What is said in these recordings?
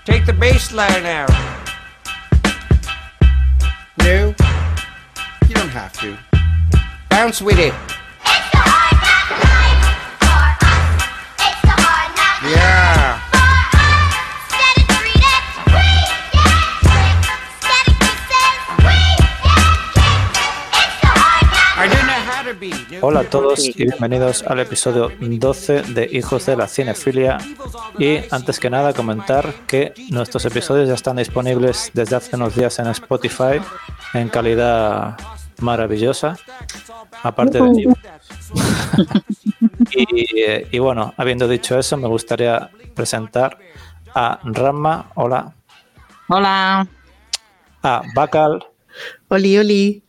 Take the bass line out. No, you don't have to. Bounce with it. It's the hard knock life for us. It's the hard knock Yeah. for us. Static readers, we get tricked. Static says we get kicked. It's the hard knock I didn't know how to be. Hola a todos y bienvenidos al episodio 12 de Hijos de la Cinefilia. Y antes que nada comentar que nuestros episodios ya están disponibles desde hace unos días en Spotify en calidad maravillosa, aparte de YouTube. y bueno, habiendo dicho eso, me gustaría presentar a Ramma, hola, Hola. a Bacal. Oli, oli.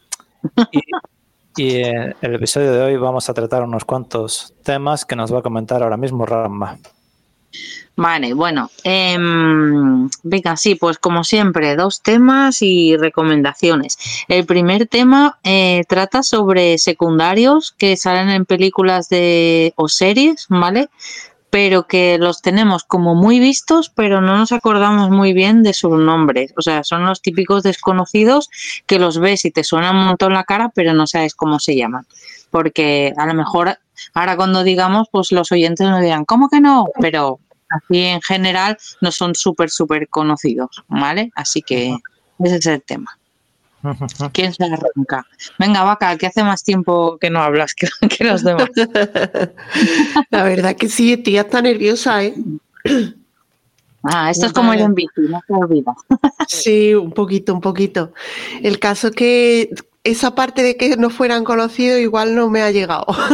Y en el episodio de hoy vamos a tratar unos cuantos temas que nos va a comentar ahora mismo Ramma. Vale, bueno, venga, sí, pues como siempre, 2 temas y recomendaciones. El primer tema trata sobre secundarios que salen en películas o series, ¿vale? Pero que los tenemos como muy vistos, pero no nos acordamos muy bien de sus nombres. O sea, son los típicos desconocidos que los ves y te suena un montón la cara, pero no sabes cómo se llaman. Porque a lo mejor ahora cuando digamos, pues los oyentes nos dirán, ¿cómo que no? Pero así en general no son súper conocidos, ¿vale? Así que ese es el tema. ¿Quién se arranca? Venga, Vaca, que hace más tiempo que no hablas que los demás. La verdad que sí, estoy hasta nerviosa, ¿eh? Esto es como ir en bici, no se olvida. Sí, un poquito. El caso es que esa parte de que no fueran conocidos igual no me ha llegado. O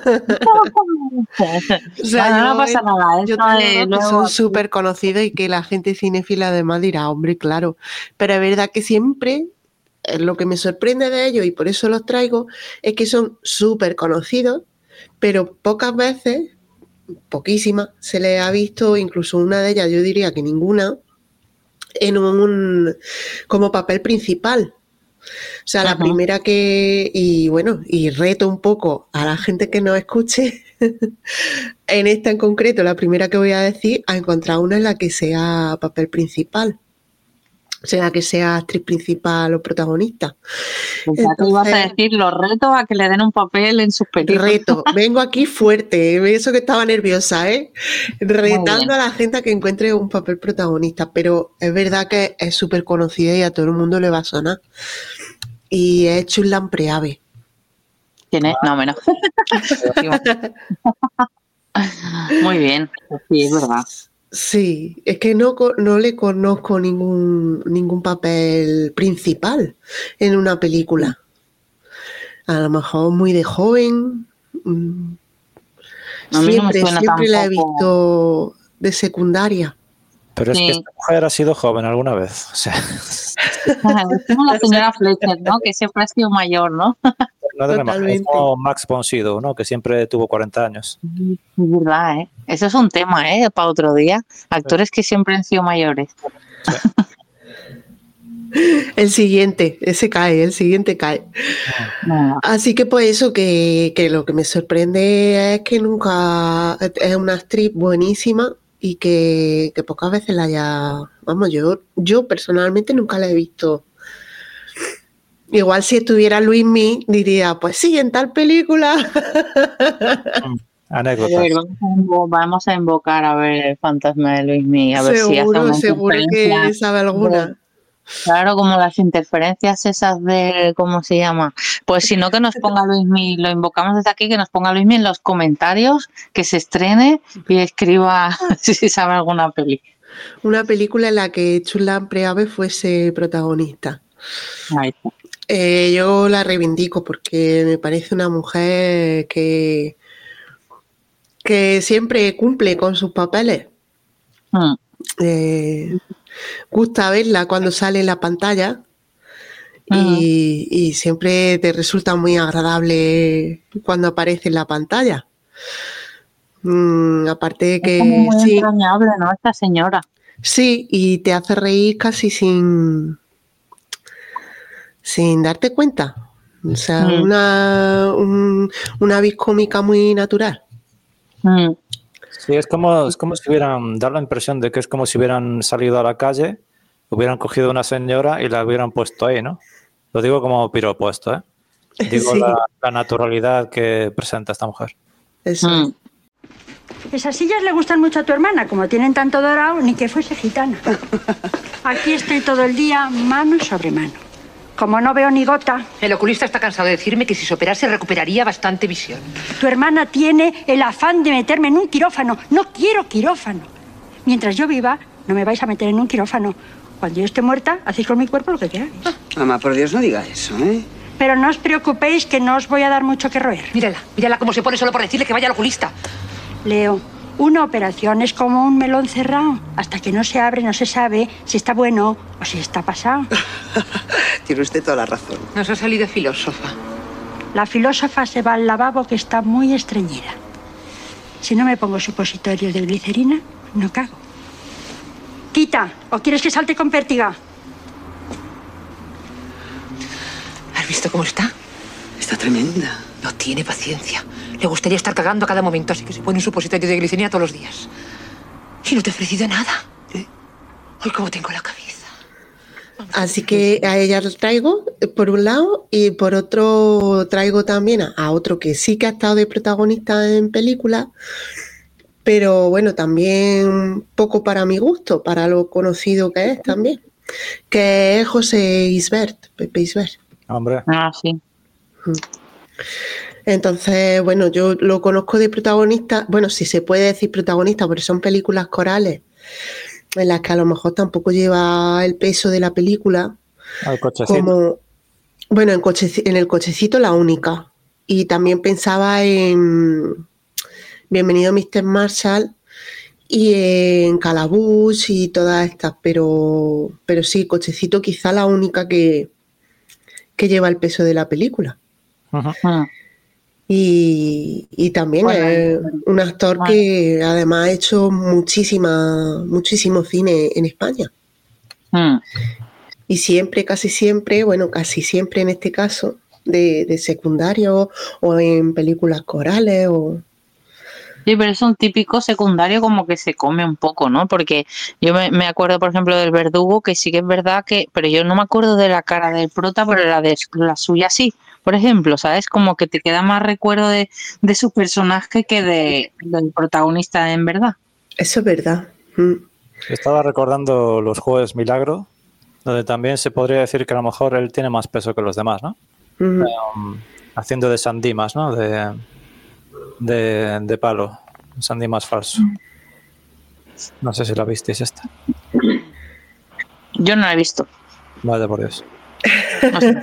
sea, no pasa nada. Yo tengo que son súper conocidos y que la gente cinéfila además dirá, hombre, claro. Pero es verdad que siempre lo que me sorprende de ellos, y por eso los traigo, es que son súper conocidos, pero pocas veces, poquísimas, se les ha visto, incluso una de ellas, yo diría que ninguna, en un como papel principal. O sea, la primera y reto un poco a la gente que nos escuche, en esta en concreto, la primera que voy a decir, a encontrar una en la que sea papel principal. O sea, que sea actriz principal o protagonista. Entonces, ibas a decir los retos a que le den un papel en sus películas. Reto, vengo aquí fuerte, eso que estaba nerviosa, retando a la gente a que encuentre un papel protagonista, pero es verdad que es súper conocida y a todo el mundo le va a sonar. Y es Chulán Preave. ¿Quién es? No, menos. Muy bien, sí, es verdad. Sí, es que no le conozco ningún papel principal en una película. A lo mejor muy de joven. Siempre la he visto de secundaria. Pero es que esta mujer ha sido joven alguna vez. O sea, es como la señora Fletcher, ¿no? Que siempre ha sido mayor, ¿no? No es como Max von Sydow, ¿no? Que siempre tuvo 40 años. Es verdad, ¿eh? Eso es un tema, para otro día. Actores que siempre han sido mayores. Sí. El siguiente cae. No. Así que pues eso, que lo que me sorprende es que nunca es una actriz buenísima y que pocas veces la haya... Vamos, yo personalmente nunca la he visto. Igual si estuviera Luismi diría, pues sí, en tal película. Anécdotas. Vamos a invocar a ver el fantasma de Luismi, a ver si hace una seguro que sabe alguna. Claro, como las interferencias esas de, ¿cómo se llama? Pues si no, que nos ponga Luismi, lo invocamos desde aquí, que nos ponga Luismi en los comentarios, que se estrene y escriba si sabe alguna peli. Una película en la que Chulán Preave fuese protagonista. Ahí está. Yo la reivindico porque me parece una mujer que siempre cumple con sus papeles. Gusta verla cuando sale en la pantalla y siempre te resulta muy agradable cuando aparece en la pantalla. Aparte de que... Es como muy entrañable, ¿no? Esta señora. Sí, y te hace reír casi sin darte cuenta. O sea, una vis cómica muy natural. Sí, es como si hubieran, da la impresión de que es como si hubieran salido a la calle, hubieran cogido a una señora y la hubieran puesto ahí, ¿no? Lo digo como piropuesto, ¿eh? Digo Sí. la naturalidad que presenta esta mujer. Eso. Mm. Esas sillas le gustan mucho a tu hermana, como tienen tanto dorado, ni que fuese gitana. Aquí estoy todo el día, mano sobre mano. Como no veo ni gota, El oculista está cansado de decirme que si se operase recuperaría bastante visión. tu hermana tiene el afán de meterme en un quirófano. No quiero quirófano. Mientras yo viva, no me vais a meter en un quirófano. Cuando yo esté muerta, hacéis con mi cuerpo lo que queráis. Mamá, por Dios, no diga eso, ¿eh? Pero no os preocupéis que no os voy a dar mucho que roer. Mírala cómo se pone solo por decirle que vaya al oculista. Leo, una operación es como un melón cerrado. Hasta que no se abre, no se sabe si está bueno o si está pasado. Tiene usted toda la razón. Nos ha salido filósofa. La filósofa se va al lavabo que está muy estreñida. Si no me pongo supositorios de glicerina, no cago. Quita, ¿o quieres que salte con pértiga? ¿Has visto cómo está? Está tremenda. No tiene paciencia. Le gustaría estar cagando a cada momento, así que se pone un supositorio de glicerina todos los días. Y no te he ofrecido nada. Ay, cómo tengo la cabeza. Así que a ella lo traigo por un lado y por otro traigo también a otro que sí que ha estado de protagonista en películas, pero bueno, también poco para mi gusto, para lo conocido que es también, que es José Isbert, Pepe Isbert. Hombre, Ah, sí. Entonces, bueno, yo lo conozco de protagonista, bueno, si se puede decir protagonista, porque son películas corales en las que a lo mejor tampoco lleva el peso de la película, al cochecito. como, bueno, en el cochecito la única. Y también pensaba en Bienvenido Mr. Marshall y en Calabush y todas estas, pero sí, cochecito quizá la única que lleva el peso de la película. Ujú. Mm. Y también Bueno, es un actor bueno. que además ha hecho muchísimo cine en España. Mm. Y siempre, casi siempre en este caso, de secundario o en películas corales o... Sí, pero es un típico secundario como que se come un poco, ¿no? Porque yo me acuerdo, por ejemplo, del Verdugo, que sí que es verdad que... Pero yo no me acuerdo de la cara del prota, pero la suya sí. Por ejemplo, ¿sabes? Como que te queda más recuerdo de su personaje que del protagonista en verdad. Eso es verdad. Mm. Estaba recordando los Jueves Milagro, donde también se podría decir que a lo mejor él tiene más peso que los demás, ¿no? Mm. Haciendo de San Dimas, ¿no? De palo, San Dimas falso. No sé si la visteis esta. Yo no la he visto. Vaya por Dios. No sé.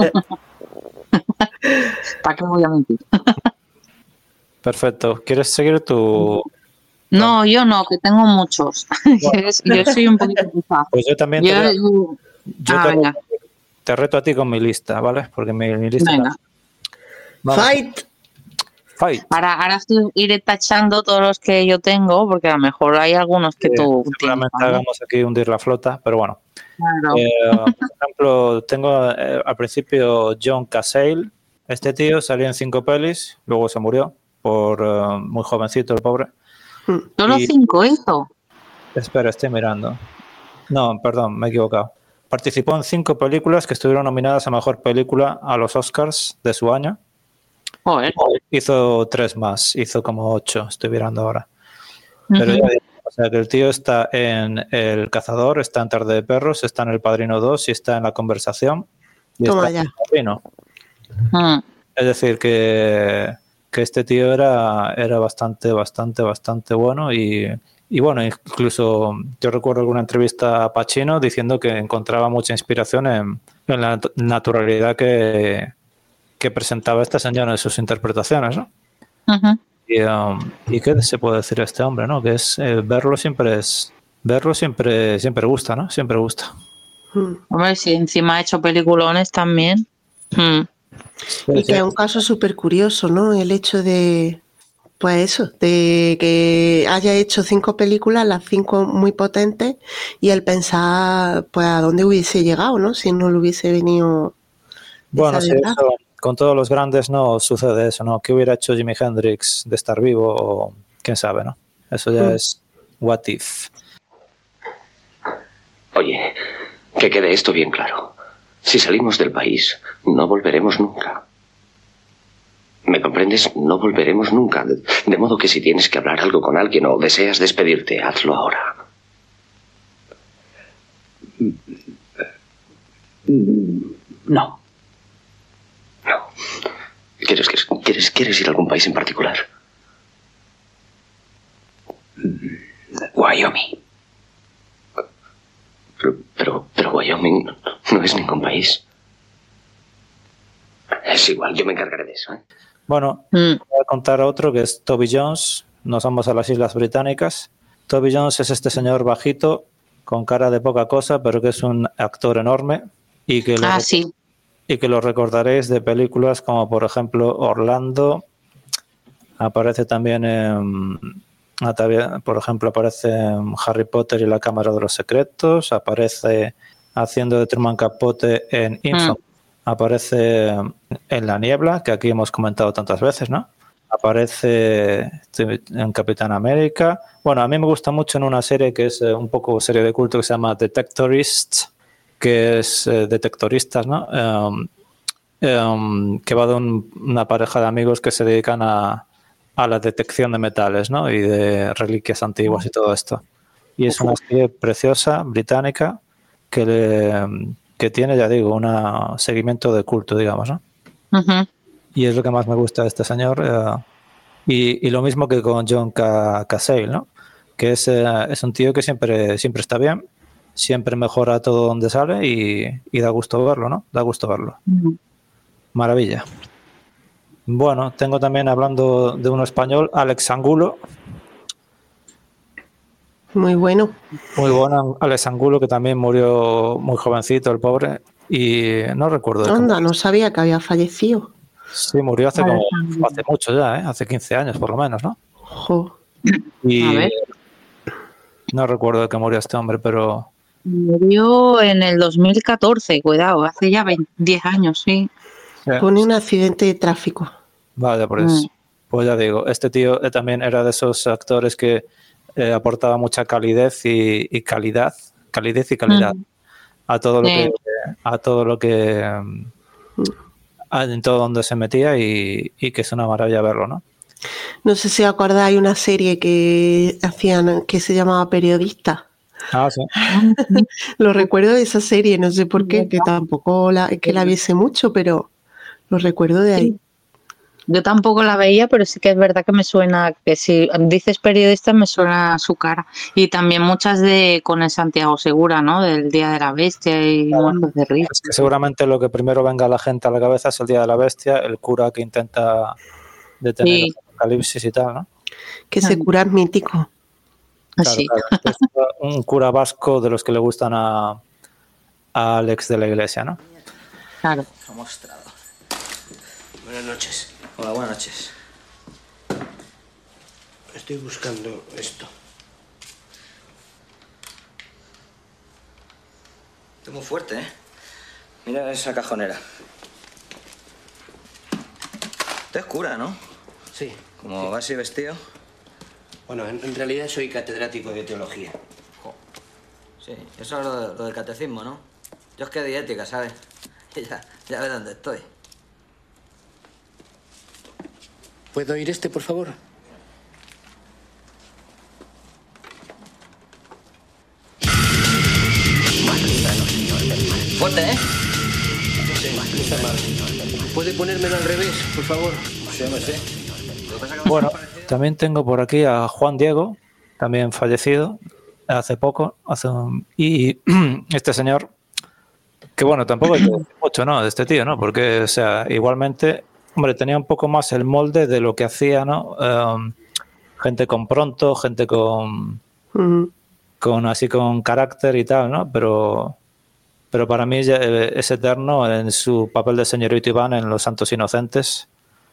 ¿Para qué voy a mentir? Perfecto. ¿Quieres seguir tu...? No, yo no, que tengo muchos. Yo soy un poquito pesada. Pues yo también Yo- te, venga. te reto a ti con mi lista, ¿vale? Porque mi lista... Venga. Vamos. Fight. Fight. Ahora iré tachando todos los que yo tengo, porque a lo mejor hay algunos que tú tienes. Seguramente ¿no? hagamos aquí hundir la flota, pero bueno. Claro. Por ejemplo, tengo al principio John Cassell. Este tío salió en 5 pelis, luego se murió por muy jovencito, el pobre. Solo y- 5 hizo. Espera, estoy mirando. No, perdón, me he equivocado. Participó en 5 películas que estuvieron nominadas a Mejor Película a los Oscars de su año. Joder. Hizo 3 más, hizo como 8, estoy mirando ahora. Pero ya digo, o sea que el tío está en El Cazador, está en Tarde de Perros, está en El Padrino 2 y está en La Conversación. Y Toma está ya. en El Padrino. Mm. Es decir, que este tío era bastante bueno y bueno, incluso yo recuerdo alguna entrevista a Pacino diciendo que encontraba mucha inspiración en la naturalidad que presentaba esta señora en sus interpretaciones, ¿no? Ujú. Y qué se puede decir a este hombre, ¿no? Que es verlo siempre gusta, ¿no? Siempre gusta. Mm. Hombre, si encima ha hecho peliculones también. Mm. Y que es un caso súper curioso, ¿no? El hecho de, pues eso, de que haya hecho 5 películas, las 5 muy potentes, y el pensar, pues, a dónde hubiese llegado, ¿no? Si no le hubiese venido Bueno, esa sí, desgracia. eso, con todos los grandes no sucede eso, ¿no? ¿Qué hubiera hecho Jimi Hendrix de estar vivo? O quién sabe, ¿no? Eso ya es What If. Oye, que quede esto bien claro. Si salimos del país, no volveremos nunca. ¿Me comprendes? No volveremos nunca. De modo que si tienes que hablar algo con alguien o deseas despedirte, hazlo ahora. No. No. ¿Quieres ir a algún país en particular? Wyoming. Pero Wyoming no es ningún país. Es igual, yo me encargaré de eso, ¿eh? Bueno, voy a contar otro que es Toby Jones. Nos vamos a las Islas Británicas. Toby Jones es este señor bajito, con cara de poca cosa, pero que es un actor enorme y que Sí. y que lo recordaréis de películas como, por ejemplo, Orlando. Aparece también por ejemplo, aparece en Harry Potter y la Cámara de los Secretos. Aparece haciendo de Truman Capote en Infamy. Aparece en La Niebla, que aquí hemos comentado tantas veces, ¿no? Aparece en Capitán América. Bueno, a mí me gusta mucho en una serie que es un poco serie de culto que se llama Detectorists, que es detectoristas, ¿no? Que va de una pareja de amigos que se dedican a la detección de metales, ¿no? Y de reliquias antiguas y todo esto. Y es una serie preciosa, británica, que tiene, ya digo, un seguimiento de culto, digamos, ¿no? Y es lo que más me gusta de este señor. Y lo mismo que con John Cassell, ¿no? Que es un tío que siempre está bien, siempre mejora todo donde sale y da gusto verlo, ¿no? Da gusto verlo. Maravilla. Bueno, tengo también, hablando de uno español, Alex Angulo. Muy bueno. Muy bueno, Alex Angulo, que también murió muy jovencito, el pobre. Y no recuerdo. Anda, no sabía que había fallecido. Sí, murió hace mucho ya, ¿eh? Hace 15 años por lo menos, ¿no? Jo. Y A ver. no recuerdo de qué murió este hombre, pero... Murió en el 2014, cuidado, hace ya 10 años, sí. Pone un accidente de tráfico. Vale, pues ya digo, este tío también era de esos actores que aportaba mucha calidez y calidad a todo lo que en todo donde se metía y que es una maravilla verlo, ¿no? No sé si acordáis una serie que hacían que se llamaba Periodista. Ah, sí. Lo recuerdo de esa serie, no sé por qué, que tampoco la viese mucho, pero lo recuerdo de ahí. Yo tampoco la veía, pero sí que es verdad que me suena, que si dices Periodista me suena su cara. Y también muchas con el Santiago Segura, ¿no? Del Día de la Bestia y Muertos de Risa. Es que seguramente lo que primero venga a la gente a la cabeza es el Día de la Bestia, el cura que intenta detener el apocalipsis y tal, ¿no? Que ese cura es mítico. Claro, claro. Es un cura vasco de los que le gustan a Alex de la Iglesia, ¿no? Claro. Mostrado. Buenas noches. Hola, buenas noches. Estoy buscando esto. Esto es muy fuerte, ¿eh? Mira esa cajonera. Esto es cura, ¿no? Sí. Como vas así vestido. Bueno, en realidad soy catedrático de teología. Sí, eso es lo del catecismo, ¿no? Yo es que de ética, ¿sabes? Ya ves dónde estoy. ¿Puedo oír este, por favor? Fuerte, ¿eh? ¿Puede ponérmelo al revés, por favor? Sí, hombre, sí. Bueno, también tengo por aquí a Juan Diego, también fallecido hace poco. Y este señor, que bueno, tampoco hay que decir mucho, ¿no? De este tío, ¿no? Porque, o sea, igualmente... Hombre, tenía un poco más el molde de lo que hacía, ¿no? Gente con pronto, gente con así con carácter y tal, ¿no? Pero para mí es eterno en su papel de señorito Iván en Los Santos Inocentes.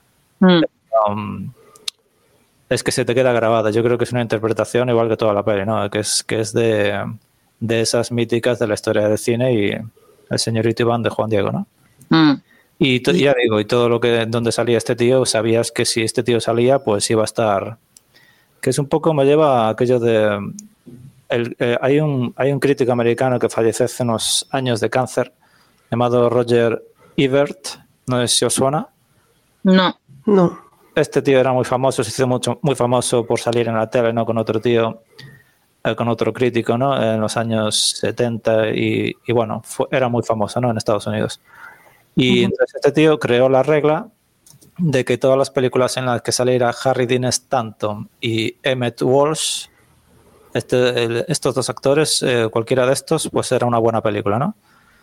Es que se te queda grabada. Yo creo que es una interpretación igual que toda la peli, ¿no? Que es de esas míticas de la historia del cine y el señorito Iván de Juan Diego, ¿no? Y ya digo, y todo donde salía este tío, sabías que si este tío salía, pues iba a estar que es un poco, me lleva a aquello de... hay un crítico americano que falleció hace unos años de cáncer, llamado Roger Ebert, no sé si os suena. No. Este tío era muy famoso, se hizo muy famoso por salir en la tele, ¿no? Con otro tío, con otro crítico, ¿no? En los años 70 y bueno, era muy famoso, ¿no? En Estados Unidos. Y entonces este tío creó la regla de que todas las películas en las que saliera Harry Dean Stanton y Emmett Walsh, estos dos actores, cualquiera de estos, pues era una buena película, ¿no?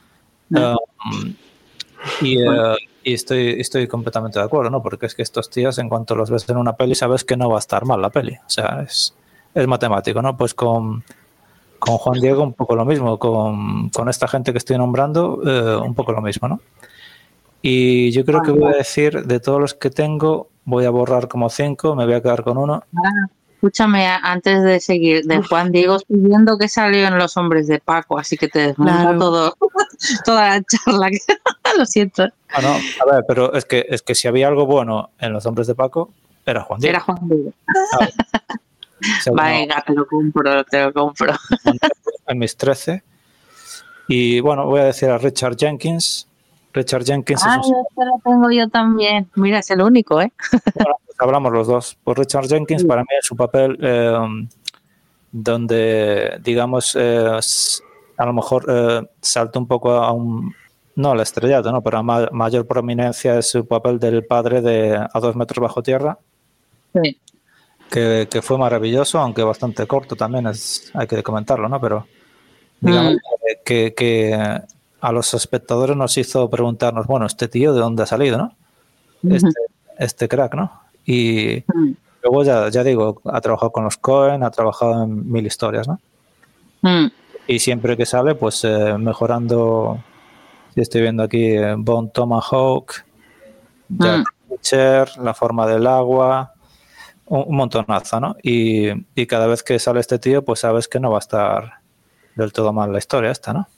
Y estoy completamente de acuerdo, ¿no? Porque es que estos tíos, en cuanto los ves en una peli, sabes que no va a estar mal la peli. O sea, es matemático, ¿no? Pues con Juan Diego un poco lo mismo, con esta gente que estoy nombrando un poco lo mismo, ¿no? Y yo creo que voy a decir, de todos los que tengo, voy a borrar como 5, me voy a quedar con uno. Escúchame, antes de seguir, de Juan Diego, estoy viendo que salió en Los Hombres de Paco, así que te desmonta toda la charla. Lo siento. Ah, no, a ver, pero es que si había algo bueno en Los Hombres de Paco, era Juan Diego. Era Juan Diego. Venga, te lo compro. En mis 13. Y bueno, voy a decir a Richard Jenkins. Richard Jenkins es un... este lo tengo yo también. Mira, es el único, ¿eh? Bueno, pues hablamos los dos. Pues Richard Jenkins, para mí es su papel donde, digamos, a lo mejor salta un poco a un... No al estrellato, ¿no? Pero a mayor prominencia es su papel del padre de A 2 metros bajo tierra. Sí. Que fue maravilloso, aunque bastante corto también, hay que comentarlo, ¿no? Pero digamos que a los espectadores nos hizo preguntarnos, bueno, este tío de dónde ha salido, ¿no? Este crack, ¿no? Y luego ya digo, ha trabajado con los Coen, ha trabajado en 1000 historias, ¿no? Y siempre que sale, pues mejorando, si estoy viendo aquí, Bone Tomahawk, Jack Reacher, La forma del agua, un montonazo, ¿no? Y cada vez que sale este tío, pues sabes que no va a estar del todo mal la historia esta, ¿no?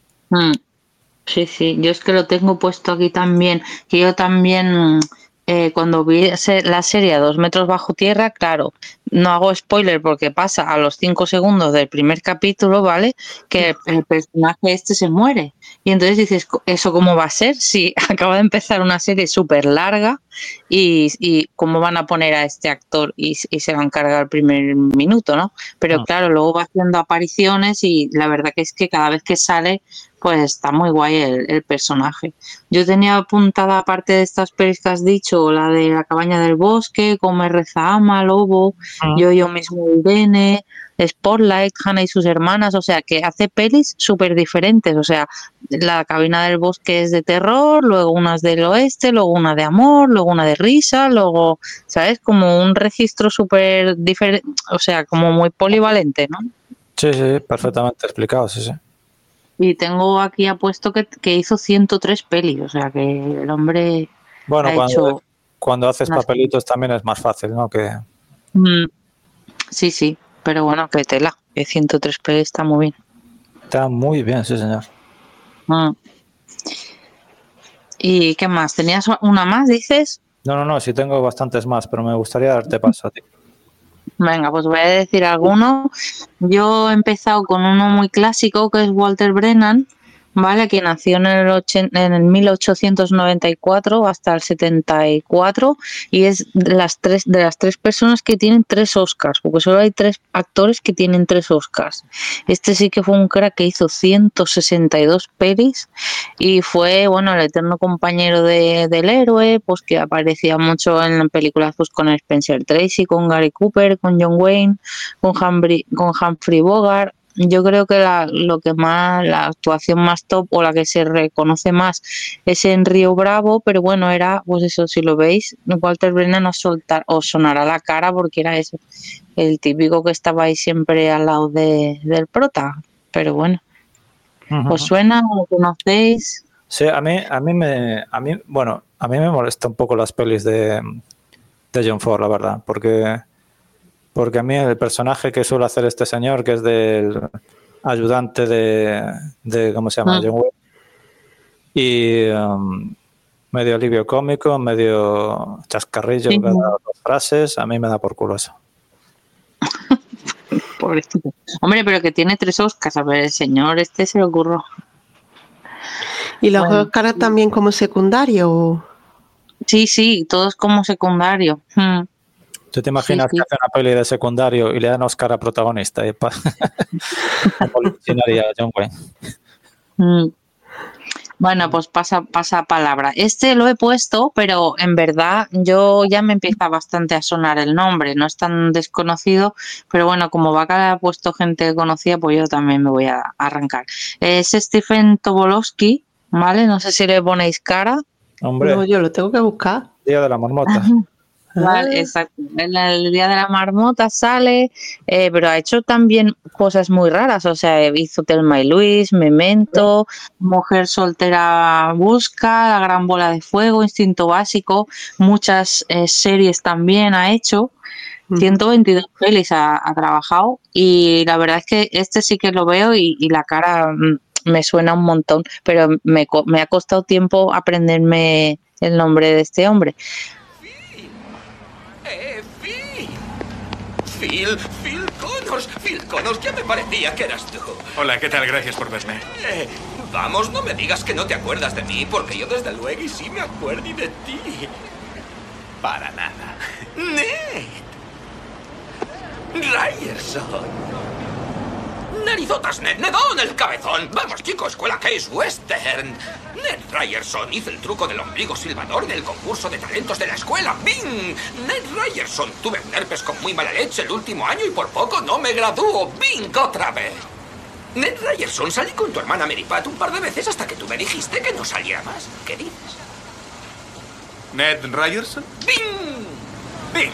Sí, yo es que lo tengo puesto aquí también, que yo también cuando vi la serie A 2 metros bajo tierra, claro, no hago spoiler porque pasa a los 5 segundos del primer capítulo, ¿vale? Que el personaje este se muere. Y entonces dices, ¿eso cómo va a ser? Si acaba de empezar una serie súper larga y cómo van a poner a este actor y se va a encargar el primer minuto, ¿no? Pero claro, luego va haciendo apariciones y la verdad que es que cada vez que sale, pues está muy guay el personaje. Yo tenía apuntada, aparte de estas pelis que has dicho, la de La cabaña del bosque, Come, reza, ama, Lobo, Yo mismo Irene, Spotlight, Hannah y sus hermanas, o sea, que hace pelis súper diferentes, o sea, La cabina del bosque es de terror, luego una es del oeste, luego una de amor, luego una de risa, luego, ¿sabes? Como un registro súper diferente, o sea, como muy polivalente, ¿no? Sí, perfectamente explicado, sí. Y tengo aquí apuesto que hizo 103 pelis, o sea, que el hombre bueno, hecho... Cuando haces papelitos también es más fácil, ¿no? Que... Sí, pero bueno, que tela, que 103 pelis está muy bien. Está muy bien, sí, señor. ¿Y qué más? ¿Tenías una más, dices? No, sí tengo bastantes más, pero me gustaría darte paso a ti. Venga, pues voy a decir alguno. Yo he empezado con uno muy clásico que es Walter Brennan, ¿vale? Que nació en el 1894 hasta el 74 y es de las tres personas que tienen 3 Oscars, porque solo hay 3 actores que tienen 3 Oscars. Este sí que fue un crack que hizo 162 pelis y fue, bueno, el eterno compañero del héroe, pues que aparecía mucho en películas pues con Spencer Tracy, con Gary Cooper, con John Wayne, con Humphrey Bogart. Yo creo que la actuación más top o la que se reconoce más es en Río Bravo, pero bueno, era, pues eso, si lo veis, Walter Brennan os sonará la cara porque era eso, el típico que estaba ahí siempre al lado del prota, pero bueno. ¿Os suena? ¿Lo conocéis? Sí, a mí me molesta un poco las pelis de John Ford, la verdad, porque a mí el personaje que suele hacer este señor, que es del ayudante de ¿cómo se llama? John Wayne, y medio alivio cómico, medio chascarrillo, cada 2 frases, a mí me da por culo eso. Pobrecito. Hombre, pero que tiene 3 Oscars. A ver, el señor este se le ocurrió. ¿Y los Bueno. Oscars también como secundario? Sí, todos como secundario. ¿Tú te imaginas Sí. que hace una peli de secundario y le dan Oscar a protagonista? Revolucionaria John Wayne. Bueno, pues pasa palabra. Este lo he puesto, pero en verdad yo ya me empieza bastante a sonar el nombre. No es tan desconocido, pero bueno, como Vaca ha puesto gente conocida, pues yo también me voy a arrancar. Es Stephen Tobolowsky, ¿vale? No sé si le ponéis cara. Hombre, No, yo lo tengo que buscar. Día de la Marmota. Vale, exacto. En el Día de la Marmota sale, pero ha hecho también cosas muy raras. O sea, hizo Thelma y Luis, Memento, Mujer Soltera Busca, La Gran Bola de Fuego, Instinto Básico, muchas series también ha hecho. 122 pelis ha trabajado y la verdad es que este sí que lo veo y la cara me suena un montón, pero me ha costado tiempo aprenderme el nombre de este hombre. Phil Connors, ya me parecía que eras tú. Hola, ¿qué tal? Gracias por verme. Vamos, no me digas que no te acuerdas de mí, porque yo desde luego y sí me acuerdo de ti. Para nada. Ned Ryerson. Narizotas, Ned, Nedón, el cabezón. Vamos, chico, escuela Case Western. Ned Ryerson hizo el truco del ombligo silbador en el concurso de talentos de la escuela. ¡Bing! Ned Ryerson. Tuve un herpes con muy mala leche el último año y por poco no me gradúo. ¡Bing! Otra vez. Ned Ryerson, salí con tu hermana Mary Pat un par de veces hasta que tú me dijiste que no saliera más. ¿Qué dices? ¿Ned Ryerson? ¡Bing! ¡Bing!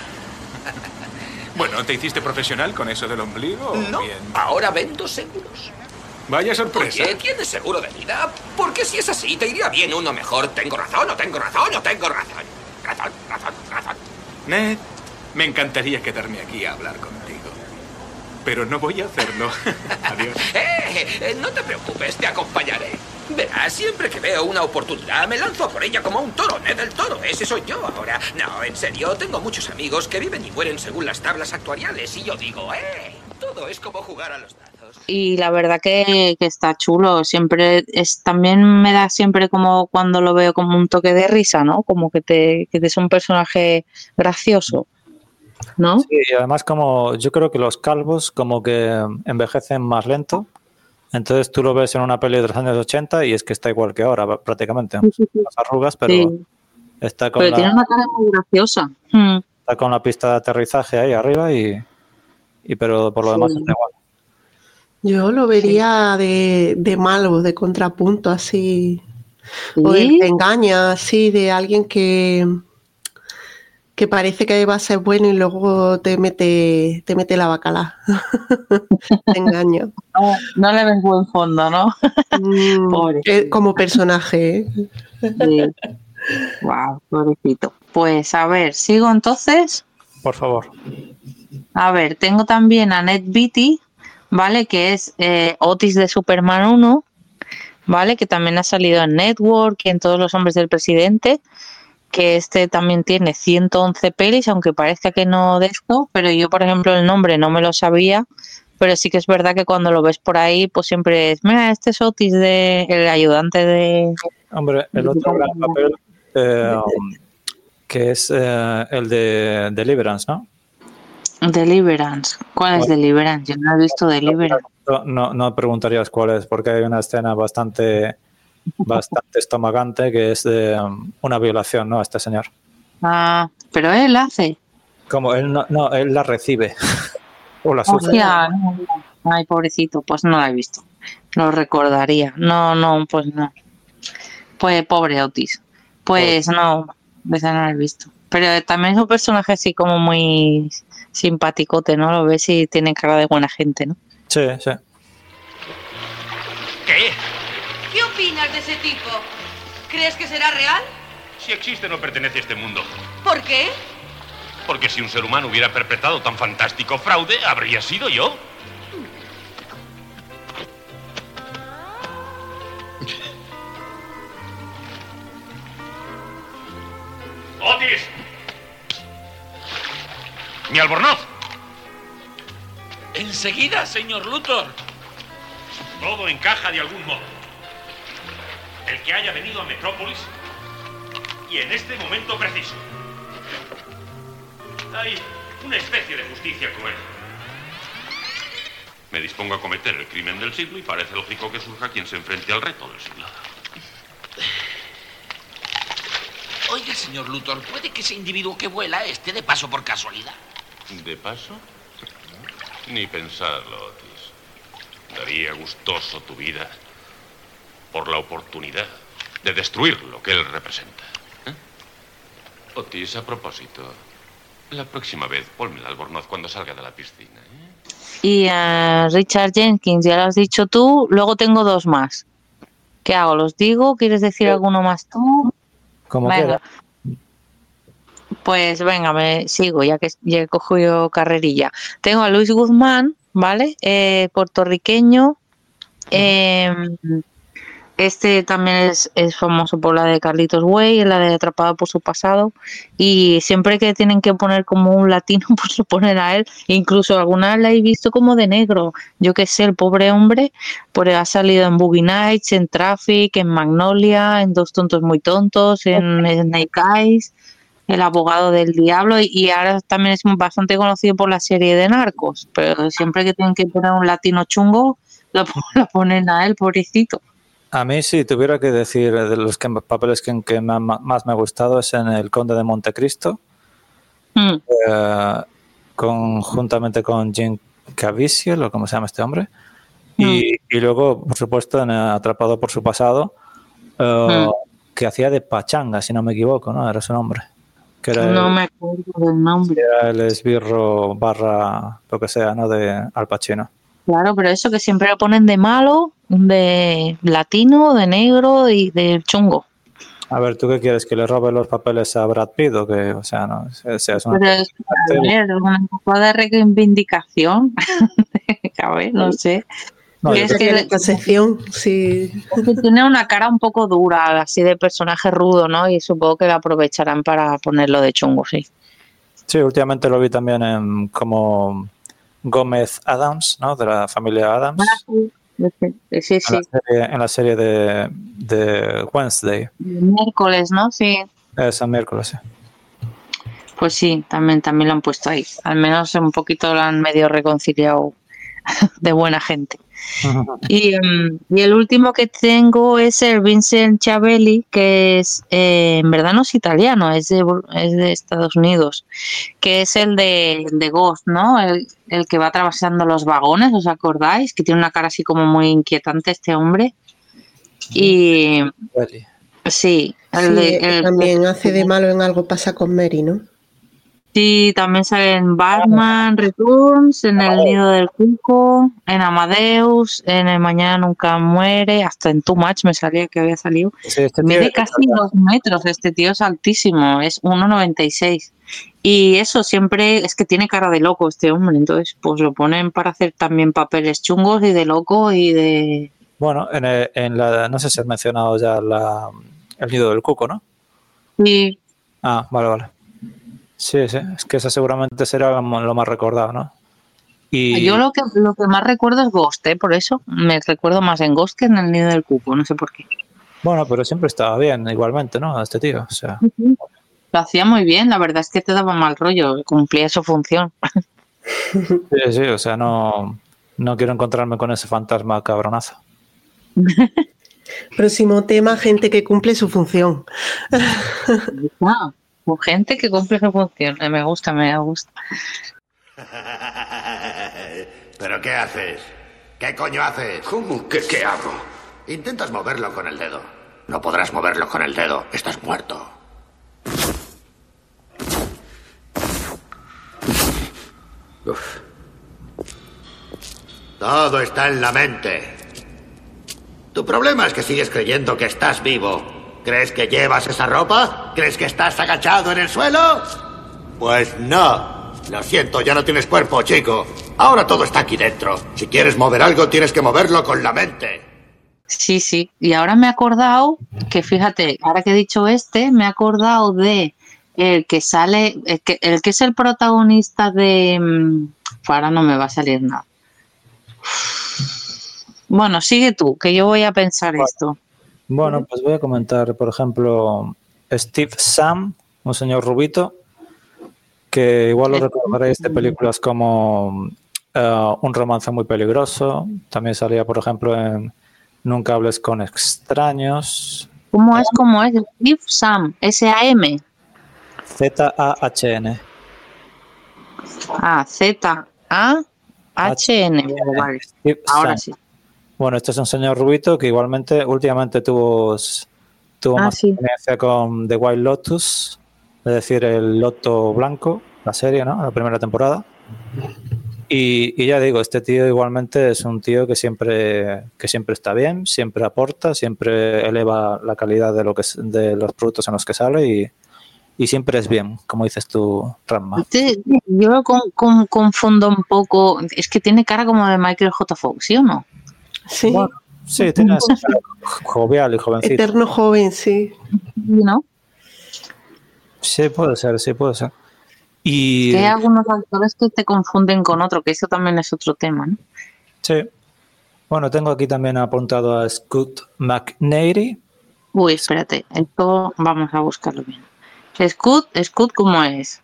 Bueno, ¿te hiciste profesional con eso del ombligo? No, Bien. ahora vendo seguros. Vaya sorpresa. Oye, ¿tienes seguro de vida? Porque si es así, te iría bien uno mejor. ¿Tengo razón o tengo razón o tengo razón? Razón. Ned, me encantaría quedarme aquí a hablar contigo. Pero no voy a hacerlo. Adiós. No te preocupes, te acompañaré. Verás, siempre que veo una oportunidad me lanzo por ella como un toro, Ned el toro. Ese soy yo ahora. No, en serio, tengo muchos amigos que viven y mueren según las tablas actuariales. Y yo digo, todo es como jugar a los dados. Y la verdad que está chulo. Siempre también me da siempre como cuando lo veo como un toque de risa, ¿no? Como que te es un personaje gracioso, ¿no? Sí, y además como yo creo que los calvos como que envejecen más lento. Entonces tú lo ves en una peli de los años 80 y es que está igual que ahora prácticamente. Las arrugas, pero Sí. está con Pero tiene una cara muy graciosa. está con la pista de aterrizaje ahí arriba pero por lo demás está igual. Yo lo vería de malo, de contrapunto, así. O ¿Sí? de engaña, así, de alguien que parece que va a ser bueno y luego te mete la bacala. Te engaña. No le ven buen fondo, ¿no? Como personaje, ¿eh? Sí. Wow, pobrecito. Pues a ver, sigo entonces. Por favor. A ver, tengo también a Ned Beatty, ¿vale? Que es Otis de Superman 1, ¿vale? Que también ha salido en Network y en Todos los hombres del presidente, que este también tiene 111 pelis, aunque parezca que no de esto, pero yo, por ejemplo, el nombre no me lo sabía, pero sí que es verdad que cuando lo ves por ahí, pues siempre es, mira, este es Otis, el ayudante de... Hombre, el otro gran papel que es el de Deliverance, ¿no? Deliverance. ¿Cuál es Deliverance? Yo no he visto Deliverance. No preguntarías cuál es, porque hay una escena bastante estomagante que es de una violación, ¿no? Este señor. Ah, pero él hace. Como él no, él la recibe o la sufre. Hostia, no. Ay, pobrecito, pues no la he visto. Lo recordaría. No, pues no. Pues pobre Otis. Pues no, ese no lo he visto. Pero también es un personaje así como muy simpaticote, ¿no? Lo ves y tiene cara de buena gente, ¿no? Sí. ¿Qué? ¿Qué opinas de ese tipo? ¿Crees que será real? Si existe, no pertenece a este mundo. ¿Por qué? Porque si un ser humano hubiera perpetrado tan fantástico fraude, habría sido yo. ¡Otis! ¡Mi albornoz! Enseguida, señor Luthor. Todo encaja de algún modo. El que haya venido a Metrópolis y en este momento preciso. Hay una especie de justicia cruel. Me dispongo a cometer el crimen del siglo y parece lógico que surja quien se enfrente al reto del siglo. Oiga, señor Luthor, ¿puede que ese individuo que vuela esté de paso por casualidad? ¿De paso? Ni pensarlo, Otis. Daría gustoso tu vida por la oportunidad de destruir lo que él representa. Otis, a propósito, la próxima vez ponme el albornoz cuando salga de la piscina. Y a Richard Jenkins, ya lo has dicho tú, luego tengo 2 más. ¿Qué hago? ¿Los digo? ¿Quieres decir alguno más tú? Como Venga. Pues venga, me sigo, ya que ya he cogido carrerilla. Tengo a Luis Guzmán, ¿vale? Puertorriqueño. Este también es famoso por la de Carlitos Way, la de Atrapado por su pasado. Y siempre que tienen que poner como un latino, pues lo ponen a él. Incluso alguna vez la he visto como de negro. Yo qué sé, el pobre hombre, pues ha salido en Boogie Nights, en Traffic, en Magnolia, en Dos tontos muy tontos, en Snake Eyes, el abogado del diablo. Y ahora también es bastante conocido por la serie de Narcos. Pero siempre que tienen que poner un latino chungo, lo ponen a él, pobrecito. A mí, si tuviera que decir de los papeles que más me ha gustado, es en El Conde de Montecristo, conjuntamente con Jim Caviezel, o como se llama este hombre, y luego, por supuesto, en Atrapado por su pasado, que hacía de Pachanga, si no me equivoco, ¿no? Era su nombre. Que era No me acuerdo del nombre. Era el esbirro barra lo que sea, ¿no? De Al Pacino. Claro, pero eso que siempre lo ponen de malo, de latino, de negro y de chungo. A ver, ¿tú qué quieres? ¿Que le robe los papeles a Brad Pitt o que, o sea, no? Es una... Pero es un poco de reivindicación. A ver, no sé. No, es que la sección, sí. Es que tiene una cara un poco dura, así de personaje rudo, ¿no? Y supongo que la aprovecharán para ponerlo de chungo, sí. Sí, últimamente lo vi también en como Gómez Adams, ¿no? De la familia Adams. Sí, sí. En la serie de Wednesday. Miércoles, ¿no? Sí. Es el miércoles, sí. Pues sí, también lo han puesto ahí. Al menos un poquito lo han medio reconciliado de buena gente. Y el último que tengo es el Vincent Schiavelli, que es en verdad no es italiano, es de Estados Unidos, que es el de Ghost, ¿no? El que va atravesando los vagones, ¿os acordáis? Que tiene una cara así como muy inquietante este hombre. Y sí, también hace de malo en Algo pasa con Mary, ¿no? Sí, también sale en Batman Returns, en El nido del cuco, en Amadeus, en El mañana nunca muere, hasta en Too Much me salía que había salido. Sí, mide casi 2 metros, este tío es altísimo, es 1,96. Y eso siempre es que tiene cara de loco este hombre, entonces pues lo ponen para hacer también papeles chungos y de loco y de... Bueno, en la no sé si has mencionado ya El nido del cuco, ¿no? Sí. Ah, vale. Sí, es que esa seguramente será lo más recordado, ¿no? Y... Yo lo que más recuerdo es Ghost, por eso me recuerdo más en Ghost que en El nido del cuco, no sé por qué. Bueno, pero siempre estaba bien, igualmente, ¿no? Este tío, o sea... Lo hacía muy bien, la verdad es que te daba mal rollo, cumplía su función. Sí, o sea, no quiero encontrarme con ese fantasma cabronazo. Próximo tema, gente que cumple su función. Gente que cumple su función, me gusta. ¿Pero qué haces? ¿Qué coño haces? ¿Cómo que qué hago? Intentas moverlo con el dedo. No podrás moverlo con el dedo, estás muerto. Uf. Todo está en la mente. Tu problema es que sigues creyendo que estás vivo. ¿Crees que llevas esa ropa? ¿Crees que estás agachado en el suelo? Pues no. Lo siento, ya no tienes cuerpo, chico. Ahora todo está aquí dentro. Si quieres mover algo, tienes que moverlo con la mente. Sí. Y ahora me he acordado que, fíjate, ahora que he dicho me he acordado de el que sale, el que es el protagonista de... ahora no me va a salir nada. Bueno, sigue tú, que yo voy a pensar esto. Bueno, pues voy a comentar, por ejemplo, Steve Zahn, un señor rubito, que igual lo recordaréis de películas como Un romance muy peligroso. También salía, por ejemplo, en Nunca hables con extraños. ¿Cómo es? Steve Zahn, S-A-M. Z-A-H-N. Ah, Z-A-H-N. Vale. Ahora sí. Bueno, este es un señor rubito que igualmente últimamente tuvo más experiencia con The White Lotus, es decir, el Loto Blanco, la serie, ¿no? La primera temporada. Y ya digo, este tío igualmente es un tío que siempre está bien, siempre aporta, siempre eleva la calidad de los productos en los que sale y siempre es bien, como dices tú, Ranma. Yo lo confundo un poco, es que tiene cara como de Michael J. Fox, ¿sí o no? Sí. Bueno, sí, tiene ese jovial y jovencito. Eterno joven, sí. ¿No? Sí, puede ser, sí, puede ser. Y hay algunos actores que te confunden con otro, que eso también es otro tema, ¿no? Sí. Bueno, tengo aquí también apuntado a Scoot McNairy. Uy, espérate, esto vamos a buscarlo bien. Scoot, ¿cómo es?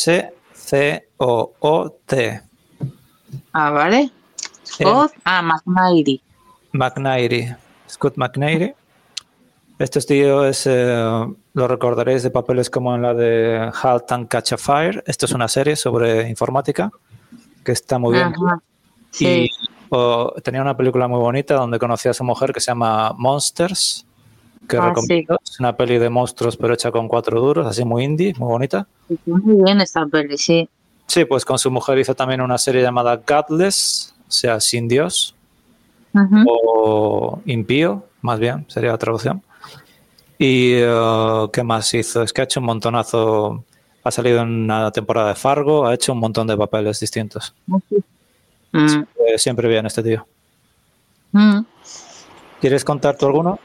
S-C-O-O-T. Ah, vale. Scott, McNairy. McNairy. Scott McNairy. Este tío lo recordaréis de papeles como en la de Halt and Catch a Fire. Esto es una serie sobre informática que está muy bien. Ajá, sí. Y tenía una película muy bonita donde conocí a su mujer que se llama Monsters, que recomiendo. Sí. Es una peli de monstruos pero hecha con 4 duros, así muy indie, muy bonita. Muy bien esta peli, sí. Sí, pues con su mujer hizo también una serie llamada Godless, o sea, sin Dios, o impío, más bien, sería la traducción. Y ¿qué más hizo? Es que ha hecho un montonazo. Ha salido en una temporada de Fargo, ha hecho un montón de papeles distintos. Siempre bien este tío. ¿Quieres contar tú alguno?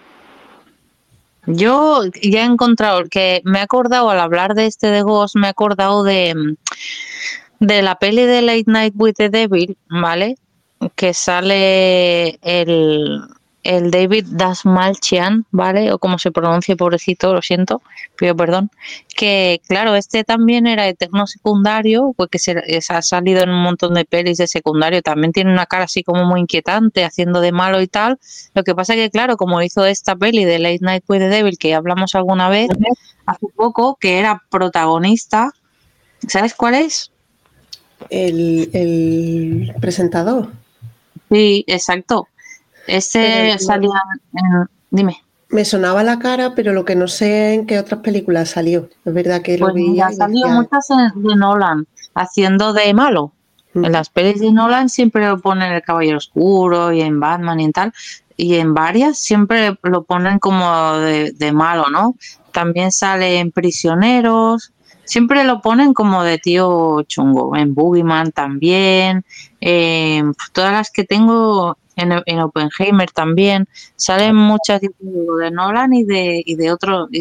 Yo ya he encontrado, que me he acordado al hablar de este de Ghost, me he acordado de la peli de Late Night with the Devil, ¿vale? Que sale el David Dastmalchian, ¿vale? O como se pronuncia, pobrecito, lo siento, pido perdón. Que, claro, este también era eterno secundario, porque ha salido en un montón de pelis de secundario. También tiene una cara así como muy inquietante, haciendo de malo y tal. Lo que pasa que, claro, como hizo esta peli de Late Night with the Devil, que hablamos alguna vez, hace poco, que era protagonista. ¿Sabes cuál es? El presentador. Sí, exacto. Salía en... Dime. Me sonaba la cara, pero lo que no sé en qué otras películas salió. Es verdad que lo veía. Ha salido muchas de Nolan, haciendo de malo. En las pelis de Nolan siempre lo ponen en El Caballero Oscuro y en Batman y tal. Y en varias siempre lo ponen como de malo, ¿no? También sale en Prisioneros. Siempre lo ponen como de tío chungo. En Boogeyman también. Todas las que tengo... En Oppenheimer también salen muchas de Nolan y de otro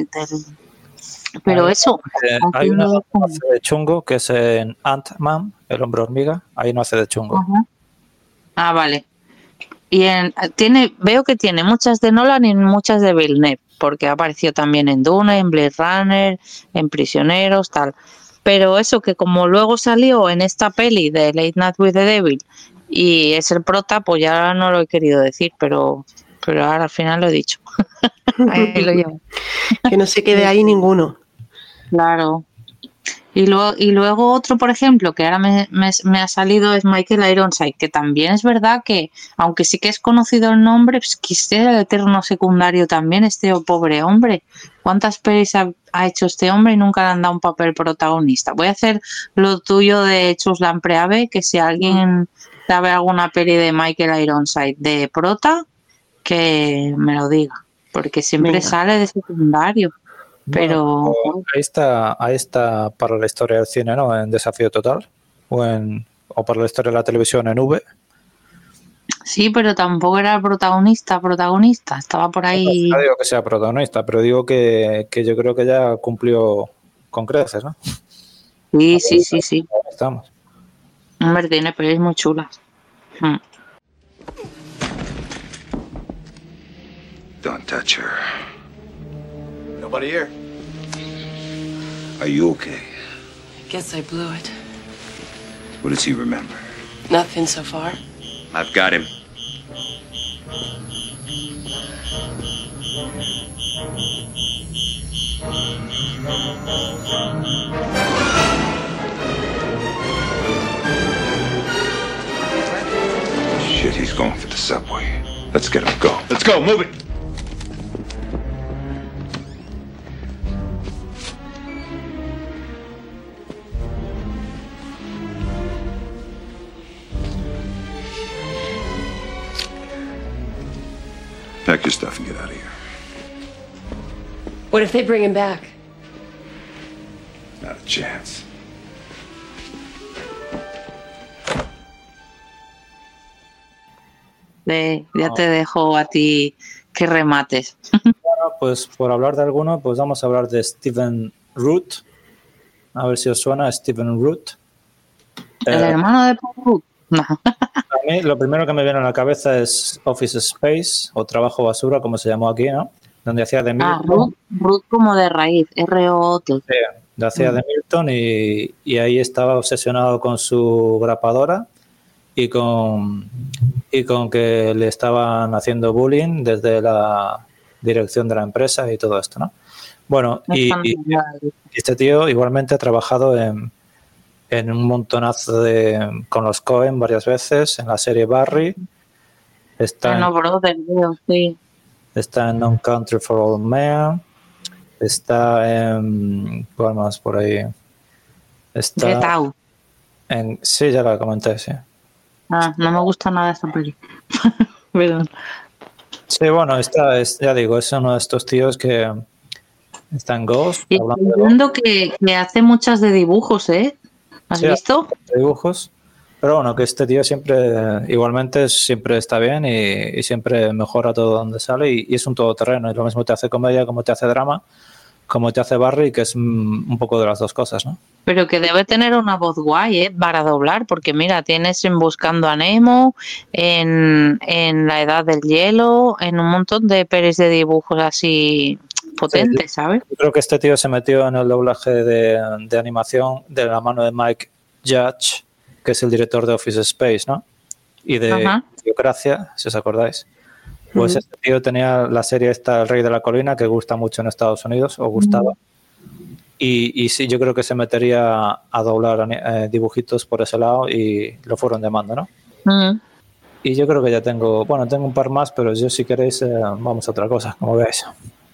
pero eso hay una que hace de chungo que es en Ant-Man, el hombre hormiga, ahí no hace de chungo. Ah, vale. Y veo que tiene muchas de Nolan y muchas de Villeneuve, porque ha aparecido también en Dune, en Blade Runner, en Prisioneros, tal. Pero eso, que como luego salió en esta peli de Late Night with the Devil y es el prota, pues ya no lo he querido decir, pero ahora al final lo he dicho. Ahí lo llevo. Que no se quede ahí ninguno. Claro. Y luego otro, por ejemplo, que ahora me ha salido es Michael Ironside, que también es verdad que, aunque sí que es conocido el nombre, pues que esté el eterno secundario también, este pobre hombre. ¿Cuántas pelis ha hecho este hombre y nunca le han dado un papel protagonista? Voy a hacer lo tuyo de Chuslan Preave, que si alguien sabe alguna peli de Michael Ironside de prota, que me lo diga, porque siempre sale de secundario. Pero bueno, ahí está para la historia del cine, ¿no? En Desafío Total o para la historia de la televisión en V. Sí, pero tampoco era el protagonista, estaba por ahí. No digo que sea protagonista, pero digo que yo creo que ya cumplió con creces, ¿no? Sí, sí, sí, sí. Estamos. Hombre, tiene pelis muy chulas. Don't touch her. Nobody here. Are you okay? Guess I blew it. What does he remember? Nothing so far. I've got him. Shit, he's going for the subway. Let's get him. Go. Let's go. Move it. Pack your stuff and get out of here. What if they bring him back? Not a chance. Ya te dejo a ti que remates. Bueno, pues por hablar de alguno, pues vamos a hablar de Stephen Root. A ver si os suena Stephen Root. ¿El hermano de Paul Rudd? No. A mí lo primero que me viene a la cabeza es Office Space o Trabajo Basura, como se llamó aquí, ¿no? Donde hacía de Milton. Ruth como de raíz, R-O-T. Sí, hacía de Milton y ahí estaba obsesionado con su grapadora y con que le estaban haciendo bullying desde la dirección de la empresa y todo esto, ¿no? Bueno, y este tío igualmente ha trabajado en un montonazo con los Coen varias veces, en la serie Barry. Está está en No Country for Old Men. Está en... ¿Cuál más por ahí? Está Get Out. Sí, ya la comenté, sí. No me gusta nada esta peli. Perdón. Sí, bueno, ya digo, es uno de estos tíos que está en Ghost. Y entiendo que hace muchas de dibujos, ¿eh? ¿Has visto? Dibujos. Pero bueno, que este tío igualmente siempre está bien y siempre mejora todo donde sale y es un todoterreno. Y lo mismo te hace comedia, como te hace drama, como te hace Barry, que es un poco de las dos cosas, ¿no? Pero que debe tener una voz guay, para doblar, porque mira, tienes en Buscando a Nemo, en La Edad del Hielo, en un montón de pelis de dibujos así potentes, ¿sabes? Yo creo que este tío se metió en el doblaje de animación de la mano de Mike Judge, que es el director de Office Space, ¿no? Y de Idiocracia, si os acordáis. Pues este tío tenía la serie esta, El Rey de la Colina, que gusta mucho en Estados Unidos, o gustaba. Y sí, yo creo que se metería a doblar dibujitos por ese lado y lo fueron demandando, ¿no? Y yo creo que ya tengo un par más, pero yo si queréis vamos a otra cosa, como veáis.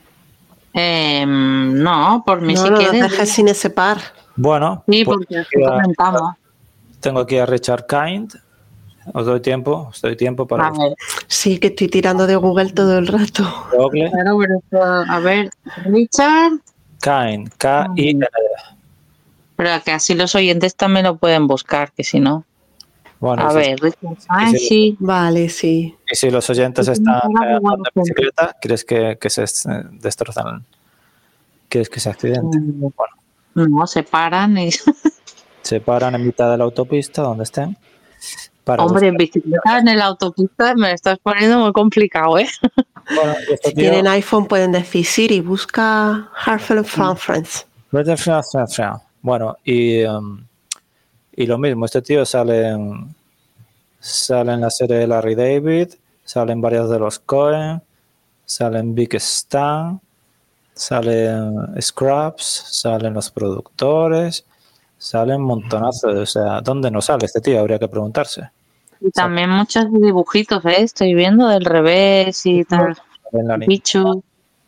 No, por mí no, si no quieres. No dejes sin ese par. Bueno. Sí, porque así comentamos. Tengo aquí a Richard Kind. Os doy tiempo para... A ver. Sí, que estoy tirando de Google todo el rato. A ver, Richard Kind, K-I-N-D. Pero que así los oyentes también lo pueden buscar, que si no... Bueno, a ver, Richard Kind, sí. Vale, sí. Y si los oyentes están en bicicleta, ¿crees que se destrozan? ¿Quieres que se accidenten? Bueno. No, se paran y... Se paran en mitad de la autopista, donde estén. Hombre, en bicicleta en la autopista me estás poniendo muy complicado, ¿eh? Bueno, si tienen iPhone pueden decir Siri, busca Hartford from Friends. Bueno, y lo mismo, este tío sale en la serie de Larry David, sale en varias de los Coen, sale en Big Stan, sale en Scraps, salen los productores, salen montonazos. O sea, ¿dónde no sale este tío? Habría que preguntarse. Y también muchos dibujitos, estoy viendo del revés y tal. Bicho.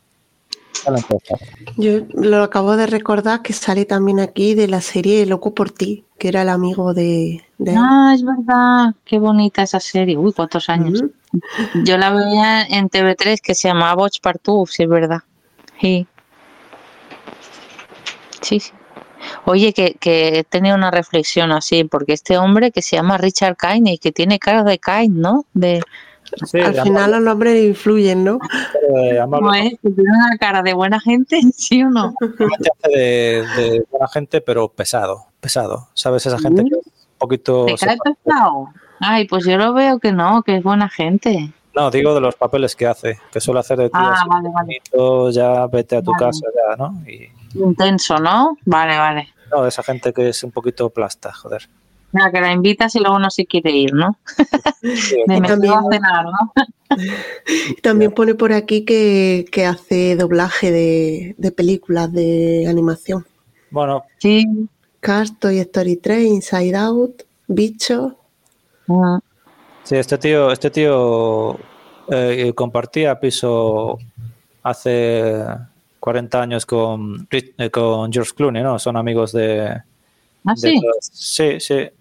Yo lo acabo de recordar que sale también aquí de la serie Loco por ti, que era el amigo de es verdad, qué bonita esa serie. Uy, cuántos años. Yo la veía en TV3 que se llamaba Boch Partout, si es verdad. Sí. Oye, que he tenido una reflexión así, porque este hombre que se llama Richard Kind y que tiene cara de Kind, ¿no? De Sí, Al final los nombres influyen, ¿no? ¿No es? ¿Que tiene una cara de buena gente? ¿Sí o no? Hace de buena gente, pero pesado. ¿Sabes? Esa gente que es un poquito... ¿Te cae pesado? Ay, pues yo lo veo que no, que es buena gente. No, digo de los papeles que hace, que suele hacer de tío así, vale. bonito, ya vete a tu Vale. casa, ya, ¿no? Y Intenso, ¿no? Vale. no, de esa gente que es un poquito plasta, joder. Nada, que la invitas y luego no se quiere ir, ¿no? De me también- a cenar, ¿no? También pone por aquí que hace doblaje de películas de animación. Bueno. Sí. Cars, Toy Story 3, Inside Out, Bicho. Sí, este tío compartía piso hace 40 años con George Clooney, ¿no? Son amigos de... ¿Ah, sí? Sí.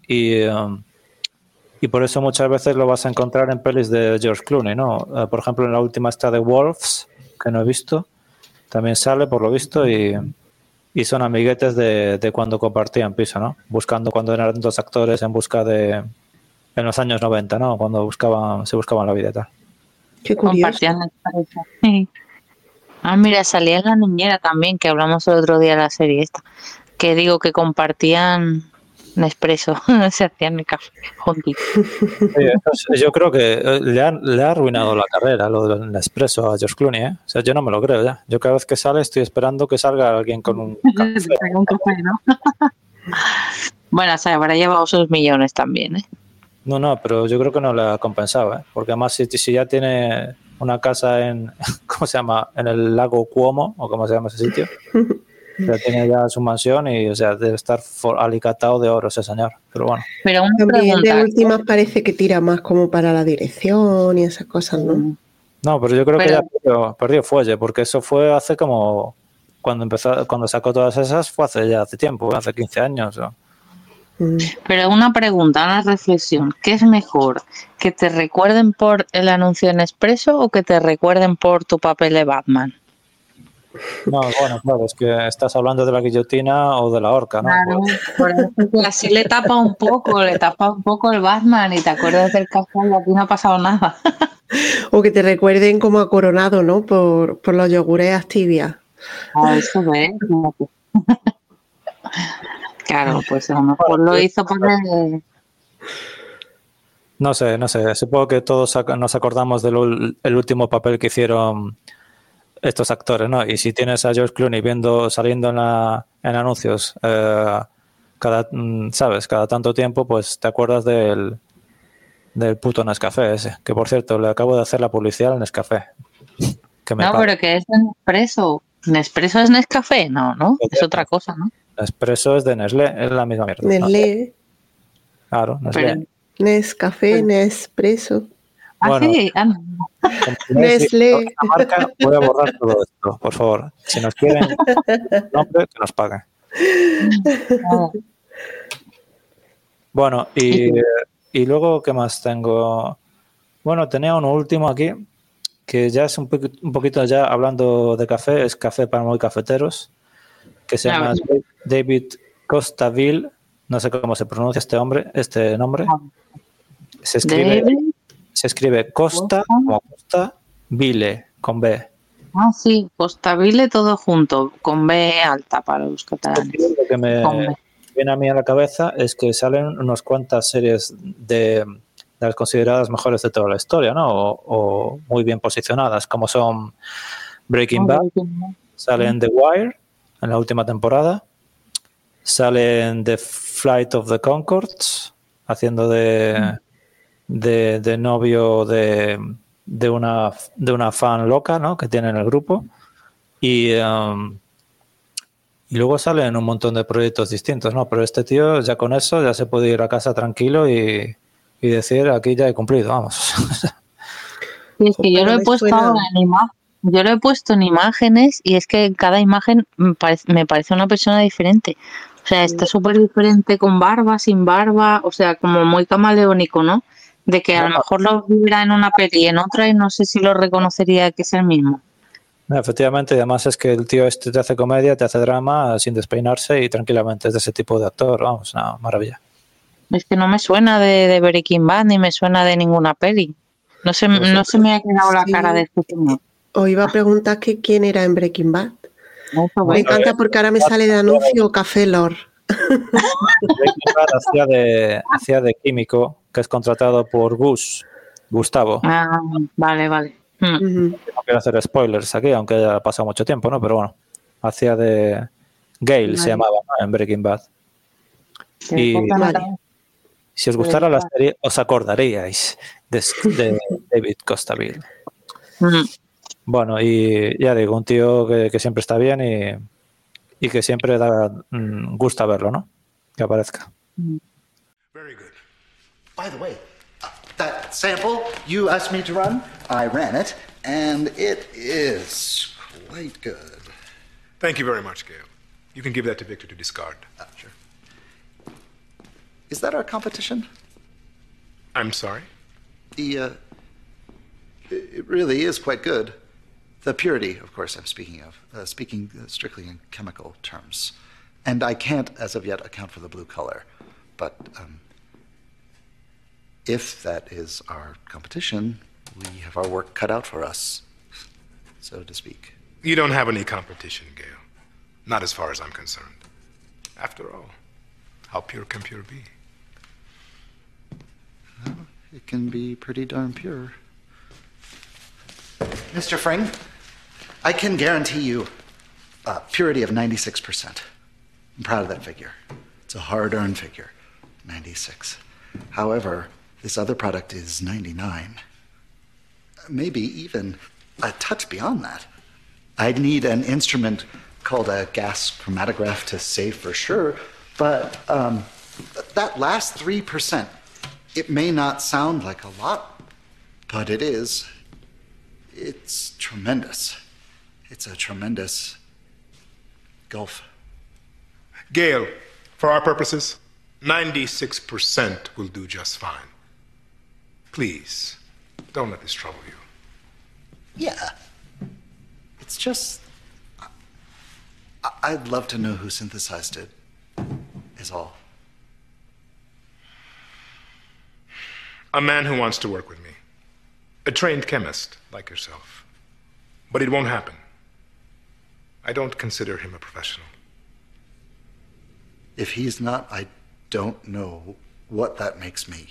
Y por eso muchas veces lo vas a encontrar en pelis de George Clooney, ¿no? Por ejemplo, en la última está de Wolves, que no he visto. También sale, por lo visto, y son amiguetes de cuando compartían piso, ¿no? Cuando eran dos actores en busca de... En los años 90, ¿no? Cuando se buscaban la vida y tal. Qué curioso. Compartían la pareja. Sí. Ah, mira, salía en La Niñera también, que hablamos el otro día de la serie esta. Que digo que compartían Nespresso, se hacían el café juntitos. Sí, yo creo que le ha arruinado la carrera lo del Nespresso a George Clooney, ¿eh? O sea, yo no me lo creo ya. Yo cada vez que sale estoy esperando que salga alguien con un café. Un café, ¿no? Bueno, o sea, habrá llevado sus millones también, ¿eh? No, pero yo creo que no le ha compensado, ¿eh? Porque además si ya tiene una casa en, ¿cómo se llama? En el lago Cuomo, o cómo se llama ese sitio. Ya tiene ya su mansión y, o sea, debe estar alicatado de oro ese señor. Pero bueno. Pero una También pregunta. de últimas parece que tira más como para la dirección y esas cosas, ¿no? No, pero yo creo que ya perdió fuelle, porque eso fue hace como... Cuando sacó todas esas fue hace tiempo, hace 15 años. ¿No? Pero una pregunta, una reflexión. ¿Qué es mejor? ¿Que te recuerden por el anuncio en Nespresso o que te recuerden por tu papel de Batman? No, bueno, claro, es que estás hablando de la guillotina o de la horca, ¿no? Claro, por eso que así le tapa un poco el Batman y te acuerdas del café y aquí no ha pasado nada. O que te recuerden como a Coronado, ¿no? Por los yogures Activia. Ah, eso ves. Claro, pues a lo mejor lo hizo por el... No sé. Supongo que todos nos acordamos del último papel que hicieron estos actores, ¿no? Y si tienes a George Clooney saliendo en anuncios cada tanto tiempo, pues te acuerdas del puto Nescafé ese. Que por cierto, le acabo de hacer la publicidad al Nescafé. No, pero que es Nespresso. ¿Nespresso es Nescafé? No, es otra cosa, ¿no? Nespresso es de Nestlé, es la misma mierda. Nestlé. ¿No? Claro, Nestlé. Pero... Nescafé, Nespresso. Bueno, sí. Nestlé. Marca, voy a borrar todo esto, por favor. Si nos quieren nombre, que nos paguen. Bueno, y luego, ¿qué más tengo? Bueno, tenía uno último aquí, que ya es un poquito ya hablando de café, es café para muy cafeteros, que se llama David Costaville, no sé cómo se pronuncia este nombre. Se escribe Costa como Costa, Vile, con B. Ah, sí, Costaville todo junto, con B alta para los catalanes. Lo que me viene a mí a la cabeza es que salen unas cuantas series de las consideradas mejores de toda la historia, ¿no? O muy bien posicionadas, como son Breaking Bad, salen The Wire en la última temporada, salen The Flight of the Conchords, haciendo de novio de una fan loca, ¿no? Que tiene en el grupo, y luego salen un montón de proyectos distintos, ¿no? Pero este tío ya con eso ya se puede ir a casa tranquilo y decir, aquí ya he cumplido, vamos. Sí, es que yo lo he puesto ahora en imagen. Yo lo he puesto en imágenes y es que cada imagen me parece una persona diferente. O sea, está súper diferente con barba, sin barba, o sea, como muy camaleónico, ¿no? De que a lo mejor lo viera en una peli y en otra y no sé si lo reconocería que es el mismo. No, efectivamente, y además es que el tío este te hace comedia, te hace drama sin despeinarse y tranquilamente es de ese tipo de actor, vamos, una maravilla. Es que no me suena de Breaking Bad ni me suena de ninguna peli. No se me ha quedado la cara de este señor. Os iba a preguntar que quién era en Breaking Bad. Me encanta porque ahora me sale de anuncio Café Lord. Breaking Bad hacía de químico, que es contratado por Gustavo. Ah, vale. No quiero hacer spoilers aquí, aunque haya pasado mucho tiempo, ¿no? Pero bueno, hacía de Gale, se llamaba, ¿no? En Breaking Bad. Y si os gustara la serie, os acordaríais de David Costabile. Bueno, y ya digo, un tío que siempre está bien y que siempre gusta verlo, ¿no? Que aparezca. Very good. By the way, that sample you asked me to run, I ran it, and it is quite good. Thank you very much, Gail. You can give that to Victor to discard. Sure. Is that our competition? I'm sorry? It really is quite good. The purity, of course, I'm speaking of, speaking strictly in chemical terms. And I can't, as of yet, account for the blue color. But if that is our competition, we have our work cut out for us, so to speak. You don't have any competition, Gail. Not as far as I'm concerned. After all, how pure can pure be? Well, it can be pretty darn pure. Mr. Fring, I can guarantee you purity of 96%. I'm proud of that figure. It's a hard-earned figure, 96. However, this other product is 99. Maybe even a touch beyond that. I'd need an instrument called a gas chromatograph to say for sure, but that last 3%, it may not sound like a lot, but it is. It's tremendous. It's a tremendous gulf. Gail, for our purposes, 96% will do just fine. Please, don't let this trouble you. Yeah. It's just... I'd love to know who synthesized it, is all. A man who wants to work with me. A trained chemist, like yourself. But it won't happen. I don't consider him a professional. If he's not, I don't know what that makes me.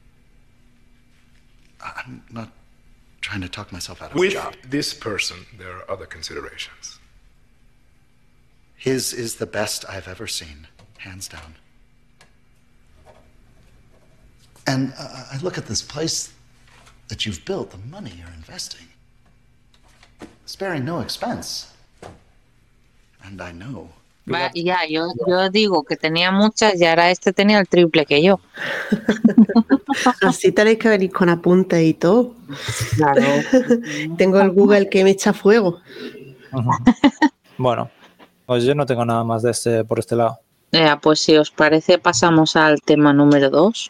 I'm not trying to talk myself out of a job. With this person, there are other considerations. His is the best I've ever seen, hands down. And I look at this place that you've built, the money you're investing, sparing no expense. And I know. Ya, yo digo que tenía muchas y ahora este tenía el triple que yo. Así tenéis que venir con apuntes y todo. Claro. Tengo el Google que me echa fuego. Bueno, pues yo no tengo nada más por este lado. Pues si os parece pasamos al tema número 2.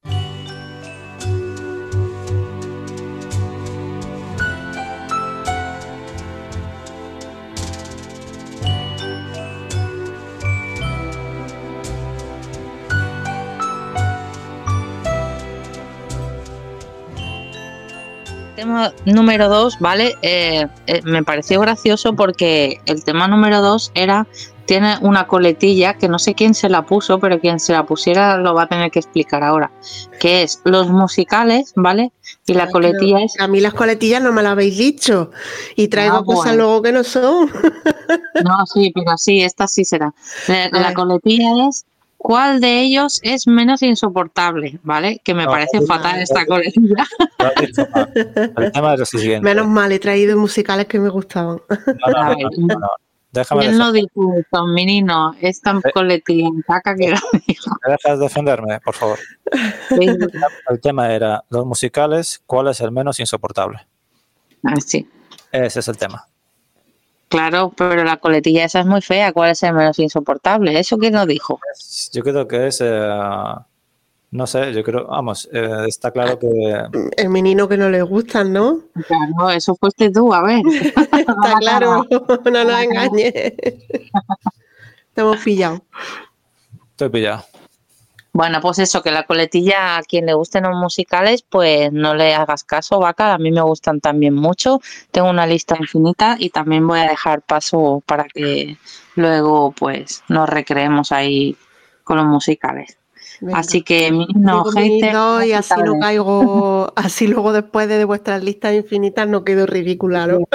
Tema número 2, ¿vale? Me pareció gracioso porque el tema número 2 tiene una coletilla que no sé quién se la puso, pero quien se la pusiera lo va a tener que explicar ahora, que es los musicales, ¿vale? Y la coletilla es... A mí las coletillas no me las habéis dicho y traigo cosas luego que no son. No, sí, pero sí, esta sí será. La coletilla es... ¿Cuál de ellos es menos insoportable? ¿Vale? Que me parece fatal esta coletilla. El tema es lo siguiente. Menos mal, he traído musicales que me gustaban. No. Déjame ¿Quién lo dijo esto, menino? Es tan coletilla en caca que lo dijo. ¿Me dejas defenderme, por favor? Sí. El tema era los musicales, ¿cuál es el menos insoportable? Sí. Ese es el tema. Claro, pero la coletilla esa es muy fea. ¿Cuál es el menos insoportable? ¿Eso quién lo dijo? Yo creo que es... no sé, yo creo... Vamos, está claro que... El menino que no le gustan, ¿no? Claro, eso fuiste tú, a ver. Está claro, no nos engañes. Estamos pillados. Estoy pillado. Bueno, pues eso, que la coletilla, a quien le gusten los musicales, pues no le hagas caso, Vaca. A mí me gustan también mucho. Tengo una lista infinita y también voy a dejar paso para que luego pues nos recreemos ahí con los musicales. Venga. Así que no, Digo mis hater, dos y así no musicales. caigo, así luego después de vuestras listas infinitas no quedo ridícula, ¿no?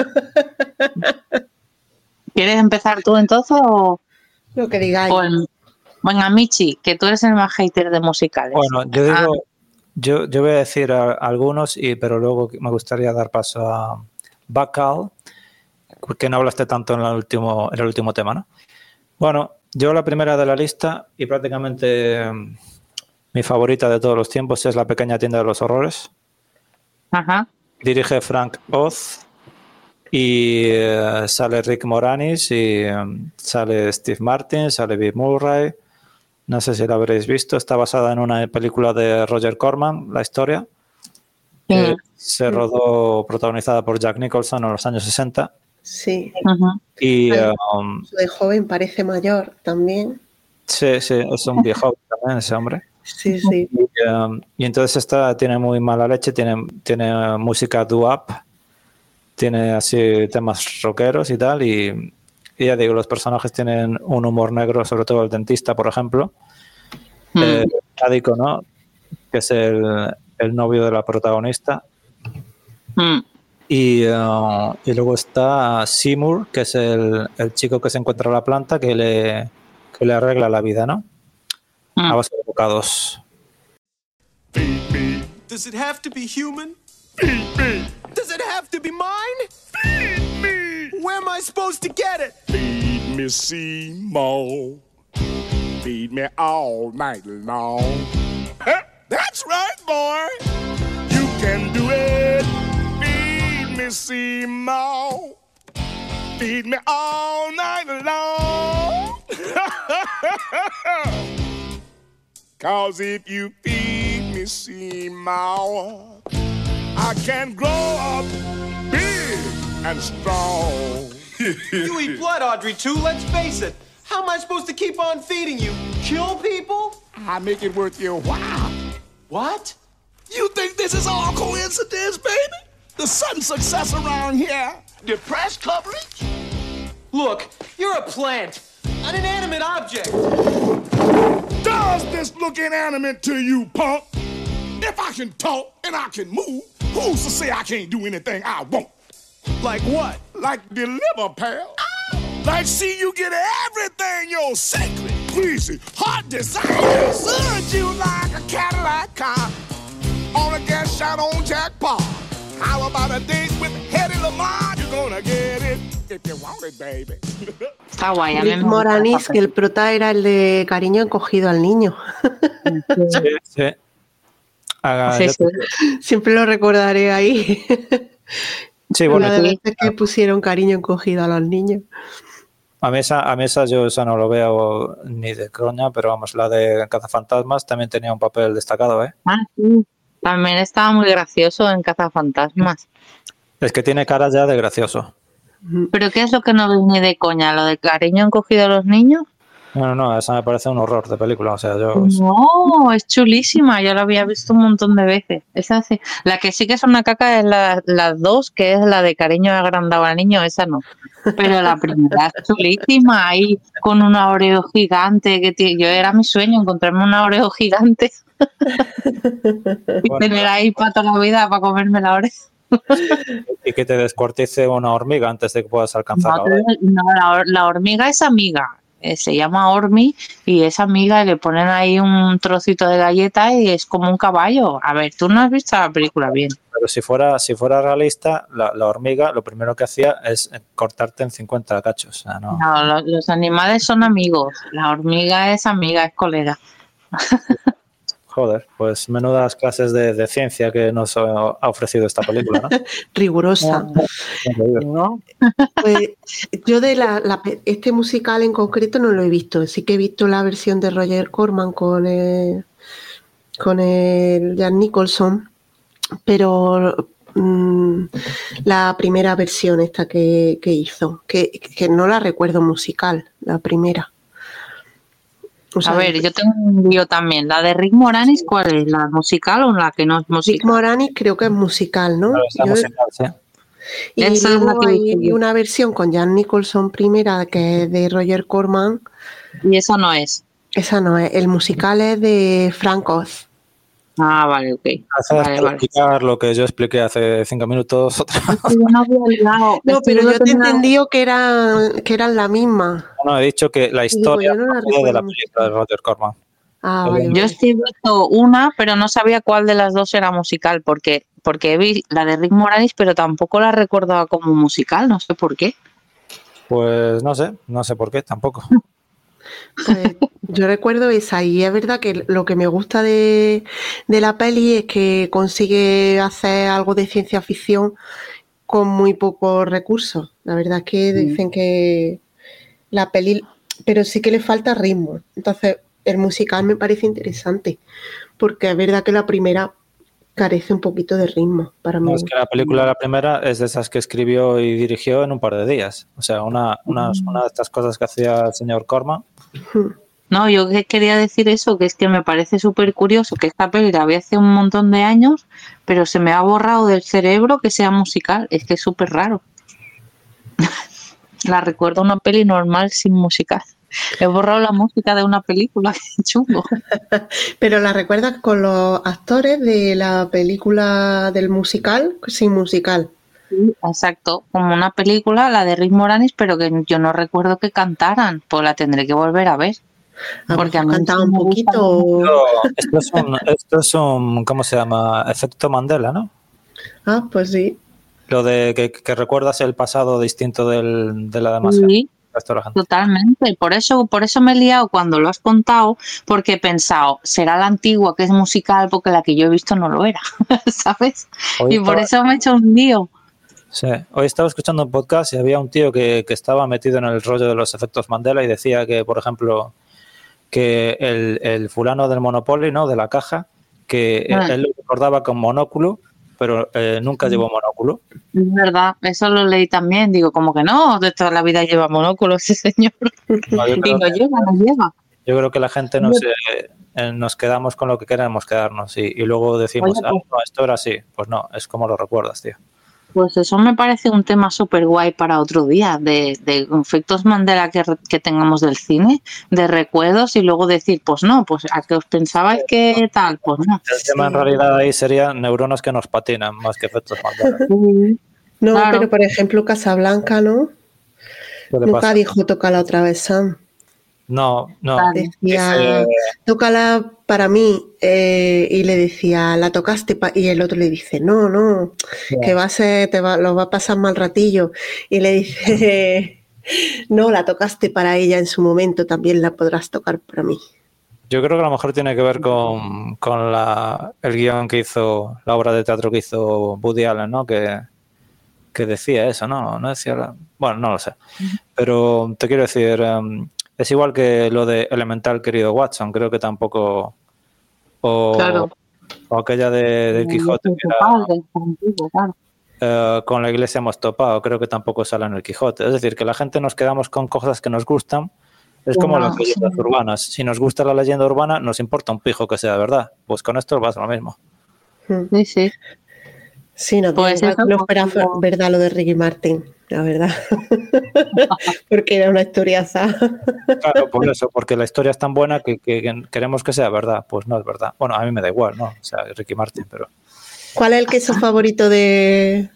¿Quieres empezar tú entonces o...? Lo que digáis. Venga, Michi, que tú eres el más hater de musicales. Bueno, yo digo, yo voy a decir algunos, pero luego me gustaría dar paso a Bacal, porque no hablaste tanto en el último tema, ¿no? Bueno, yo la primera de la lista y prácticamente mi favorita de todos los tiempos es La pequeña tienda de los horrores. Ajá. Dirige Frank Oz y sale Rick Moranis y sale Steve Martin, sale Bill Murray. No sé si la habréis visto. Está basada en una película de Roger Corman, la historia. Que se rodó protagonizada por Jack Nicholson en los años 60. Sí. Y de joven parece mayor también. sí, es un viejo también ese hombre. Sí. Y entonces esta tiene muy mala leche, tiene música doo-wop, tiene así temas rockeros y tal, y ya digo, los personajes tienen un humor negro, sobre todo el dentista, por ejemplo. Sádico, ¿no? Que es el novio de la protagonista. Y luego está Seymour, que es el chico que se encuentra la planta que le arregla la vida, ¿no? A base de bocados. Does it have to be human? Feed me. Does it have to be mine? Feed me. Where am I supposed to get it? Feed me, Seymour. Feed me all night long. That's right, boy. You can do it. Feed me, Seymour. Feed me all night long. 'Cause if you feed me, Seymour, I can grow up big and strong. You eat blood, Audrey, too. Let's face it. How am I supposed to keep on feeding you? Kill people? I make it worth your while. What? You think this is all coincidence, baby? The sudden success around here. The press coverage? Look, you're a plant. An inanimate object. Does this look inanimate to you, punk? If I can talk and I can move, who's to say I can't do anything I want? Like what? Like deliver, pal. Like see you get everything your sacred, greasy, hot desire. Serve you like a Cadillac car on a gas shot on jackpot. How about a date with Hedy Lamar? You're gonna get it if you want it, baby. Está guay. A mí Rick me gusta Moranis, esta que el prota era el de Cariño encogido al niño. Sí. Siempre lo recordaré ahí. Sí, bueno, una de las veces que pusieron Cariño encogido a los niños. a mí esa yo no lo veo ni de coña, pero vamos, la de Cazafantasmas también tenía un papel destacado, ¿eh? Ah, sí. También estaba muy gracioso en Cazafantasmas. Es que tiene cara ya de gracioso. ¿Pero qué es lo que no ves ni de coña? ¿Lo de Cariño encogido a los niños? No, esa me parece un horror de película, o sea, yo... No, es chulísima, yo la había visto un montón de veces. Esa sí. La que sí que es una caca es las dos, que es la de Cariño agrandado al niño, esa no. Pero la primera es chulísima, ahí con una Oreo gigante, yo era mi sueño encontrarme una Oreo gigante y tener ahí para toda la vida para comerme la Oreo. Y que te descuartice una hormiga antes de que puedas alcanzarla. No, la hormiga es amiga. Se llama Ormi y es amiga y le ponen ahí un trocito de galleta y es como un caballo. A ver, tú no has visto la película bien. Pero si fuera realista, la hormiga lo primero que hacía es cortarte en 50 cachos. O sea, no. No, los animales son amigos. La hormiga es amiga, es colega. Joder, pues menudas clases de ciencia que nos ha ofrecido esta película, ¿no? Rigurosa. ¿No? Pues yo de este musical en concreto no lo he visto. Sí que he visto la versión de Roger Corman con el Jack Nicholson, pero la primera versión esta que hizo, que no la recuerdo musical, la primera. O sea, a ver, yo tengo un lío también. ¿La de Rick Moranis cuál es? ¿La musical o la que no es musical? Rick Moranis creo que es musical, ¿no? Claro, está musical, sí. Y Esa es la luego que hay dije yo. una versión con Jan Nicholson primera, que es de Roger Corman. Y esa no es. Esa no es. El musical es de Frank Oz. Ah, vale, ok. Haces explicar lo que yo expliqué hace 5 minutos. No, pero yo te he entendido que eran la misma. No, he dicho que la historia yo no la es de recuerdo la mucho. película de Roger Corman. Ah, vale. Yo estoy viendo una, pero no sabía cuál de las dos era musical, porque vi la de Rick Moranis, pero tampoco la recordaba como musical, no sé por qué. Pues no sé por qué tampoco. Pues yo recuerdo esa, y es verdad que lo que me gusta de la peli es que consigue hacer algo de ciencia ficción con muy pocos recursos. La verdad es que dicen que la peli, pero sí que le falta ritmo. Entonces, el musical me parece interesante, porque es verdad que la primera carece un poquito de ritmo para mí. No, es que la película, la primera, es de esas que escribió y dirigió en un par de días. O sea, una de estas cosas que hacía el señor Corman. No, yo quería decir eso, que es que me parece súper curioso que esta peli la vi hace un montón de años, pero se me ha borrado del cerebro que sea musical. Es que es súper raro. La recuerdo una peli normal sin musical. He borrado la música de una película, qué chungo. Pero la recuerdas con los actores de la película del musical, sin musical. Sí, exacto, como una película, la de Rick Moranis, pero que yo no recuerdo que cantaran, pues la tendré que volver a ver. Porque a mí cantaba un me gusta poquito. Esto es un, ¿cómo se llama? Efecto Mandela, ¿no? Ah, pues sí. Lo de que recuerdas el pasado distinto de la demás Sí. gente. Totalmente, por eso me he liado cuando lo has contado, porque he pensado, será la antigua que es musical, porque la que yo he visto no lo era, ¿sabes? Hoy Y por estaba- eso me he hecho un lío. Sí, hoy estaba escuchando un podcast y había un tío que estaba metido en el rollo de los efectos Mandela y decía que, por ejemplo, que el fulano del Monopoly, ¿no? De la caja, que él lo recordaba con monóculo, pero nunca llevó monóculo. Es verdad, eso lo leí también, digo, como que no, de toda la vida lleva monóculo ese señor. No, yo Y creo no que- lleva. Yo creo que la gente nos quedamos con lo que queremos quedarnos y luego decimos, Oye, pues- no, esto era así. Pues no, es como lo recuerdas, tío. Pues eso me parece un tema súper guay para otro día, de efectos Mandela que tengamos del cine, de recuerdos y luego decir, pues no, pues a que os pensabais que tal, pues no. El tema en realidad ahí sería neuronas que nos patinan más que efectos Mandela. No, Claro. pero por ejemplo Casablanca, ¿no? ¿Qué le Nunca pasa? dijo tócala otra vez, Sam. No. Decía, Dice- tócala para mí, y le decía, la tocaste, y el otro le dice, no, que va a ser, lo va a pasar mal ratillo, y le dice, no, la tocaste para ella en su momento, también la podrás tocar para mí. Yo creo que a lo mejor tiene que ver con el guión que hizo, la obra de teatro que hizo Woody Allen, ¿no? Que decía eso, ¿no? No decía... Bueno, no lo sé. Pero te quiero decir, es igual que lo de Elemental, querido Watson. Creo que tampoco... Claro. O aquella del Quijote, que era, con la iglesia hemos topado. Creo que tampoco sale en el Quijote. Es decir, que la gente nos quedamos con cosas que nos gustan. Es como las leyendas urbanas. Si nos gusta la leyenda urbana, nos importa un pijo que sea verdad. Pues con esto va a ser lo mismo. Sí, sí. Sí, no, Pues igual eso, no fuera verdad lo de Ricky Martin, la verdad. Porque era una historiaza. Claro, por eso, porque la historia es tan buena que queremos que sea verdad. Pues no es verdad. Bueno, a mí me da igual, ¿no? O sea, Ricky Martin, pero... ¿Cuál es el queso favorito del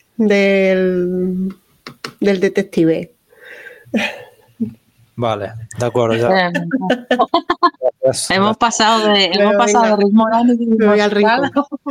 detective? Vale, de acuerdo, ya. Hemos pasado de Rick Moranis y me voy al rincón.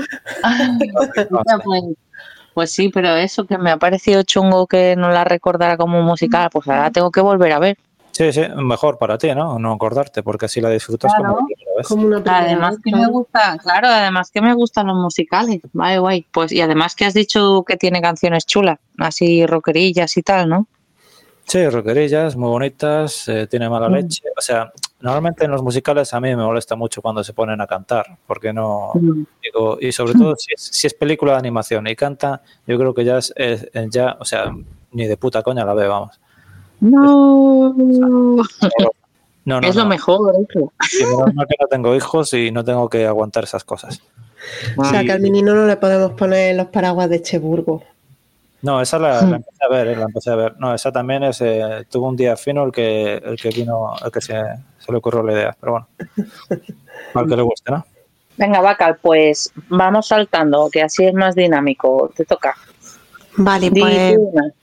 Pues sí, pero eso que me ha parecido chungo que no la recordara como musical, pues ahora tengo que volver a ver. Sí, mejor para ti, ¿no? No acordarte, porque así la disfrutas Claro. como la primera vez. Además que me gusta, claro, además que me gustan los musicales. Vale, guay. Pues y además que has dicho que tiene canciones chulas, así rockerillas y tal, ¿no? Sí, rockerillas, muy bonitas, tiene mala leche. O sea, normalmente en los musicales a mí me molesta mucho cuando se ponen a cantar, porque no... Digo, y sobre todo si es película de animación y canta, yo creo que ya, o sea, ni de puta coña la veo, vamos. No. No, es lo mejor, eso. Sí, menos mal que no tengo hijos y no tengo que aguantar esas cosas. O sea, que al menino no le podemos poner los paraguas de Cheburgo. No, esa la empecé a ver, No, esa también es tuvo un día fino el que vino, el que se le ocurrió la idea, pero bueno. Al que le guste, ¿no? Venga, Bacal, pues vamos saltando, que así es más dinámico. Te toca. Vale, pues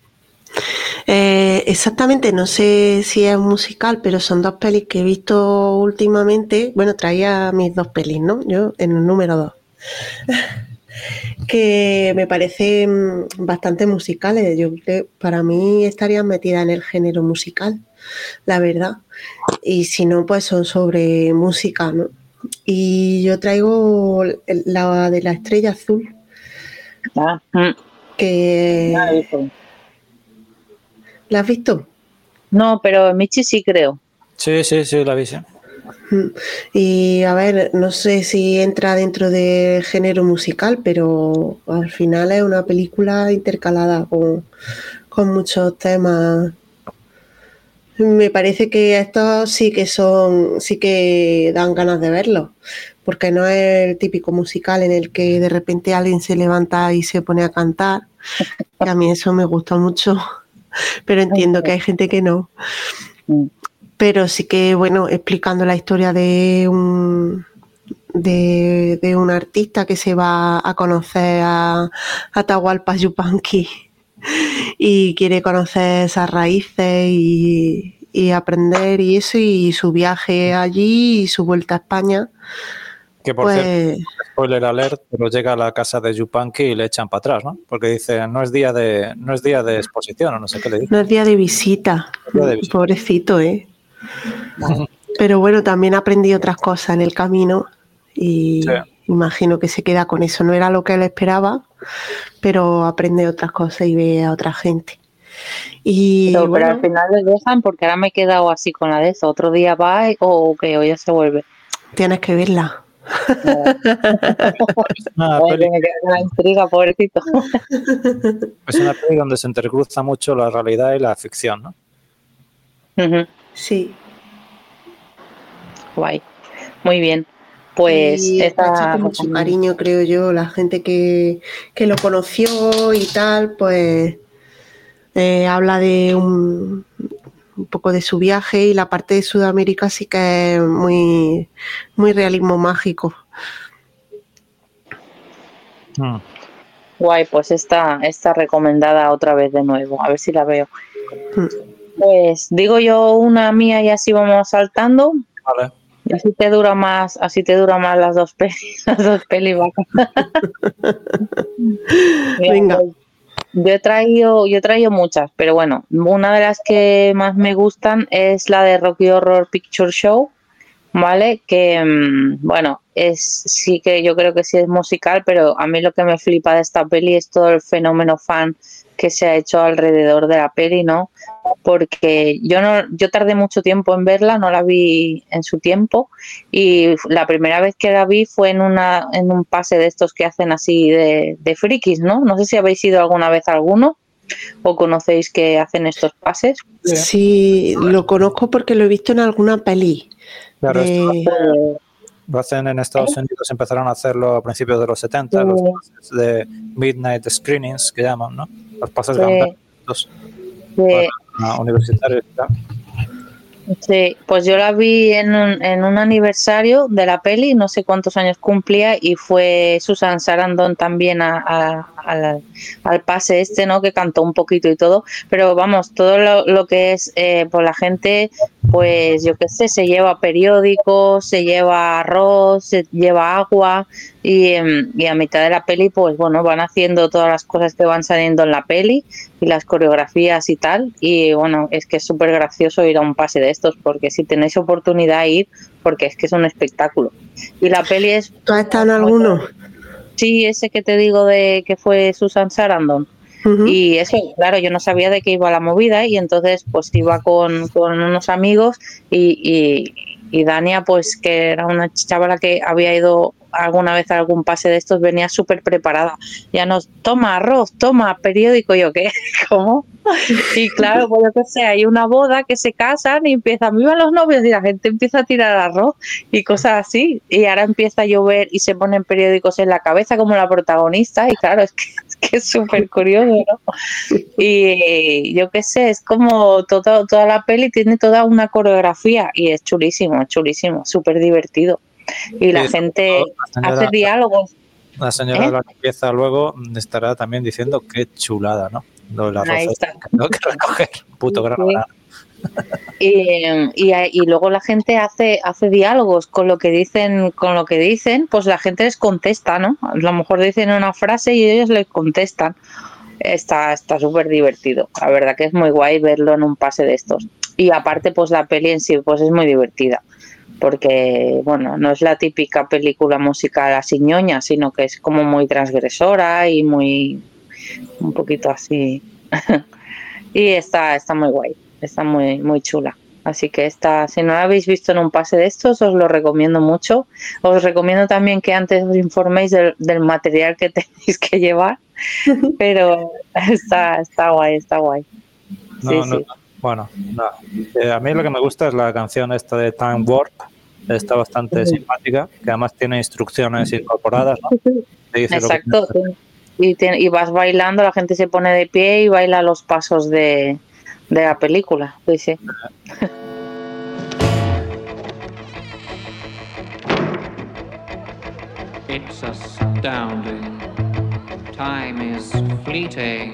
exactamente, no sé si es un musical, pero son 2 pelis que he visto últimamente. Bueno, traía mis 2 pelis, ¿no? Yo en el número 2. Que me parecen bastante musicales. Yo creo que para mí estarían metidas en el género musical, la verdad. Y si no, pues son sobre música, ¿no? Y yo traigo la de La Estrella Azul. Que... ¿La has visto? No, pero Michi sí creo. Sí, la vi, sí. Y a ver, no sé si entra dentro del género musical, pero al final es una película intercalada con muchos temas. Me parece que estos sí que dan ganas de verlos, porque no es el típico musical en el que de repente alguien se levanta y se pone a cantar. Y a mí eso me gusta mucho, pero entiendo que hay gente que no. Pero sí que, bueno, explicando la historia de un artista que se va a conocer a Atahualpa Yupanqui y quiere conocer esas raíces y aprender y eso, y su viaje allí y su vuelta a España. Que por cierto, spoiler alert, pero llega a la casa de Yupanqui y le echan para atrás, ¿no? Porque dice, no es día de exposición, o no sé qué le dice. No es día de visita. Pobrecito, ¿eh? Pero bueno, también aprendí otras cosas en el camino y imagino que se queda con eso. No era lo que él esperaba, pero aprende otras cosas y ve a otra gente. Pero al final les dejan, porque ahora me he quedado así con la de eso. Otro día va o ya se vuelve. Tienes que verla. Me queda la intriga, pobrecito. Es una peli donde se entrecruza mucho la realidad y la ficción, ¿no? Sí. Guay. Muy bien. Pues y está con mucho cariño, creo yo, la gente que lo conoció y tal, pues habla de un poco de su viaje, y la parte de Sudamérica sí que es muy, muy realismo mágico. Guay, pues está recomendada otra vez de nuevo, a ver si la veo. Pues digo yo una mía y así vamos saltando. Vale. Y así te dura más las dos pelis, Venga. Yo he traído muchas, pero bueno, una de las que más me gustan es la de Rocky Horror Picture Show, ¿vale? Que, bueno, sí que yo creo que sí es musical, pero a mí lo que me flipa de esta peli es todo el fenómeno fan que se ha hecho alrededor de la peli, ¿no? Porque yo tardé mucho tiempo en verla, no la vi en su tiempo, y la primera vez que la vi fue en un pase de estos que hacen así de frikis, ¿no? No sé si habéis ido alguna vez a alguno o conocéis que hacen estos pases. Sí, lo conozco porque lo he visto en alguna peli. Claro, lo hacen en Estados Unidos, empezaron a hacerlo a principios de los 70, los pases de Midnight Screenings, que llaman, ¿no? Los pases gratuitos universitarios. Sí, pues yo la vi en un aniversario de la peli, no sé cuántos años cumplía, y fue Susan Sarandon también al pase este, ¿no? Que cantó un poquito y todo, pero vamos, todo lo que es, pues la gente, pues yo qué sé, se lleva periódicos, se lleva arroz, se lleva agua, y a mitad de la peli, pues bueno, van haciendo todas las cosas que van saliendo en la peli y las coreografías y tal, y bueno, es que es súper gracioso ir a un pase de estos, porque si tenéis oportunidad ir, porque es que es un espectáculo. Y la peli es... ¿Tú has estado en alguno? Sí, ese que te digo de que fue Susan Sarandon. Y eso, claro, yo no sabía de qué iba la movida, y entonces pues iba con unos amigos y Dania, pues que era una chavala que había ido alguna vez a algún pase de estos, venía súper preparada. Ya nos toma arroz, toma periódico, yo qué, ¿cómo? Y claro, pues yo que sé, hay una boda que se casan y empiezan, vivan los novios, y la gente empieza a tirar arroz y cosas así. Y ahora empieza a llover y se ponen periódicos en la cabeza como la protagonista. Y claro, es que es súper curioso, ¿no? Y yo qué sé, es como toda la peli tiene toda una coreografía y es chulísimo, súper divertido. Y la gente hace diálogos. La señora de la limpieza luego estará también diciendo qué chulada, ¿no? Lo del arroz. Ahí está. Tengo que recoger, puto grano. Y luego la gente hace diálogos con lo que dicen, pues la gente les contesta, ¿no? A lo mejor dicen una frase y ellos les contestan. Está súper divertido. La verdad que es muy guay verlo en un pase de estos. Y aparte, pues la peli en sí pues es muy divertida. Porque, bueno, no es la típica película musical así ñoña, sino que es como muy transgresora y un poquito así. Y está muy guay, está muy chula. Así que si no la habéis visto en un pase de estos, os lo recomiendo mucho. Os recomiendo también que antes os informéis del material que tenéis que llevar, pero está guay. Sí. Bueno, no. A mí lo que me gusta es la canción esta de Time Warp. Está bastante simpática, que además tiene instrucciones incorporadas, ¿no? Dice exacto. Y vas bailando, la gente se pone de pie y baila los pasos de la película. Sí. It's astounding. Time is fleeting.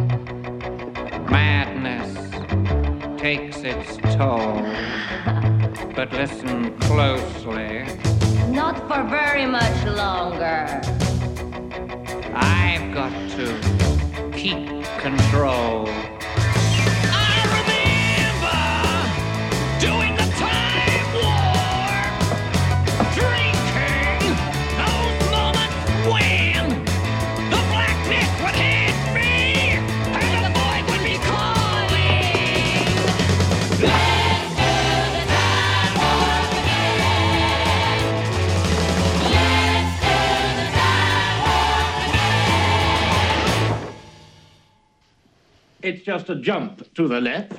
Madness takes its toll. But listen closely. Not for very much longer. I've got to keep control. I remember doing the time warp, drinking those moments when the blackness would hit me and the void would be calling. Let's do the time warp again. Let's do the time warp again. It's just a jump to the left.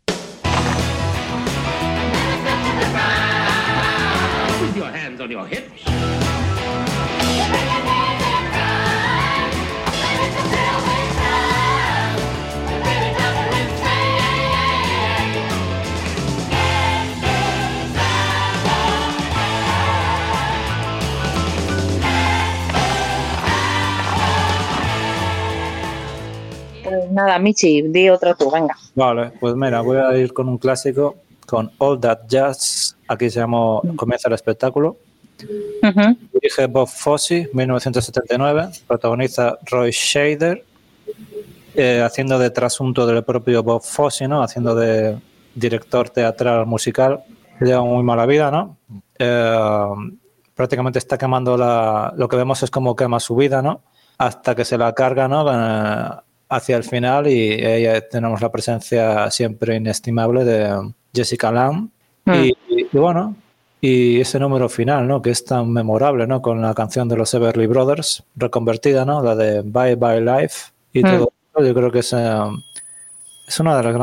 With your hands on your hips. Pues nada, Michi, di otro tú, venga. Vale, pues mira, voy a ir con un clásico, con All That Jazz. Aquí comienza el espectáculo. Dirige Bob Fosse, 1979. Protagoniza Roy Scheider, haciendo de trasunto del propio Bob Fosse, ¿no? Haciendo de director teatral musical. Lleva muy mala vida, ¿no? Prácticamente está quemando lo que vemos es como quema su vida, ¿no? Hasta que se la carga, ¿no? Hacia el final, y ahí tenemos la presencia siempre inestimable de Jessica Lange. Y bueno, y ese número final, ¿no? Que es tan memorable, ¿no? Con la canción de los Everly Brothers reconvertida, ¿no? La de Bye Bye Life y todo eso. Yo creo que es una de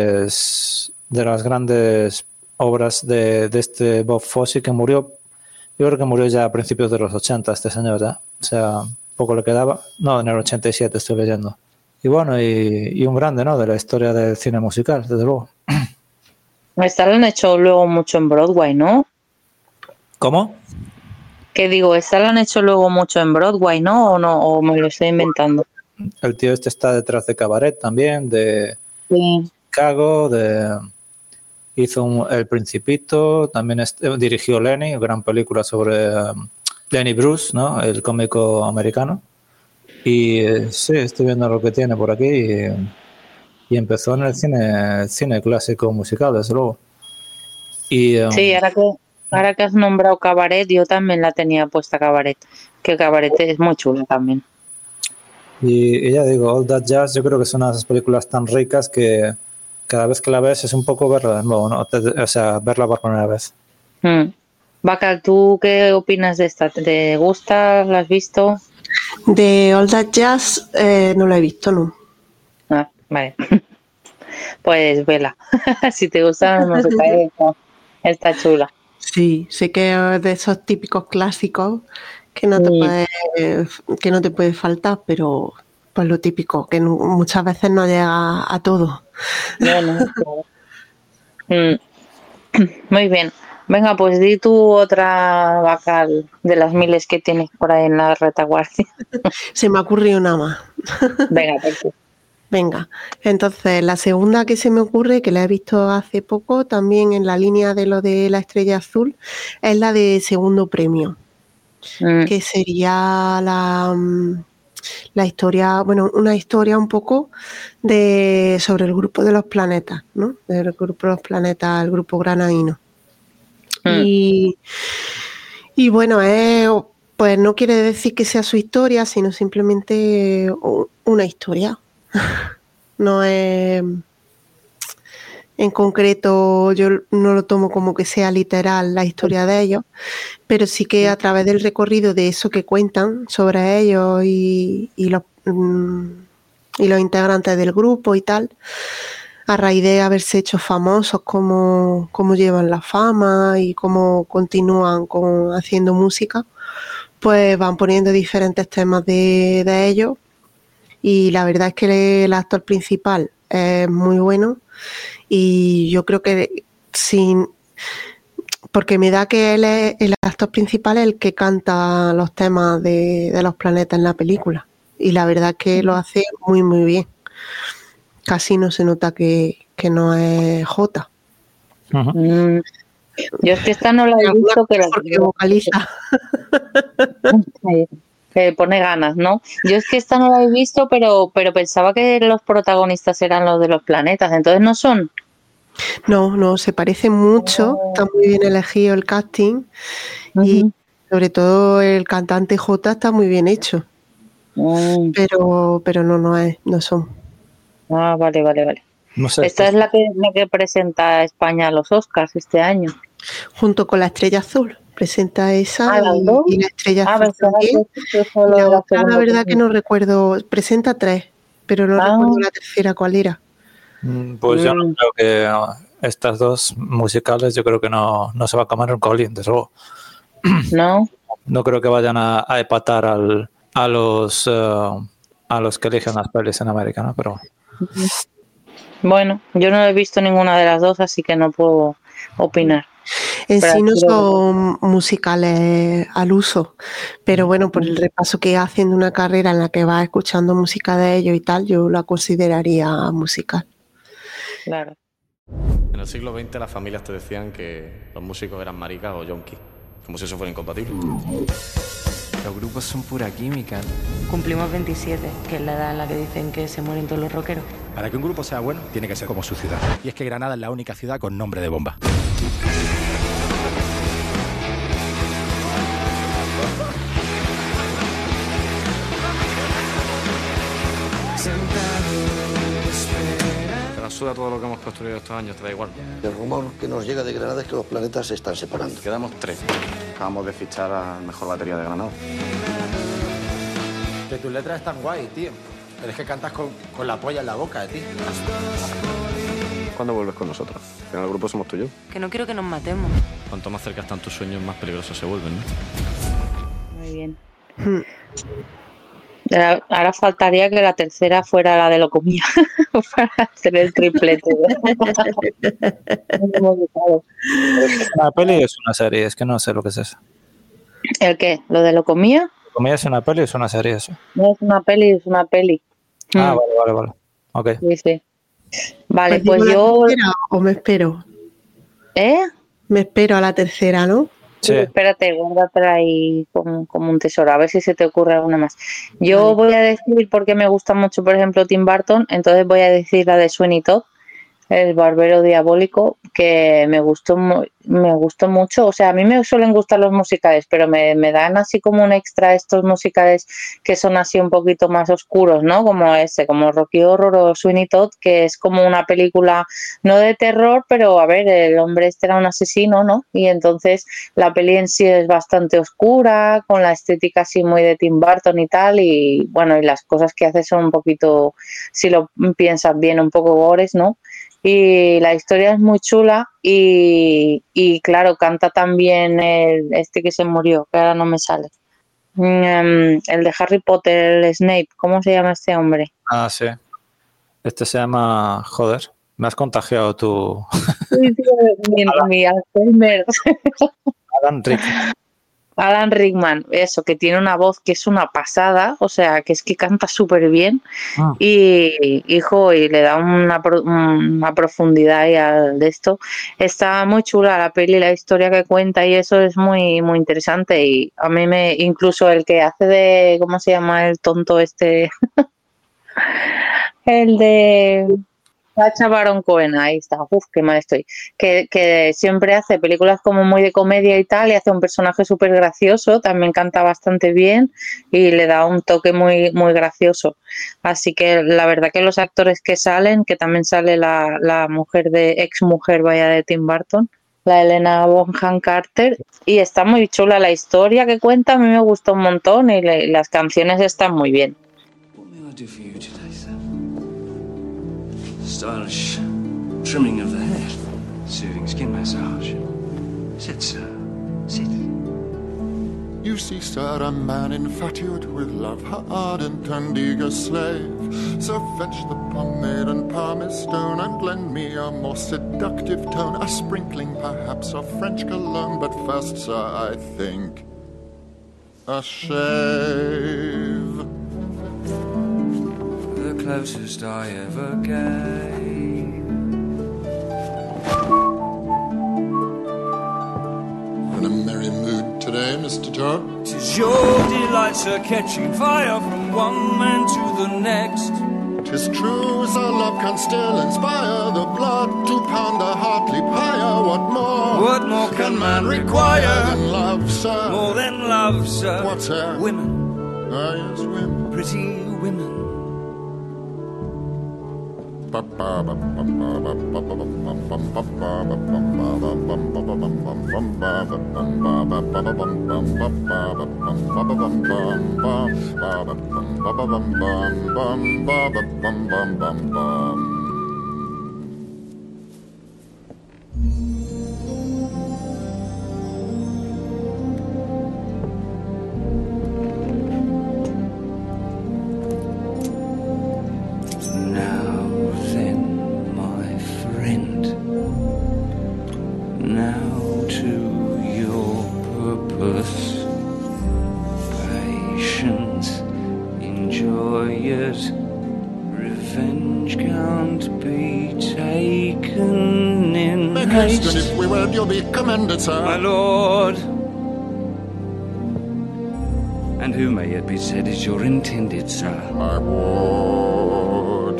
las grandes obras de este Bob Fosse, que murió, yo creo que murió ya a principios de los 80 este señor, ¿eh? O sea, poco le quedaba. No, en el 87 estoy leyendo. Y bueno, y un grande, ¿no? De la historia del cine musical, desde luego. Esta lo han hecho luego mucho en Broadway, ¿no? ¿Cómo? Que digo, esta lo han hecho luego mucho en Broadway, ¿no? ¿O me lo estoy inventando? El tío este está detrás de Cabaret también, de Chicago, hizo El Principito, también dirigió Lenny, gran película sobre Lenny Bruce, ¿no? El cómico americano. Y sí, estoy viendo lo que tiene por aquí y empezó en el cine clásico musical, desde luego. Y, sí, ahora que has nombrado Cabaret, yo también la tenía puesta Cabaret, que Cabaret es muy chulo también. Y ya digo, All That Jazz, yo creo que son unas películas tan ricas que cada vez que la ves es un poco verla de nuevo, ¿no? O sea, verla por primera vez. Bacal, ¿tú qué opinas de esta? ¿Te gusta? ¿La has visto? De All That Jazz no la he visto, no. Ah, vale. Pues vela. Si te gusta la música, está chula. Sí, sé que es de esos típicos clásicos que no te puede faltar, pero pues lo típico, que muchas veces no llega a todo. No. Muy bien. Venga, pues di tú otra vacal de las miles que tienes por ahí en la retaguardia. Se me ha ocurrido una más. Venga, perfecto. Venga, entonces la segunda que se me ocurre, que la he visto hace poco, también en la línea de lo de la Estrella Azul, es la de Segundo Premio, que sería la historia, bueno, una historia un poco sobre el grupo de los planetas, ¿no? Del grupo de los planetas, el grupo granadino. Y bueno, pues no quiere decir que sea su historia, sino simplemente una historia. No es en concreto, yo no lo tomo como que sea literal la historia de ellos, pero sí que a través del recorrido de eso que cuentan sobre ellos y los integrantes del grupo y tal, a raíz de haberse hecho famosos, cómo llevan la fama y cómo continúan haciendo música, pues van poniendo diferentes temas de ellos. Y la verdad es que el actor principal es muy bueno y yo creo que porque me da que él es el actor principal, es el que canta los temas de los planetas en la película, y la verdad es que lo hace muy muy bien, casi no se nota que no es Jota. Yo es que esta no la he visto, pero porque vocaliza. Pone ganas, ¿no? Yo es que esta no la he visto, pero pensaba que los protagonistas eran los de los planetas, entonces no son. No, se parece mucho, está muy bien elegido el casting y sobre todo el cantante Jota está muy bien hecho, pero no son. Ah, vale. No sé, esta es la que presenta España a los Oscars este año. Junto con la Estrella Azul. Presenta esa y la Estrella Azul también. La otra, la verdad que no recuerdo. Presenta 3, pero no recuerdo la tercera cuál era. Pues yo no creo que estas dos musicales, yo creo que no se va a comer un colín, desde luego. No. No creo que vayan a empatar a los que eligen las pelis en América, ¿no? Pero bueno, yo no he visto ninguna de las dos, así que no puedo opinar. En sí no son musicales al uso, pero bueno, por el repaso que hacen de una carrera en la que vas escuchando música de ellos y tal, yo la consideraría musical. Claro. En el siglo XX las familias te decían que los músicos eran maricas o yonkis, como si eso fuera incompatible. Los grupos son pura química. Cumplimos 27, que es la edad en la que dicen que se mueren todos los rockeros. Para que un grupo sea bueno, tiene que ser como su ciudad. Y es que Granada es la única ciudad con nombre de bomba. Te la suda todo lo que hemos construido estos años, te da igual. El rumor que nos llega de Granada es que los planetas se están separando. Quedamos 3. Acabamos de fichar al mejor batería de Granada. Que tus letras están guay, tío. Pero es que cantas con la polla en la boca, tío. ¿Cuándo vuelves con nosotros? Al final el grupo somos tú y yo. Que no quiero que nos matemos. Cuanto más cerca están tus sueños, más peligrosos se vuelven, ¿no? Muy bien. Ahora faltaría que la tercera fuera la de Locomía para hacer el triplete. ¿Una peli o es una serie? Es que no sé lo que es eso. ¿El qué? ¿Lo de Locomía? ¿Locomía es una peli o es una serie eso? No, es una peli. Ah, vale. Ok. Sí. Vale, pues yo... ¿O me espero? Me espero a la tercera, ¿no? Sí. Espérate, guárdatela ahí como un tesoro, a ver si se te ocurre alguna más. Yo voy a decir, porque me gusta mucho, por ejemplo, Tim Burton, entonces voy a decir la de Sweeney Todd, el barbero diabólico, que me gustó mucho. O sea, a mí me suelen gustar los musicales, pero me dan así como un extra estos musicales que son así un poquito más oscuros, ¿no? Como como Rocky Horror o Sweeney Todd, que es como una película no de terror, pero a ver, el hombre este era un asesino, ¿no? Y entonces la peli en sí es bastante oscura, con la estética así muy de Tim Burton y tal, y bueno, y las cosas que hace son un poquito, si lo piensas bien, un poco gores, ¿no? y la historia es muy chula y claro, canta también este que se murió, que ahora no me sale. El de Harry Potter, el Snape, ¿cómo se llama este hombre? Ah, sí. Este se llama... Joder, me has contagiado tú. Mi Alzheimer. Alan Alan Rickman, eso, que tiene una voz que es una pasada, o sea, que es que canta súper bien y le da una profundidad ahí de esto. Está muy chula la peli, la historia que cuenta y eso es muy muy interesante y a mí incluso el que hace de, ¿cómo se llama el tonto este? El de Sacha Baron Cohen, ahí está, qué mal estoy, que siempre hace películas como muy de comedia y tal, y hace un personaje súper gracioso, también canta bastante bien y le da un toque muy, muy gracioso, así que la verdad que los actores que salen, que también sale la mujer ex mujer de Tim Burton, la Helena Bonham Carter, y está muy chula la historia que cuenta, a mí me gustó un montón y las canciones están muy bien. Stylish trimming of the hair, soothing skin massage. Sit, sir. Sit. You see, sir, a man infatuate with love, her ardent and eager slave. So fetch the pomade and pumice stone and lend me a more seductive tone, a sprinkling perhaps of French cologne. But first, sir, I think a shave. The closest I ever came. In a merry mood today, Mr. Todd? 'Tis your delight, sir, catching fire from one man to the next. 'Tis true, sir, love can still inspire the blood to pound the heart leap higher. What more can man require than love, sir? More than love, sir. What's that? Women. Ah, yes, women. Pretty women. My lord. And who may it be said is your intended, sir? My ward.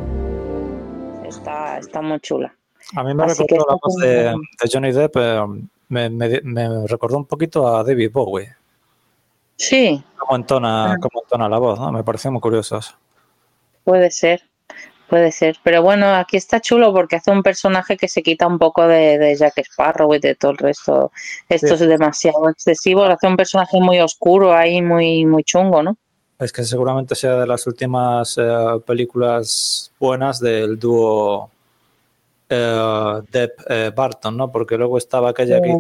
Está muy chula. A mí me recordó la voz de Johnny Depp, me recordó un poquito a David Bowie. Sí. Cómo entona la voz, ¿no? Me pareció muy curioso eso. Puede ser. Pero bueno, aquí está chulo porque hace un personaje que se quita un poco de Jack Sparrow y de todo el resto. Esto es demasiado excesivo. Hace un personaje muy oscuro ahí, muy, muy chungo, ¿no? Es que seguramente sea de las últimas películas buenas del dúo Depp-Barton, ¿no? Porque luego estaba aquella que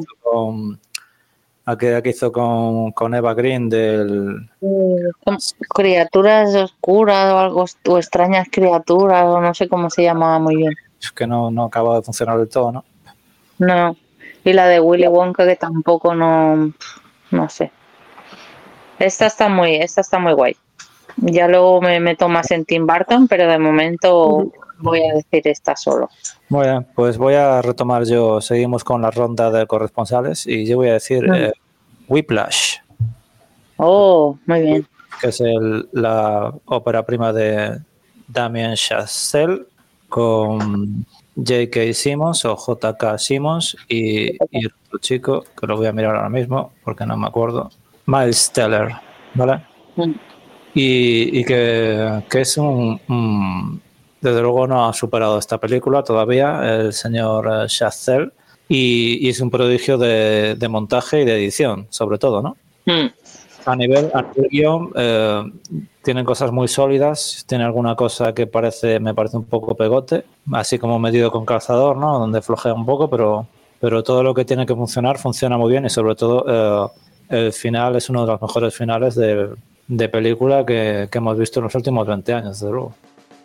hizo con Eva Green del... Criaturas oscuras o algo, o extrañas criaturas, o no sé cómo se llamaba muy bien. Es que no acaba de funcionar del todo, ¿no? No. Y la de Willy Wonka que tampoco no sé. Esta está muy guay. Ya luego me meto más en Tim Burton, pero de momento voy a decir esta solo. Muy bien, pues voy a retomar yo. Seguimos con la ronda de corresponsales y yo voy a decir Whiplash. Oh, muy bien. Que es la ópera prima de Damien Chazelle con J.K. Simmons o J.K. Simmons y otro chico que lo voy a mirar ahora mismo porque no me acuerdo. Miles Teller, ¿vale? Y que es desde luego no ha superado esta película todavía el señor Chazelle y es un prodigio de montaje y de edición, sobre todo, ¿no? A nivel guión, tienen cosas muy sólidas, tiene alguna cosa que me parece un poco pegote, así como medido con calzador, ¿no? Donde flojea un poco, pero todo lo que tiene que funcionar funciona muy bien y sobre todo el final es uno de los mejores finales de película que hemos visto en los últimos 20 años, desde luego.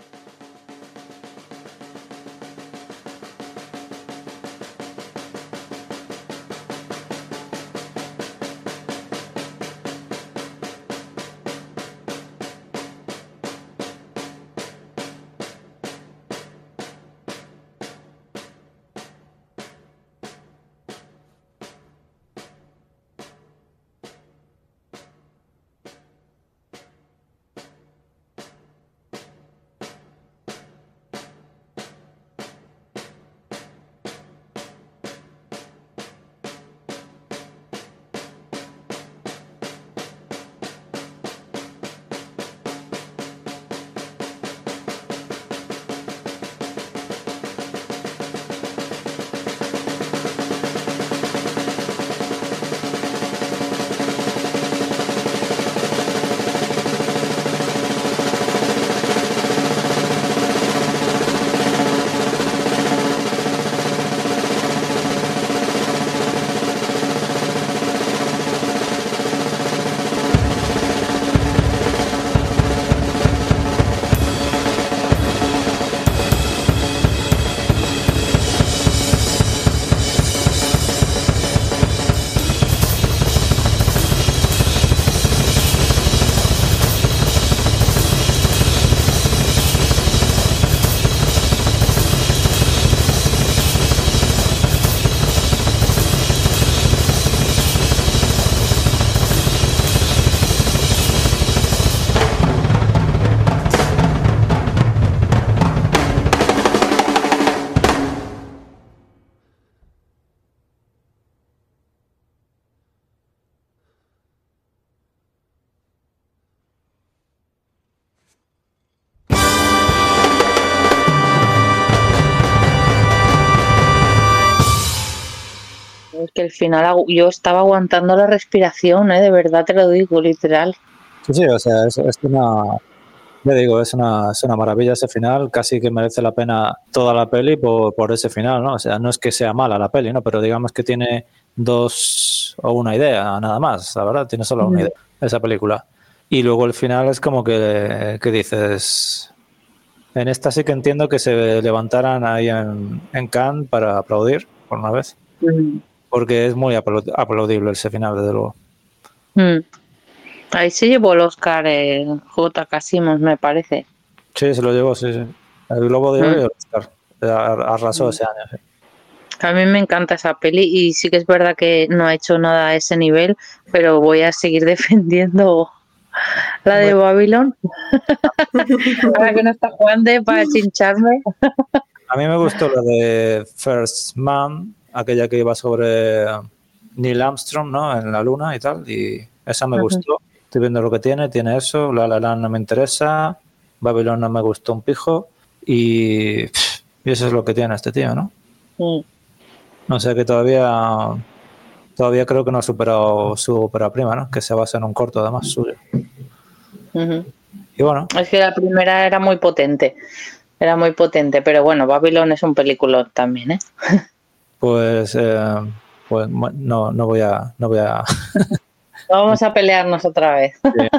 Es que el final yo estaba aguantando la respiración, de verdad te lo digo, literal. Sí, o sea, es una... Ya digo, es una maravilla ese final, casi que merece la pena toda la peli por ese final, ¿no? O sea, no es que sea mala la peli, ¿no? Pero digamos que tiene dos o una idea, nada más, la verdad, tiene solo una idea esa película. Y luego el final es como que dices... En esta sí que entiendo que se levantaran ahí en Cannes para aplaudir, por una vez. Porque es muy aplaudible ese final, desde luego. Ahí se llevó el Oscar J.K. Simmons, me parece. Sí, se lo llevó, sí. El Globo de Oro y el Oscar. Arrasó ese año, sí. A mí me encanta esa peli y sí que es verdad que no ha hecho nada a ese nivel, pero voy a seguir defendiendo la de Babylon. Ahora que no está Juan de para chincharme. A mí me gustó la de First Man, aquella que iba sobre Neil Armstrong, ¿no? En la luna y tal, y esa me gustó. Estoy viendo lo que tiene eso. La La Land no me interesa, Babylon no me gustó un pijo y eso es lo que tiene este tío, ¿no? O sea que todavía creo que no ha superado su ópera prima, ¿no? Que se basa en un corto además suyo. Y bueno. Es que la primera era muy potente, pero bueno, Babylon es un peliculón también, Pues no voy a Vamos a pelearnos otra vez.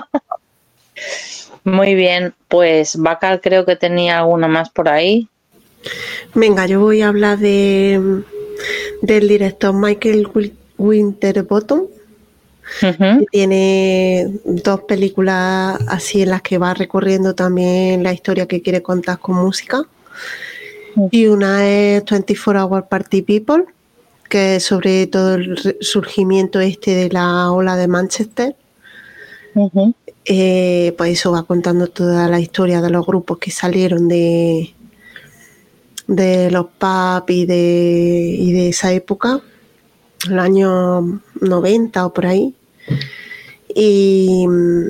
Muy bien, pues Bacal creo que tenía alguna más por ahí. Venga, yo voy a hablar del director Michael Winterbottom, que tiene dos películas así en las que va recorriendo también la historia que quiere contar con música. Y una es 24 Hour Party People, que es sobre todo el surgimiento de la ola de Manchester. Pues eso va contando toda la historia de los grupos que salieron de los pubs y de esa época, el año 90 o por ahí. Y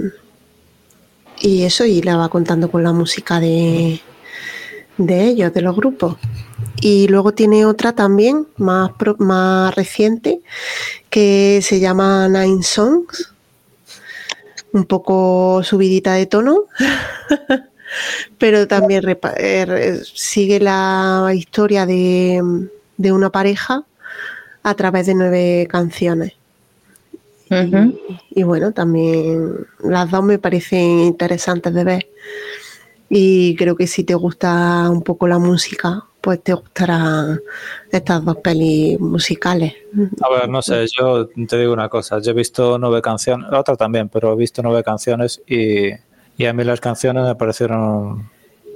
eso, y la va contando con la música de ellos, de los grupos. Y luego tiene otra también, más reciente, que se llama Nine Songs, un poco subidita de tono, pero también sigue la historia de una pareja a través de 9 canciones. Y bueno, también las dos me parecen interesantes de ver. Y creo que si te gusta un poco la música, pues te gustarán estas 2 pelis musicales. A ver, no sé, yo te digo una cosa, yo he visto 9 canciones, la otra también, pero he visto 9 canciones y a mí las canciones me parecieron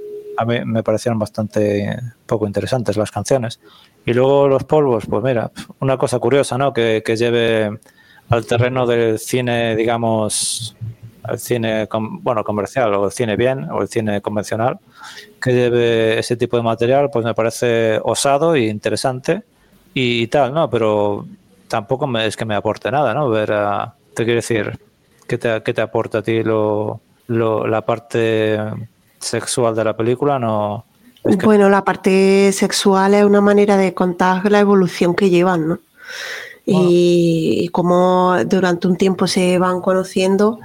bastante poco interesantes las canciones. Y luego los polvos, pues mira, una cosa curiosa, ¿no? Que lleve al terreno del cine, digamos, el cine comercial o el cine bien o el cine convencional, que lleve ese tipo de material, pues me parece osado e interesante y tal, ¿no? Pero tampoco es que me aporte nada, ¿no? Te quiero decir, ¿qué te aporta a ti la parte sexual de la película? No. Bueno, la parte sexual es una manera de contar la evolución que llevan, ¿no? Y cómo durante un tiempo se van conociendo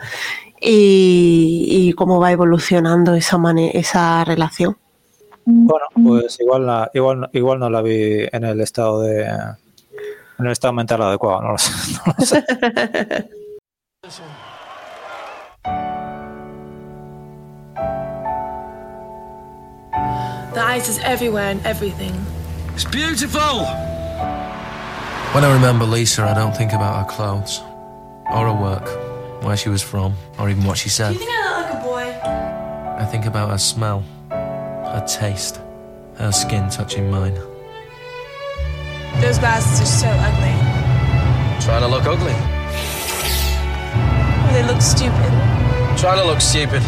y cómo va evolucionando esa relación. Bueno, pues igual no la vi en el estado mental adecuado, no lo sé. The ice is everywhere and everything. It's beautiful! When I remember Lisa, I don't think about her clothes, or her work, where she was from, or even what she Do said. you think I look like a boy? I think about her smell, her taste, her skin touching mine. Those glasses are so ugly. Trying to look ugly. Oh, they look stupid. Trying to look stupid.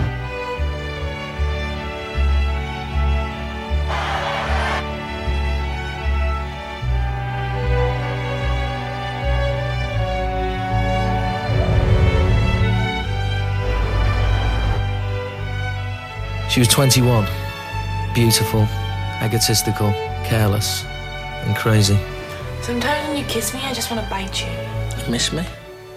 She was 21, beautiful, egotistical, careless, and crazy. Sometimes when you kiss me, I just want to bite you. You miss me?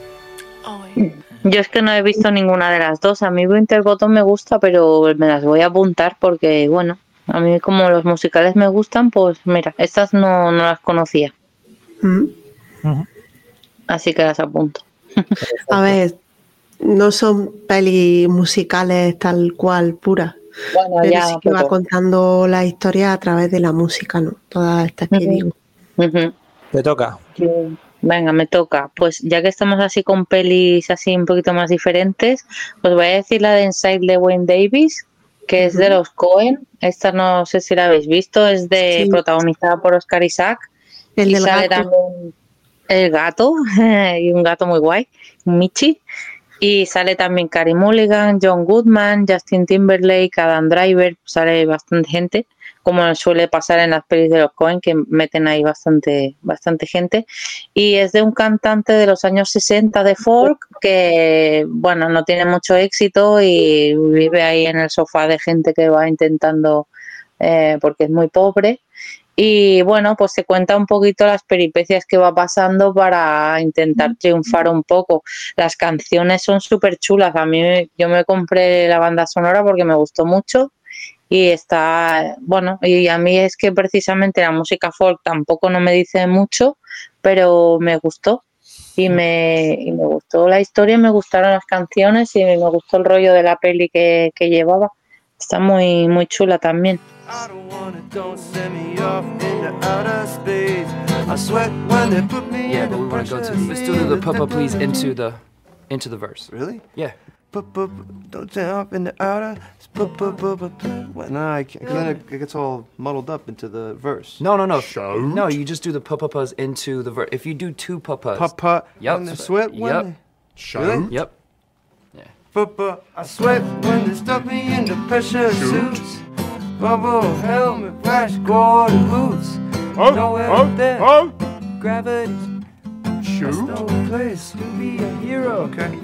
Yo es que no he visto ninguna de las dos. A mí Winterbottom me gusta, pero me las voy a apuntar porque, bueno, a mí como los musicales me gustan, pues mira, estas no las conocía. Así que las apunto. A ver, no son pelis musicales tal cual puras. Bueno, pero ya, sí que va contando la historia a través de la música, ¿no? Todas estas que digo. Te toca. Venga, me toca. Pues ya que estamos así con pelis así un poquito más diferentes, pues voy a decir la de Inside de Wayne Davis, que es de los Coen. Esta no sé si la habéis visto, es protagonizada por Oscar Isaac. El y del sale gato. también el gato, y un gato muy guay, un Michi. Y sale también Carey Mulligan, John Goodman, Justin Timberlake, Adam Driver, sale bastante gente, como suele pasar en las pelis de los Coen, que meten ahí bastante gente. Y es de un cantante de los años 60 de folk que, bueno, no tiene mucho éxito y vive ahí en el sofá de gente que va intentando, porque es muy pobre. Y bueno, pues se cuenta un poquito las peripecias que va pasando para intentar triunfar un poco. Las canciones son súper chulas. Yo me compré la banda sonora porque me gustó mucho y está, bueno, y a mí es que precisamente la música folk tampoco no me dice mucho, pero me gustó y me gustó la historia, me gustaron las canciones y me gustó el rollo de la peli que llevaba. Está muy, muy chula también. Don't send me off into outer space. I sweat when they put me Yeah, in but the we want to go to. pressure Let's do the papa please into the verse. Really? Yeah. Don't send off into outer. What? No, I can't. Because then it gets all muddled up into the verse. No. No, you just do the papas into the verse. If you do two papas. Papa. Yep. When they sweat when Yep. they... Really? Yep. Papa, I sweat when they stuff me into pressure suits. Bubble, helmet, flash, Gordon boots. Nowhere there. Gravity's just no place to be a hero. Okay.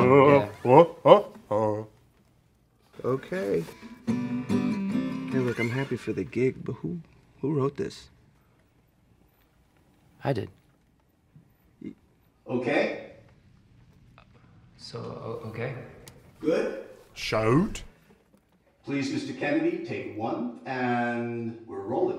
Okay. Hey, look, I'm happy for the gig, but who wrote this? I did. Okay. Okay. Good. Shout. Please, Mr. Kennedy, take one, and we're rolling.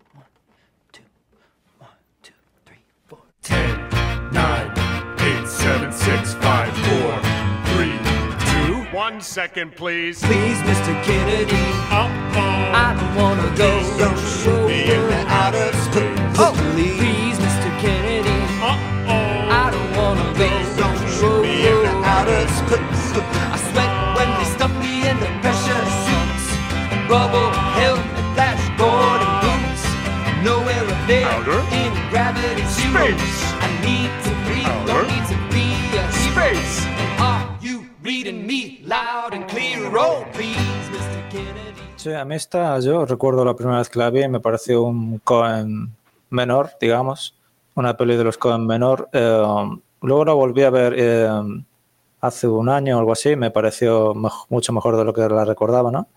9, 8, 7, 6, 5, 4, 3, 2. 1 second, please. Please, Mr. Kennedy. I don't wanna go. Don't shoot me in the outer space. Oh, please, Mr. Kennedy. I don't wanna go. Don't shoot me in the outer space. I sweat when they stuff me in the pressure suits. Rubble, helmet, flash, board, and boots. Nowhere up there in gravity zero. I need to breathe, don't need to be a space. Are you reading me loud and clear? Oh, please, Mr. Kennedy. Sí, a mí yo recuerdo la primera vez que la vi y me pareció un Coen menor, digamos, una peli de los Coen menor. Luego la volví a ver hace un año o algo así, me pareció mucho mejor de lo que la recordaba, ¿no?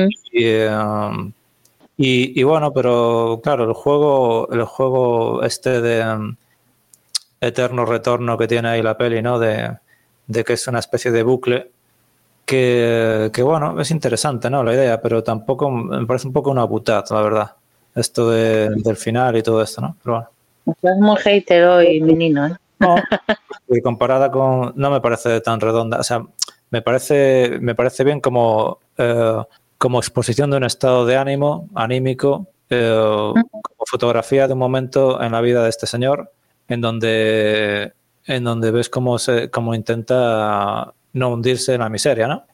Y bueno, pero claro, el juego este de eterno retorno que tiene ahí la peli, ¿no? De que es una especie de bucle que bueno, es interesante, ¿no? La idea, pero tampoco me parece un poco una butad, la verdad. Esto del final y todo esto, ¿no? Pero bueno. Estás muy hater hoy, menino, ¿eh? No, y comparada con... No me parece tan redonda. O sea, me parece bien como exposición de un estado de ánimo, anímico, como fotografía de un momento en la vida de este señor, en donde ves cómo intenta no hundirse en la miseria, ¿no?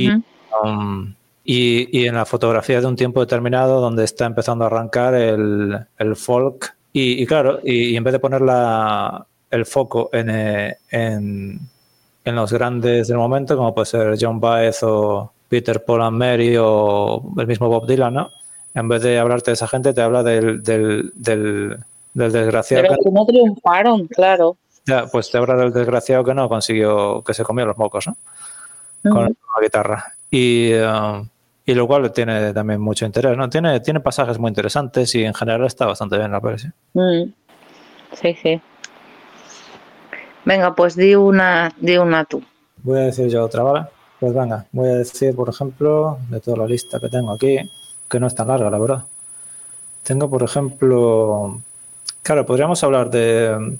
Y en la fotografía de un tiempo determinado donde está empezando a arrancar el folk y claro, y en vez de poner el foco en los grandes del momento, como puede ser John Baez o Peter, Paul and Mary o el mismo Bob Dylan, ¿no? En vez de hablarte de esa gente, te habla del desgraciado. Pero que no triunfaron, claro. Ya, pues te habla del desgraciado que no consiguió, que se comió los mocos, ¿no? Con la guitarra. Y lo cual tiene también mucho interés, ¿no? Tiene pasajes muy interesantes y en general está bastante bien la peli, ¿sí? Sí, sí. Venga, pues di una tú. Voy a decir yo otra, ¿vale? Pues venga, voy a decir, por ejemplo, de toda la lista que tengo aquí, que no es tan larga, la verdad. Tengo, por ejemplo... Claro, podríamos hablar de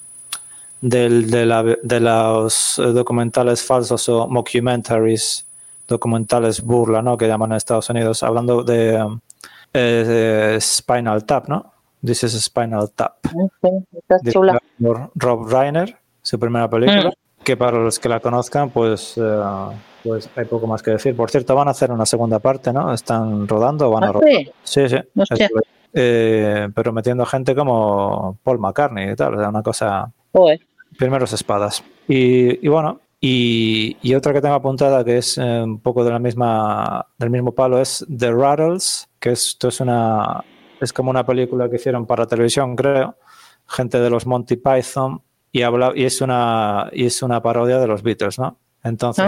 los documentales falsos o mockumentaries, documentales burla, ¿no? Que llaman en Estados Unidos, hablando de Spinal Tap, ¿no? This is Spinal Tap. Está chula. Por Rob Reiner, su primera película, que para los que la conozcan, pues hay poco más que decir. Por cierto, van a hacer una segunda parte, ¿no? ¿Están rodando o van a rodar? Sí, sí. Pero metiendo gente como Paul McCartney y tal, o sea, una cosa... Primeros espadas. Y bueno, y otra que tengo apuntada que es un poco del mismo palo es The Rattles, que esto es como una película que hicieron para televisión, creo, gente de los Monty Python, y es una parodia de los Beatles, ¿no? Entonces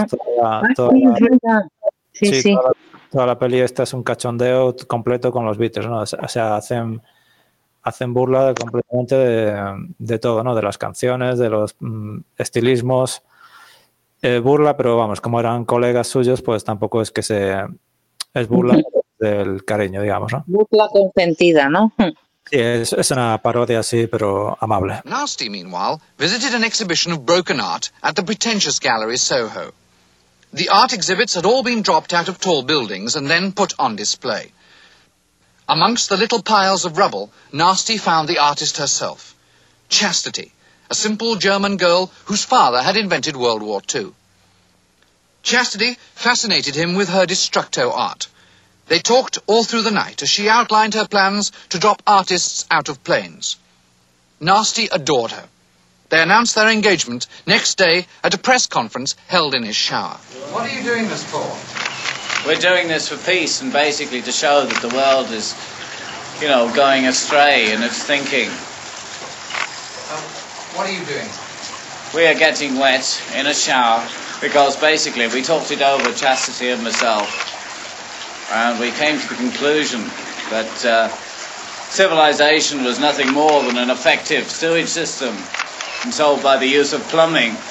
toda la peli esta es un cachondeo completo con los Beatles, ¿no? O sea, hacen burla completamente de todo, ¿no? De las canciones, de los estilismos, burla, pero vamos, como eran colegas suyos, pues tampoco es que es burla del cariño, digamos, ¿no? Burla consentida, ¿no? Sí, es una parodia así, pero amable. Nasty, meanwhile, visited an exhibition of broken art at the Pretentious Gallery, Soho. The art exhibits had all been dropped out of tall buildings and then put on display. Amongst the little piles of rubble, Nasty found the artist herself, Chastity, a simple German girl whose father had invented World War II. Chastity fascinated him with her destructo art. They talked all through the night as she outlined her plans to drop artists out of planes. Nasty adored her. They announced their engagement next day at a press conference held in his shower. What are you doing this for? We're doing this for peace and basically to show that the world is, going astray in its thinking. What are you doing? We are getting wet in a shower because basically we talked it over, Chastity and myself, and we came to the conclusion that civilization was nothing more than an effective sewage system controlled by the use of plumbing.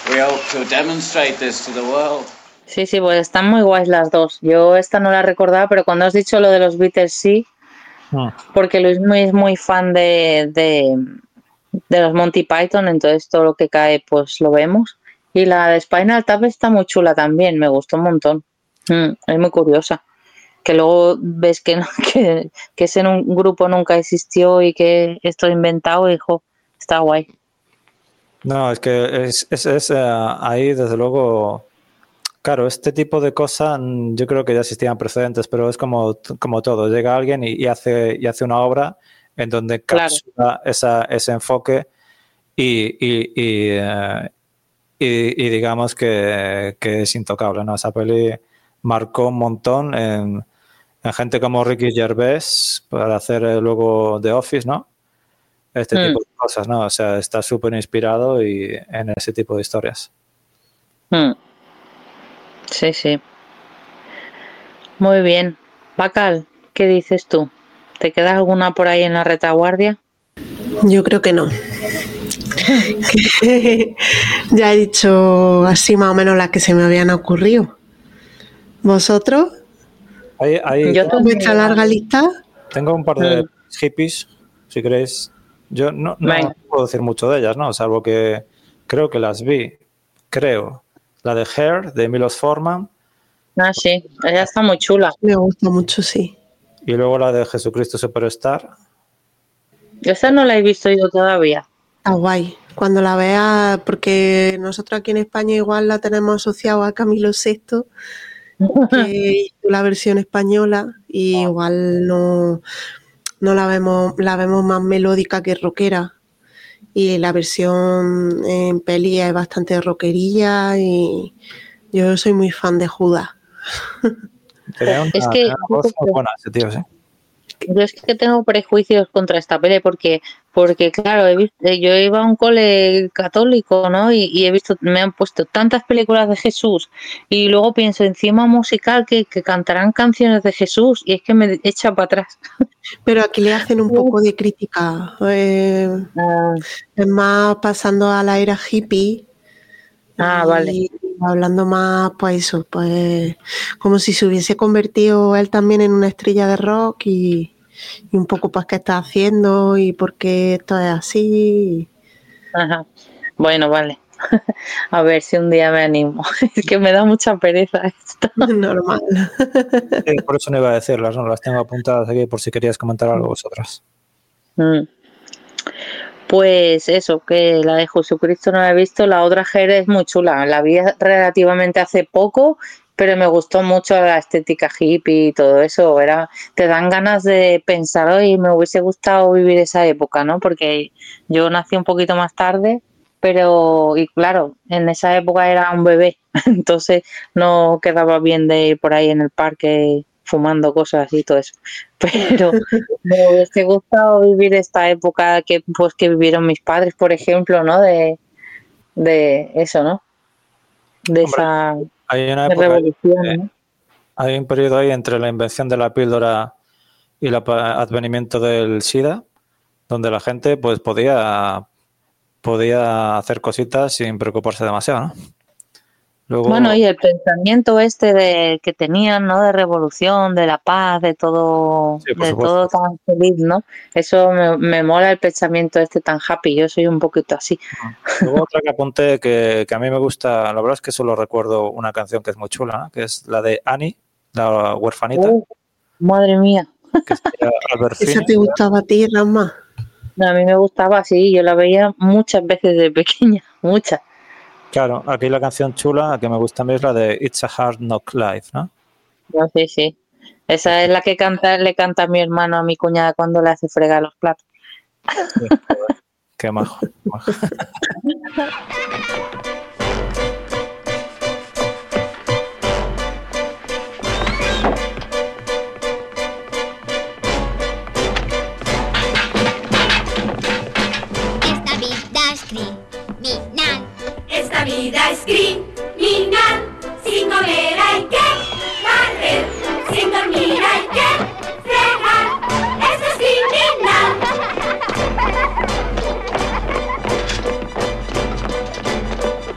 We hope to demonstrate this to the world. Sí, pues están muy guays las dos. Yo esta no la recordaba, pero cuando has dicho lo de los Beatles sí, porque Luis es muy fan de los Monty Python, entonces todo lo que cae pues lo vemos. Y la de Spinal Tap está muy chula también, me gustó un montón. Es muy curiosa. Que luego ves que ese un grupo nunca existió y que esto inventado, hijo, está guay. No, es que es ahí desde luego, claro, este tipo de cosas yo creo que ya existían precedentes, pero es como todo, llega alguien y hace una obra en donde captura ese enfoque y digamos que es intocable, ¿no? Esa peli marcó un montón en gente como Ricky Gervais para hacer luego The Office, ¿no? Este tipo de cosas, ¿no? O sea, está súper inspirado en ese tipo de historias. Sí. Muy bien. Bacal, ¿qué dices tú? ¿Te queda alguna por ahí en la retaguardia? Yo creo que no. Ya he dicho así más o menos las que se me habían ocurrido. ¿Vosotros? Yo ¿Vuestra larga lista? Tengo un par de hippies, si queréis. Yo no puedo decir mucho de ellas, ¿no? Salvo que creo que las vi. La de Hair, de Milos Forman. Ah, sí. Ella está muy chula. Me gusta mucho, sí. Y luego la de Jesucristo Superstar. Esa no la he visto yo todavía. Está guay. Cuando la veas, porque nosotros aquí en España igual la tenemos asociada a Camilo VI, que hizo la versión española, y igual no la vemos más melódica que rockera. Y la versión en peli es bastante rockerilla y yo soy muy fan de Judas. Es que yo es que tengo prejuicios contra esta peli porque claro, yo iba a un cole católico, ¿no? Y he visto, me han puesto tantas películas de Jesús y luego pienso encima musical que cantarán canciones de Jesús y es que me echa para atrás. Pero aquí le hacen un poco de crítica. Es más pasando a la era hippie. Vale. Hablando más, pues eso, pues como si se hubiese convertido él también en una estrella de rock y un poco pues qué está haciendo y por qué esto es así. Ajá. Bueno, vale. A ver si un día me animo. Es que me da mucha pereza esto. Normal. Sí, por eso no iba a decirlas, ¿no? Las tengo apuntadas aquí por si querías comentar algo vosotras. Pues eso, que la de Jesucristo no la he visto, la otra Hair es muy chula, la vi relativamente hace poco, pero me gustó mucho la estética hippie y todo eso, te dan ganas de pensar, oye, me hubiese gustado vivir esa época, ¿no? Porque yo nací un poquito más tarde, y claro, en esa época era un bebé, entonces no quedaba bien de ir por ahí en el parque fumando cosas y todo eso, pero me hubiese gustado vivir esta época que vivieron mis padres, por ejemplo, ¿no? De eso, ¿no? De esa revolución, ¿no? Hay un periodo ahí entre la invención de la píldora y el advenimiento del SIDA, donde la gente pues podía hacer cositas sin preocuparse demasiado, ¿no? Luego... Bueno, y el pensamiento que tenían, ¿no? De revolución, de la paz, de todo, todo tan feliz, ¿no? Eso me mola el pensamiento tan happy. Yo soy un poquito así. Luego otra que apunté que a mí me gusta, la verdad es que solo recuerdo una canción que es muy chula, ¿no? Que es la de Annie, la huerfanita. Madre mía. ¿Esa te gustaba a ti, Rama? A mí me gustaba, sí. Yo la veía muchas veces de pequeña, muchas. Claro, aquí la canción chula que me gusta a mí es la de It's a Hard Knock Life, ¿no? Sí. Esa es la que le canta a mi hermano a mi cuñada cuando le hace fregar los platos. Sí, qué majo. Esta vida es criminal, sin comer hay que barrer, sin dormir hay que fregar, eso es criminal.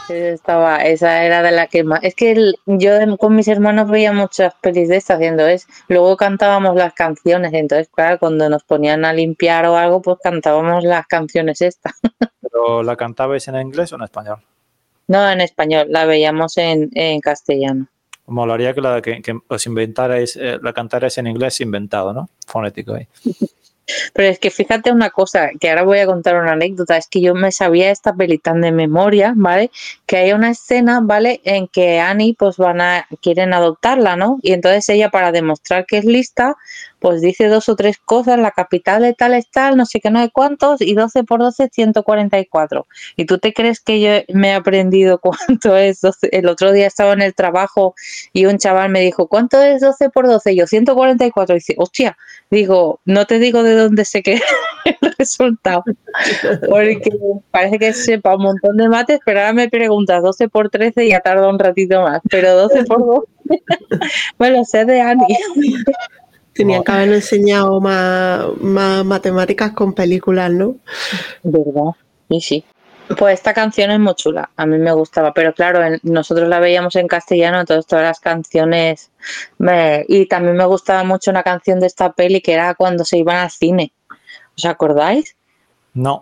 Esa era de la que más. Es que yo con mis hermanos veía muchas pelis de estas, entonces luego cantábamos las canciones, entonces claro, cuando nos ponían a limpiar o algo, pues cantábamos las canciones estas. ¿Pero la cantabais en inglés o en español? No, en español, la veíamos en castellano. Molaría que os inventarais, la cantarais en inglés inventado, ¿no? Fonético ahí. Pero es que fíjate una cosa, que ahora voy a contar una anécdota, es que yo me sabía esta peli tan de memoria, ¿vale? Que hay una escena, ¿vale? En que Annie, pues quieren adoptarla, ¿no? Y entonces ella, para demostrar que es lista, pues dice 2 o 3 cosas, la capital de tal es tal, no sé qué, no sé cuántos, y 12 por 12, 144. ¿Y tú te crees que yo me he aprendido cuánto es 12? El otro día estaba en el trabajo y un chaval me dijo, ¿cuánto es 12 por 12? Y yo, 144. Y dice, hostia, digo, no te digo de dónde sé que el resultado, porque parece que sepa un montón de mates, pero ahora me preguntas 12 por 13 y ya tarda un ratito más, pero 12 por 12 me lo sé de Annie. Tenía que haber enseñado más matemáticas con películas, ¿no? ¿Verdad? Y sí. Pues esta canción es muy chula, a mí me gustaba, pero claro, nosotros la veíamos en castellano, entonces todas las canciones... Y también me gustaba mucho una canción de esta peli que era cuando se iban al cine. ¿Os acordáis? No.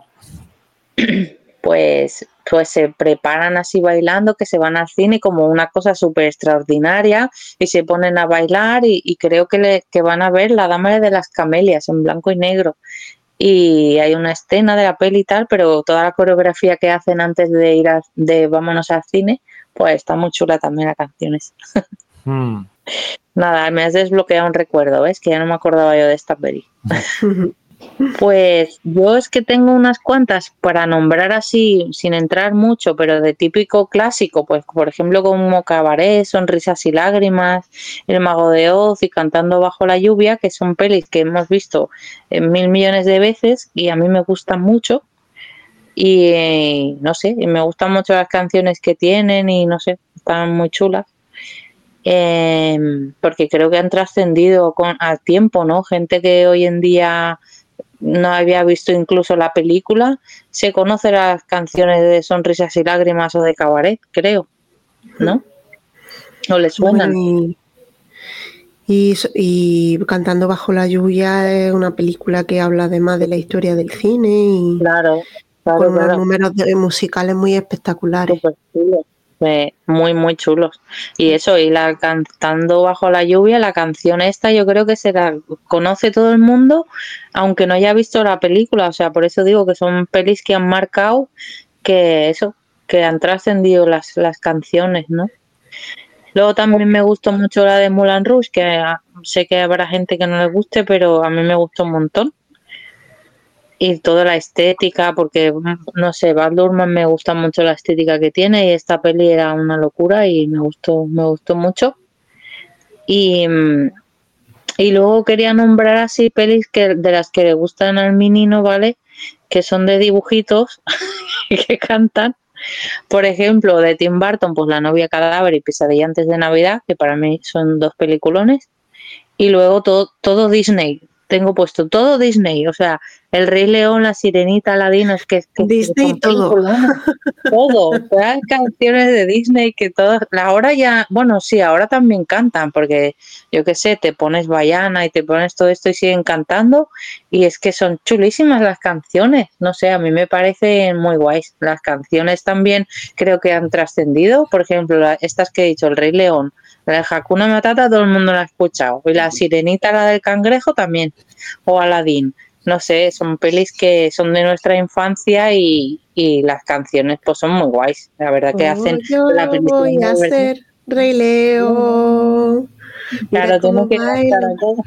Pues se preparan así bailando, que se van al cine como una cosa súper extraordinaria y se ponen a bailar y creo que van a ver La Dama de las Camelias en blanco y negro. Y hay una escena de la peli y tal, pero toda la coreografía que hacen antes de ir de vámonos al cine, pues está muy chula también la canciones. Nada, me has desbloqueado un recuerdo, ¿ves? Que ya no me acordaba yo de esta peli. Pues yo es que tengo unas cuantas para nombrar así, sin entrar mucho, pero de típico clásico, pues por ejemplo como Cabaret, Sonrisas y Lágrimas, El Mago de Oz y Cantando bajo la lluvia, que son pelis que hemos visto 1000 millones de veces y a mí me gustan mucho y no sé, y me gustan mucho las canciones que tienen y no sé, están muy chulas. Porque creo que han trascendido al tiempo, ¿no? Gente que hoy en día no había visto incluso la película, se conoce las canciones de Sonrisas y Lágrimas o de Cabaret, creo, ¿no? ¿O le suenan? Bueno, y Cantando bajo la lluvia es una película que habla además de la historia del cine y claro, con unos números musicales muy espectaculares. Muy, muy chulos. Y eso, y la Cantando bajo la lluvia, la canción esta, yo creo que se la conoce todo el mundo, aunque no haya visto la película. O sea, por eso digo que son pelis que han marcado, que han trascendido las canciones, ¿no? Luego también me gustó mucho la de Moulin Rouge, que sé que habrá gente que no le guste, pero a mí me gustó un montón. Y toda la estética, porque no sé, Baz Luhrmann me gusta mucho la estética que tiene y esta peli era una locura y me gustó mucho. Y luego quería nombrar así pelis de las que le gustan al menino, ¿vale? Que son de dibujitos que cantan. Por ejemplo, de Tim Burton, pues La novia cadáver y Pesadilla antes de Navidad, que para mí son 2 peliculones. Y luego todo Disney. Tengo puesto todo Disney, o sea, El Rey León, La Sirenita, Aladino, es que Disney todo. Todo, todas las canciones de Disney que todas, ahora ya, bueno, sí, ahora también cantan, porque yo qué sé, te pones Baiana y te pones todo esto y siguen cantando, y es que son chulísimas las canciones, no sé, a mí me parecen muy guays. Las canciones también creo que han trascendido, por ejemplo, estas que he dicho, El Rey León, la de Hakuna Matata, todo el mundo la ha escuchado, y La Sirenita, la del cangrejo también, o Aladín. No sé, son pelis que son de nuestra infancia y las canciones pues son muy guays. La verdad que hacen la película. Voy a ser Rey León. Claro, tengo que cantar todo.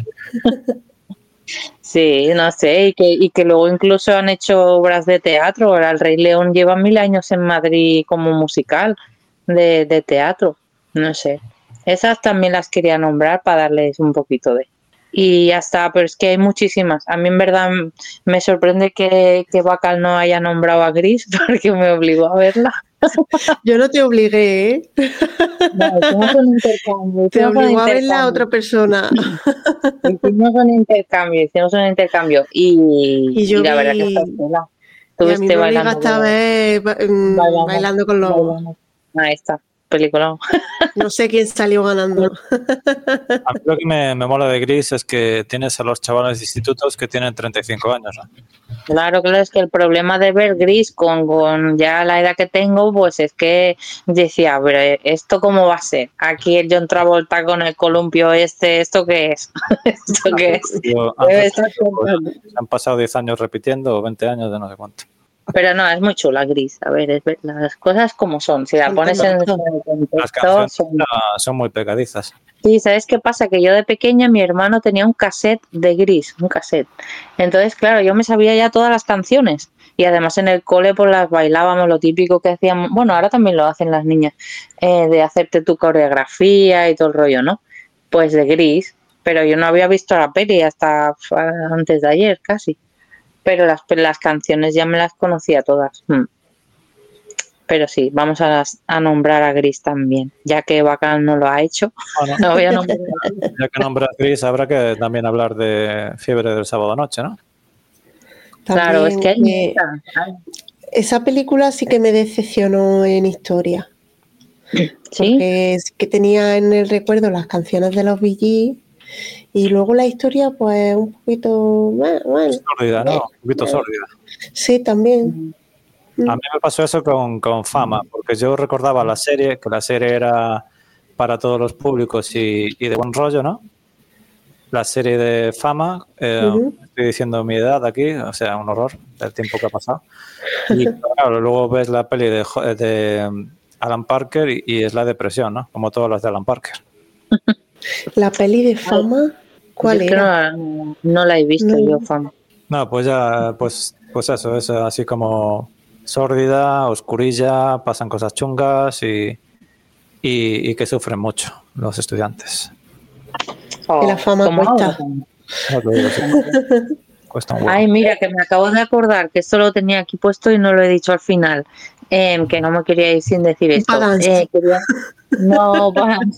Sí, no sé, y que luego incluso han hecho obras de teatro. Ahora El Rey León lleva 1000 años en Madrid como musical de teatro. No sé. Esas también las quería nombrar para darles un poquito de... Y ya está, pero es que hay muchísimas. A mí en verdad me sorprende que Bacal no haya nombrado a Gris porque me obligó a verla. Yo no te obligué, ¿eh? No, hicimos un intercambio. Te obligó a verla a otra persona. Hicimos un intercambio y la verdad que está chula. Y a mí me obligaste a ver bailando con los... Ahí está, película. No sé quién salió ganando. A mí lo que me mola de Gris es que tienes a los chavales de institutos que tienen 35 años, ¿no? Claro, es que el problema de ver Gris con ya la edad que tengo, pues es que decía, pero ¿esto cómo va a ser? Aquí el John Travolta con el columpio ¿esto qué es? ¿Esto qué es? Se han pasado 10 años repitiendo o 20 años de no sé cuánto. Pero no, es muy chula Gris. A ver, las cosas como son. Si la pones en el contexto... Las canciones son muy pegadizas. Sí, ¿sabes qué pasa? Que yo de pequeña, mi hermano tenía un cassette de Gris, un cassette. Entonces, claro, yo me sabía ya todas las canciones. Y además en el cole pues las bailábamos, lo típico que hacíamos. Bueno, ahora también lo hacen las niñas, de hacerte tu coreografía y todo el rollo, ¿no? Pues de Gris. Pero yo no había visto la peli hasta antes de ayer, casi. Pero las canciones ya me las conocía todas. Pero sí, vamos a nombrar a Gris también, ya que Bacán no lo ha hecho. Bueno, no voy a nombrar. Ya que nombras Gris, habrá que también hablar de Fiebre del sábado noche, ¿no? Claro, es que hay esa película sí que me decepcionó en historia. ¿Sí? Porque es que tenía en el recuerdo las canciones de los Bee Gees y luego la historia pues un poquito... Bueno, sórdida, ¿no? Un poquito sórdida. Sí, también. A mí me pasó eso con Fama, porque yo recordaba la serie, que la serie era para todos los públicos y de buen rollo, ¿no? La serie de Fama, estoy diciendo mi edad aquí, o sea, un horror del tiempo que ha pasado. Y claro, luego ves la peli de Alan Parker y es la depresión, ¿no? Como todas las de Alan Parker. La peli de Fama, ¿cuál era? No la he visto yo, Fama. No, pues ya, pues eso, es así como sórdida, oscurilla, pasan cosas chungas y que sufren mucho los estudiantes. Que la fama cuesta. Cuesta un huevo. Ay, mira, que me acabo de acordar que esto lo tenía aquí puesto y no lo he dicho al final. Que no me quería ir sin decir esto. No.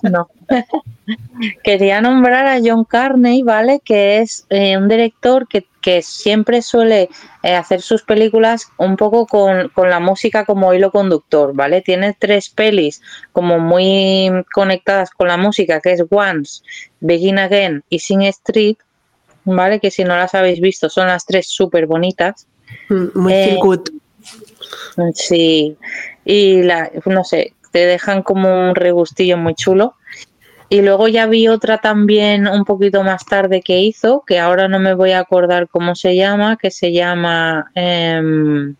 Quería nombrar a John Carney, ¿vale? Que es un director que siempre suele hacer sus películas un poco con la música como hilo conductor, ¿vale? Tiene 3 pelis como muy conectadas con la música, que es Once, Begin Again y Sing Street, ¿vale? Que si no las habéis visto son las 3 súper bonitas. Muy feel good. Sí, y no sé, te dejan como un regustillo muy chulo. Y luego ya vi otra también un poquito más tarde que hizo, que ahora no me voy a acordar cómo se llama, que se llama... no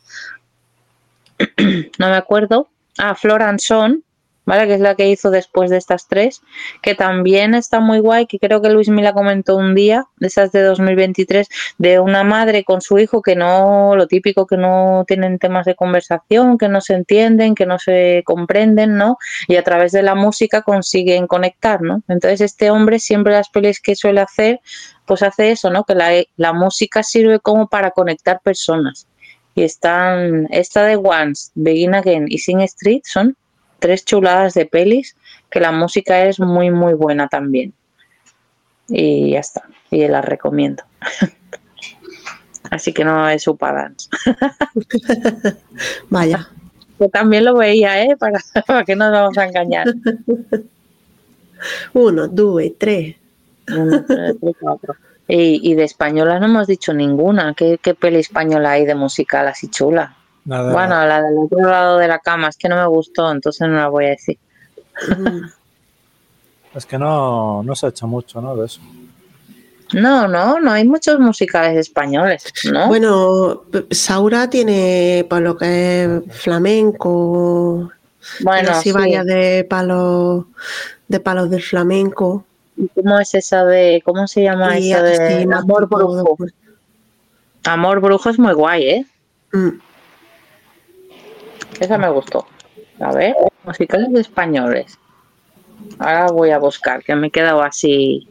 me acuerdo. Flor and Son, ¿vale? Que es la que hizo después de estas 3, que también está muy guay, que creo que Luis me la comentó un día, de esas de 2023, de una madre con su hijo que no, lo típico, que no tienen temas de conversación, que no se entienden, que no se comprenden, ¿no? Y a través de la música consiguen conectar, ¿no? Entonces este hombre siempre las pelis que suele hacer, pues hace eso, ¿no? Que la música sirve como para conectar personas. Y esta de Once, Begin Again y Sing Street son 3 chuladas de pelis que la música es muy muy buena también y ya está, y las recomiendo. Así que no es Upadance. Vaya, yo también lo veía, para que no nos vamos a engañar. 1, 2, 3. 1, 2, 3, 4. Y de española no hemos dicho ninguna. ¿Qué peli española hay de musical así chula? Nada. Bueno, la del otro lado de la cama, es que no me gustó, entonces no la voy a decir. Es que no se ha hecho mucho, ¿no? De eso. No hay muchos musicales españoles, ¿no? Bueno, Saura tiene por lo que es flamenco, bueno, así sí. varias de palos del flamenco. ¿Cómo es esa cómo se llama esa de Amor Brujo? Amor Brujo es muy guay, ¿eh? Esa me gustó. A ver, musicales españoles. Ahora voy a buscar, que me he quedado así.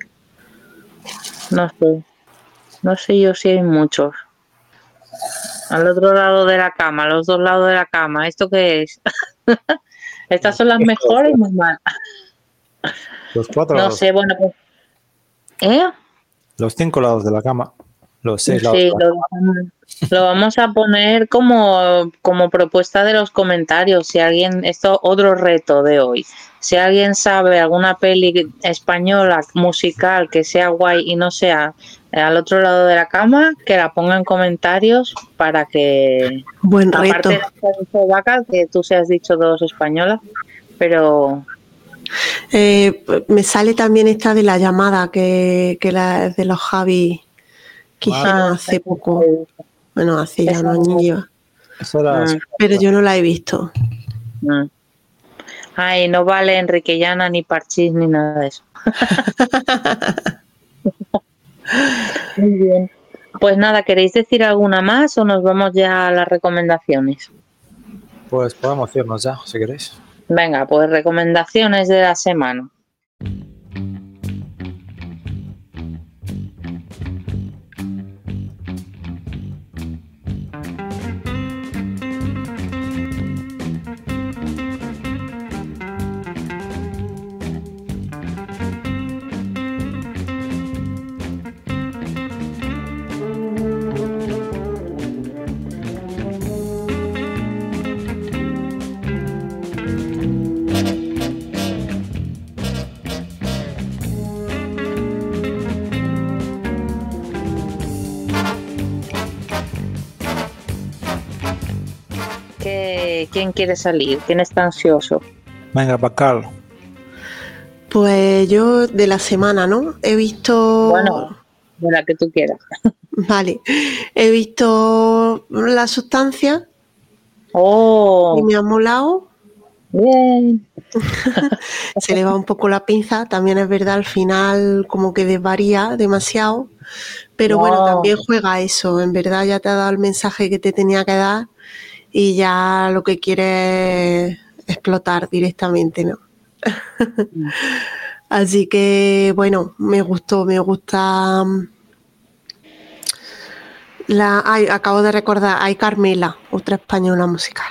No sé yo si hay muchos. Al otro lado de la cama, los 2 lados de la cama. ¿Esto qué es? Estas son las mejores y muy malas. Los 4 No lados. sé, bueno, pues. ¿Eh? Los 5 lados de la cama. Los 6 lados. Sí, de la cama. Lo vamos a poner como propuesta de los comentarios. Si alguien, esto otro reto de hoy. Si alguien sabe alguna peli española musical que sea guay y no sea al otro lado de la cama, que la ponga en comentarios para que... Buen reto. Aparte de Vaca, que tú se has dicho dos españolas, pero... me sale también esta de La Llamada, que la de los Javi que hicieron hace poco. Bueno, hace ya unos años. Pero yo no la he visto. Ay, no vale Enriquellana, ni Parchís, ni nada de eso. Muy bien. Pues nada, ¿queréis decir alguna más o nos vamos ya a las recomendaciones? Pues podemos irnos ya, si queréis. Venga, pues recomendaciones de la semana. ¿Quién quiere salir? ¿Quién está ansioso? Venga, Pacal. Pues yo de la semana, ¿no? He visto... Bueno, de la que tú quieras. Vale. He visto La Sustancia. ¡Oh! Y me ha molado. Bien. Se le va un poco la pinza. También es verdad, al final como que desvaría demasiado. Pero bueno, también juega eso. En verdad ya te ha dado el mensaje que te tenía que dar. Y ya lo que quiere es explotar directamente, ¿no? Así que, bueno, me gusta. Acabo de recordar, hay Carmela, otra española musical.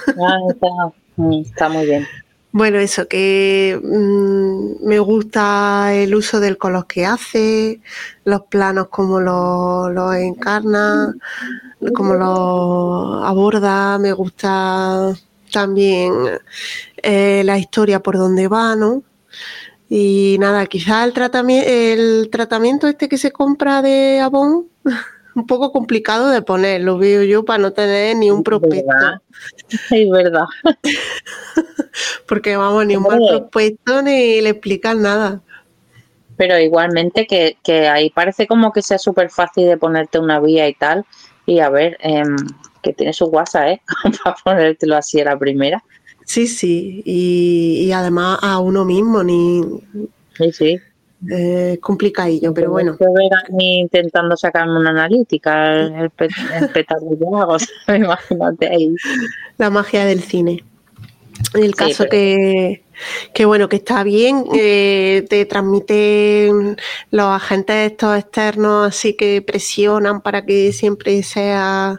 Está muy bien. Bueno, eso, que me gusta el uso del color que hace, los planos como lo encarna, como lo aborda, me gusta también la historia por donde va, ¿no? Y nada, quizás el tratamiento este que se compra de Avon, un poco complicado de poner, lo veo yo, para no tener ni un prospecto. Es verdad. Porque vamos, ni un mal prospecto ni le explican nada. Pero igualmente que ahí parece como que sea súper fácil de ponerte una vía y tal. Y a ver, que tiene su WhatsApp, para ponértelo así a la primera. Sí, sí. Y además a uno mismo, Sí. Complicadillo, pero bueno. Ni intentando sacarme una analítica, el petardo que hago, imagínate ahí. La magia del cine. En el caso que bueno, que está bien, te transmiten los agentes estos externos, así que presionan para que siempre sea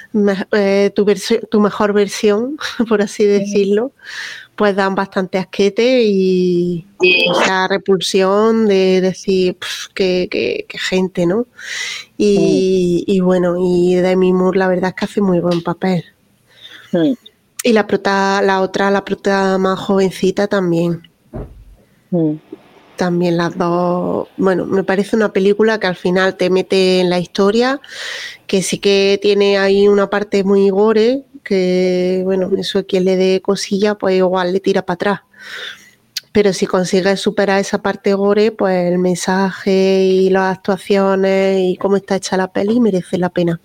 tu mejor versión, por así decirlo, pues dan bastante asquete y esa repulsión de decir que gente, ¿no? Y bueno, y Demi Moore la verdad es que hace muy buen papel. Y la prota más jovencita también. También las dos. Bueno, me parece una película que al final te mete en la historia, que sí que tiene ahí una parte muy gore, que bueno, eso quien le dé cosilla, pues igual le tira para atrás. Pero si consigues superar esa parte gore, pues el mensaje y las actuaciones y cómo está hecha la peli merece la pena.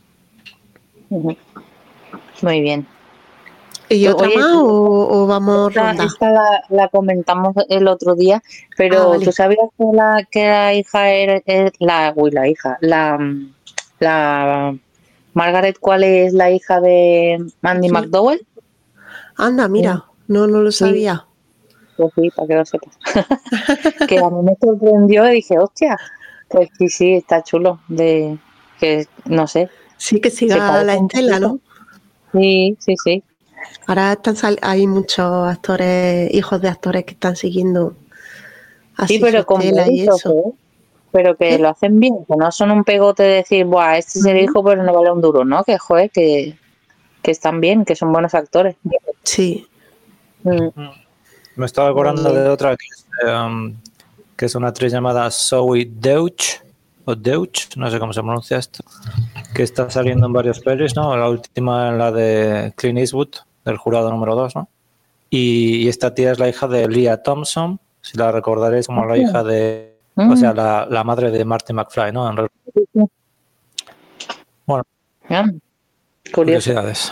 Muy bien. ¿Y otra más o vamos ronda? Esta la comentamos el otro día, pero vale. ¿Tú sabías que la hija era la Margaret Qualley es la hija de Andy McDowell? Anda, mira, no lo sabía. Pues sí, para que lo sepas. Que a mí me sorprendió y dije, hostia, pues sí, está chulo, que no sé. Sí, que siga la estela, ¿no? Sí. Ahora hay muchos actores, hijos de actores que están siguiendo así pero con y eso. pero que lo hacen bien, que no son un pegote de decir, buah, este es el hijo, pero no vale un duro, ¿no? Que joder, que están bien, que son buenos actores. Sí. Me estaba acordando de otra que es una actriz llamada Zoe Deutch, o Deutsch, no sé cómo se pronuncia esto, que está saliendo en varios pelis, ¿no? La última en la de Clint Eastwood, del Jurado número 2, ¿no? Y esta tía es la hija de Leah Thompson, si la recordaréis como la hija de... O sea, la madre de Marty McFly, ¿no? Bueno, curiosidades.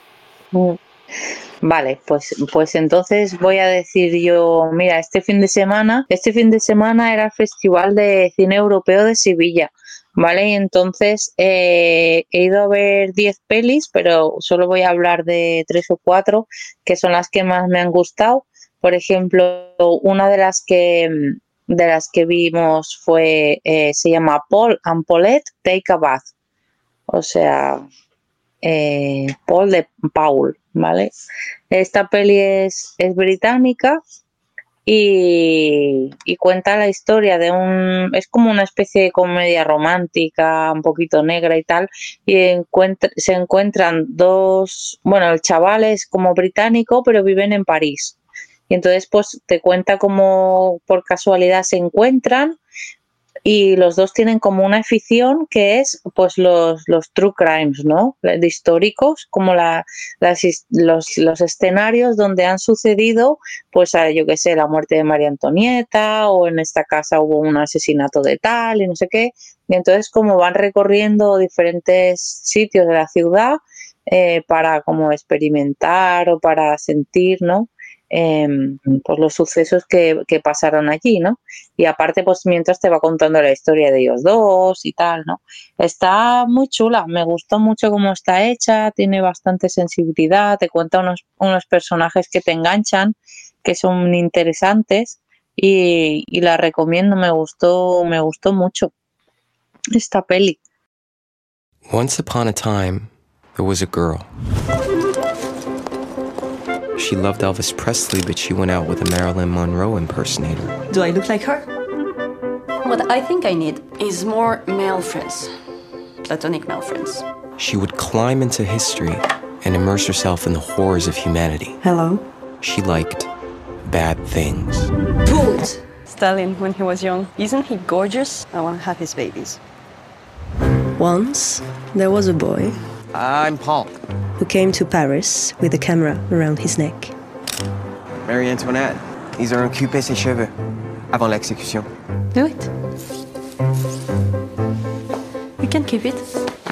Vale, pues entonces voy a decir yo, mira, este fin de semana era el Festival de Cine Europeo de Sevilla, ¿vale? Y entonces he ido a ver 10 pelis, pero solo voy a hablar de 3 o 4, que son las que más me han gustado. Por ejemplo, una de las que vimos fue, se llama Paul and Paulette Take a Bath, o sea, Paul, ¿vale? Esta peli es británica y cuenta la historia de es como una especie de comedia romántica, un poquito negra y tal, y se encuentran dos, bueno, el chaval es como británico, pero viven en París. Y entonces pues te cuenta cómo por casualidad se encuentran y los dos tienen como una afición que es pues los true crimes, ¿no? De históricos, como los escenarios donde han sucedido, pues yo qué sé, la muerte de María Antonieta, o en esta casa hubo un asesinato de tal y no sé qué. Y entonces como van recorriendo diferentes sitios de la ciudad para como experimentar o para sentir, ¿no? Pues los sucesos que pasaron allí, ¿no? Y aparte, pues mientras te va contando la historia de ellos dos y tal, ¿no? Está muy chula, me gustó mucho cómo está hecha, tiene bastante sensibilidad, te cuenta unos personajes que te enganchan, que son interesantes y la recomiendo, me gustó mucho esta peli. Once upon a time, there was a girl. She loved Elvis Presley, but she went out with a Marilyn Monroe impersonator. Do I look like her? What I think I need is more male friends. Platonic male friends. She would climb into history and immerse herself in the horrors of humanity. Hello? She liked bad things. Good! Stalin, when he was young. Isn't he gorgeous? I want to have his babies. Once, there was a boy. I'm Paul. Who came to Paris with a camera around his neck. Marie Antoinette. Ils ont coupé ses cheveux avant l'exécution. Do it. You can keep it.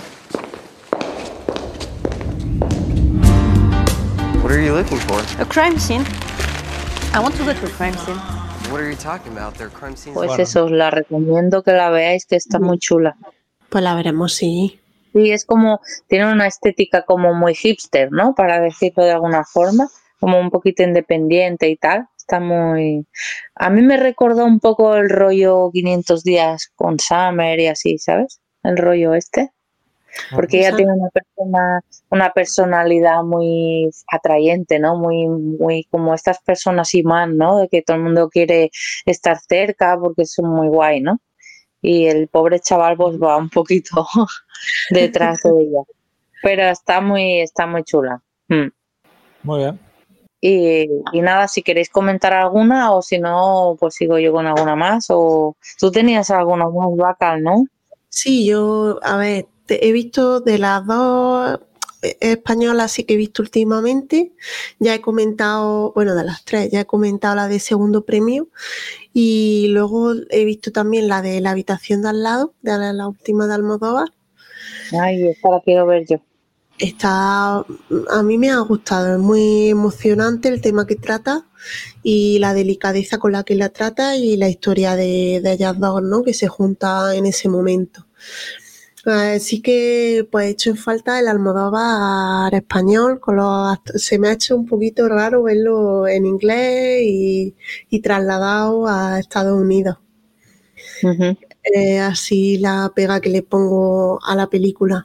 What are you looking for? A crime scene. I want to go to a crime scene. What are you talking about? There are crime scenes. Pues eso, os la recomiendo que la veáis, que está muy chula. Pues la veremos, sí. Sí, es como, tiene una estética como muy hipster, ¿no? Para decirlo de alguna forma, como un poquito independiente y tal. Está muy... A mí me recordó un poco el rollo 500 días con Summer y así, ¿sabes? El rollo este. Porque ella tiene una personalidad muy atrayente, ¿no? Muy como estas personas imán, ¿no? De que todo el mundo quiere estar cerca porque son muy guay, ¿no? Y el pobre chaval pues va un poquito detrás de ella. Pero está muy chula. Muy bien. Y nada, si queréis comentar alguna o si no, pues sigo yo con alguna más. O tú tenías alguna más, Bacal, ¿no? Sí, yo, a ver, he visto de las dos españolas sí que he visto últimamente, ya he comentado, bueno, de las tres, ya he comentado la de Segundo Premio y luego he visto también la de La habitación de al lado, de la última de Almodóvar. Ay, esta la quiero ver yo. A mí me ha gustado, es muy emocionante el tema que trata y la delicadeza con la que la trata y la historia de ellas dos, ¿no? Que se juntan en ese momento. Sí que pues he hecho en falta el Almodóvar español, se me ha hecho un poquito raro verlo en inglés y trasladado a Estados Unidos. Uh-huh. Así la pega que le pongo a la película.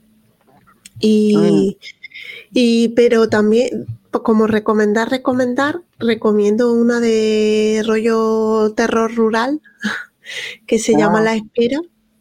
Pero también, como recomiendo una de rollo terror rural, que se llama La Espera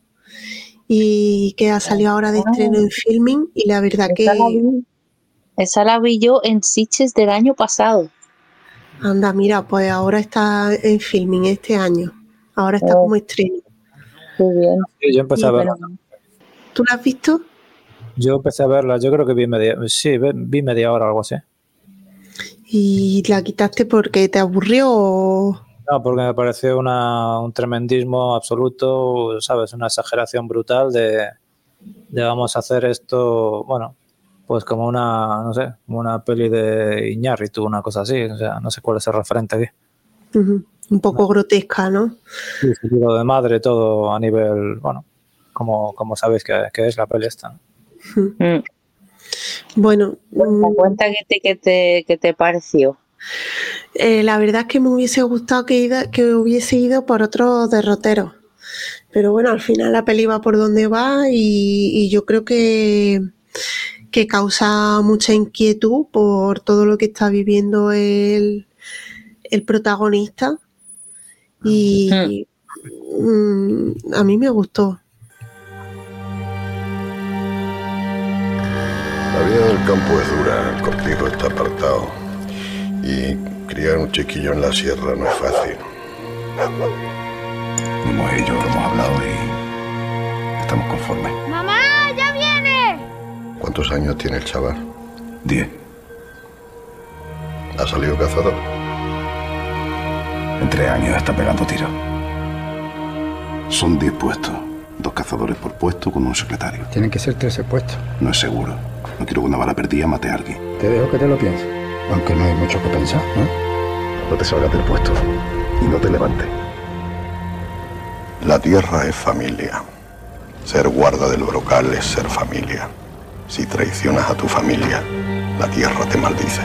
y que ha salido ahora de estreno en Filming y la verdad Esa la vi yo en Sitges del año pasado. Anda, mira, pues ahora está en Filming este año. Ahora está como estreno. Muy bien. Sí, yo empecé a verla. ¿Tú la has visto? Yo empecé a verla, yo creo que vi media hora o algo así. ¿Y la quitaste porque te aburrió o...? No, porque me pareció un tremendismo absoluto, ¿sabes? Una exageración brutal de vamos a hacer esto, bueno, pues como una, no sé, como una peli de Iñárritu, una cosa así, o sea, no sé cuál es el referente aquí. Un poco grotesca, ¿no? Sí, sentido de madre, todo a nivel, bueno, como sabéis que es la peli esta, ¿no? Bueno, cuenta qué te pareció. La verdad es que me hubiese gustado que hubiese ido por otro derrotero. Pero bueno, al final la peli va por donde va y yo creo que causa mucha inquietud por todo lo que está viviendo el protagonista. Y a mí me gustó. La vida del campo es dura, el cortijo está apartado. Y criar un chiquillo en la sierra no es fácil. Como ellos lo hemos hablado y estamos conformes. ¡Mamá, ya viene! ¿Cuántos años tiene el chaval? 10. ¿Ha salido cazador? En 3 años está pegando tiros. Son 10 puestos. 2 cazadores por puesto con un secretario. Tienen que ser 13 puestos. No es seguro. No quiero que una bala perdida mate a alguien. Te dejo que te lo pienses. Aunque no hay mucho que pensar, ¿no? No te salgas del puesto y no te levantes. La tierra es familia. Ser guarda del brocal es ser familia. Si traicionas a tu familia, la tierra te maldice.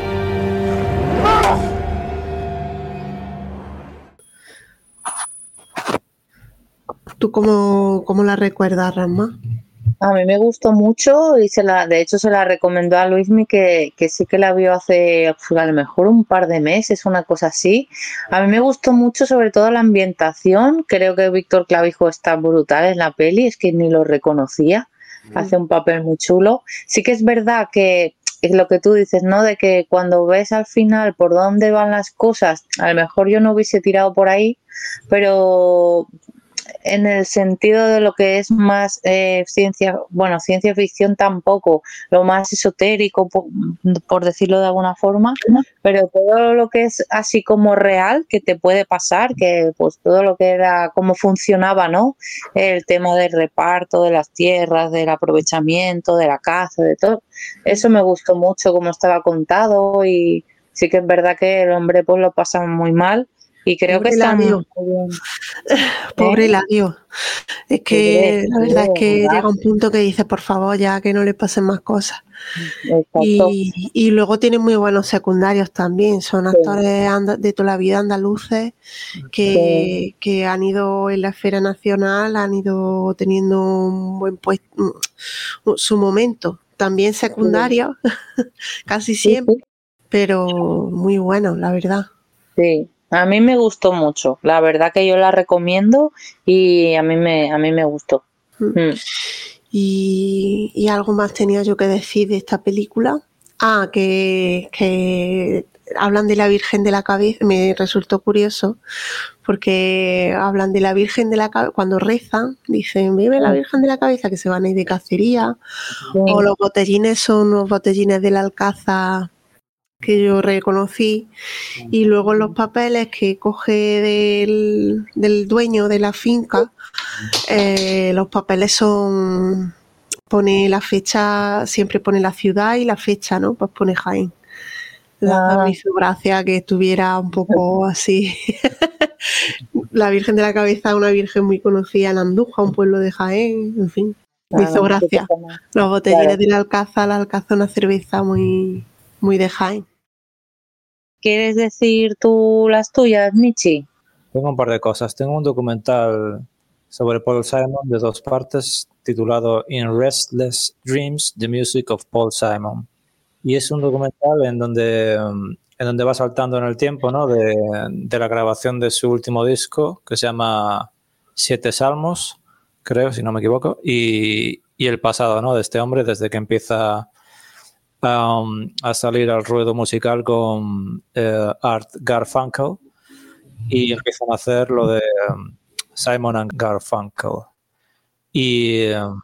¿Tú cómo la recuerdas, Rasma? A mí me gustó mucho y de hecho se la recomendó a Luismi que sí que la vio hace a lo mejor un par de meses, una cosa así. A mí me gustó mucho sobre todo la ambientación. Creo que Víctor Clavijo está brutal en la peli, es que ni lo reconocía. Hace un papel muy chulo. Sí que es verdad que es lo que tú dices, ¿no? De que cuando ves al final por dónde van las cosas, a lo mejor yo no hubiese tirado por ahí, pero en el sentido de lo que es más ciencia ficción tampoco, lo más esotérico, por decirlo de alguna forma, pero todo lo que es así como real, que te puede pasar, que pues todo lo que era, cómo funcionaba, ¿no? El tema del reparto de las tierras, del aprovechamiento, de la caza, de todo, eso me gustó mucho cómo estaba contado y sí que es verdad que el hombre pues lo pasa muy mal. Y creo Pobre que está muy Eladio. bien. Pobre Eladio. Es que la verdad es que ¿verdad? llega un punto que dice, por favor, ya que no le pasen más cosas. Exacto. Y luego tiene muy buenos secundarios también. Son actores de toda la vida andaluces que han ido en la esfera nacional, han ido teniendo un buen puesto, su momento. También secundarios, casi siempre, pero muy buenos, la verdad. Sí, a mí me gustó mucho. La verdad que yo la recomiendo y a mí me gustó. Y algo más tenía yo que decir de esta película. Que hablan de la Virgen de la Cabeza. Me resultó curioso porque hablan de la Virgen de la Cabeza. Cuando rezan, dicen, vive la Virgen de la Cabeza, que se van a ir de cacería. O los botellines son los botellines del Alcázar que yo reconocí, y luego los papeles que coge del dueño de la finca, los papeles pone la fecha, siempre pone la ciudad y la fecha, ¿no? Pues pone Jaén. Me hizo gracia que estuviera un poco así. La Virgen de la Cabeza, una virgen muy conocida en Andújar, un pueblo de Jaén, en fin. Me hizo gracia. Los botellines del Alcázar, la Alcázar, una cerveza muy, muy de Jaén. ¿Quieres decir tú las tuyas, Michi? Tengo un par de cosas. Tengo un documental sobre Paul Simon de 2 partes titulado In Restless Dreams, The Music of Paul Simon. Y es un documental en donde en donde va saltando en el tiempo, ¿no? De la grabación de su último disco, que se llama 7 Salmos, creo, si no me equivoco, y el pasado, ¿no? De este hombre, desde que empieza a salir al ruedo musical con Art Garfunkel, y empiezan a hacer lo de Simon and Garfunkel. Y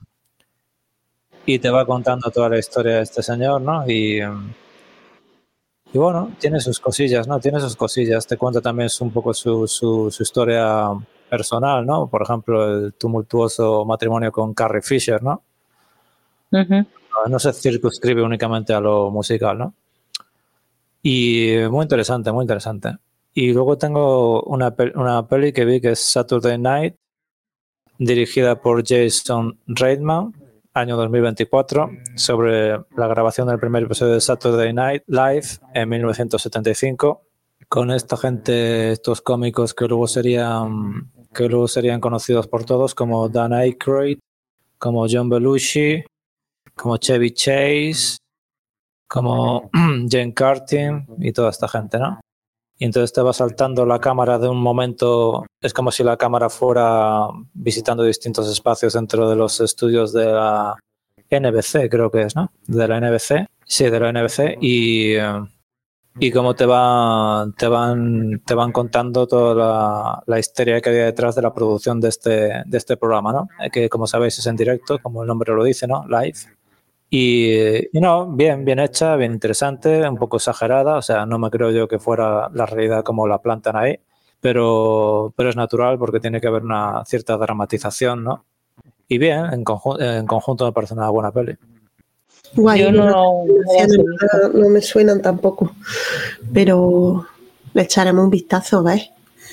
te va contando toda la historia de este señor, ¿no? Y bueno, tiene sus cosillas, ¿no? Tiene sus cosillas. Te cuenta también un poco su historia personal, ¿no? Por ejemplo, el tumultuoso matrimonio con Carrie Fisher, ¿no? No se circunscribe únicamente a lo musical, ¿no? Y muy interesante, muy interesante. Y luego tengo una peli que vi que es Saturday Night, dirigida por Jason Reitman, año 2024, sobre la grabación del primer episodio de Saturday Night Live en 1975, con esta gente, estos cómicos que luego serían conocidos por todos, como Dan Aykroyd, como John Belushi, como Chevy Chase, como Jane Curtin y toda esta gente, ¿no? Y entonces te va saltando la cámara de un momento, es como si la cámara fuera visitando distintos espacios dentro de los estudios de la NBC, creo que es, ¿no? De la NBC, sí, de la NBC, y cómo te van contando toda la histeria que había detrás de la producción de este programa, ¿no? Que, como sabéis, es en directo, como el nombre lo dice, ¿no? Live. Y no, bien hecha, bien interesante, un poco exagerada, o sea, no me creo yo que fuera la realidad como la plantan ahí, pero es natural porque tiene que haber una cierta dramatización, ¿no? Y bien, en conjunto me parece una buena peli. Guay, yo no me suenan tampoco, pero le echaremos un vistazo, ¿ves?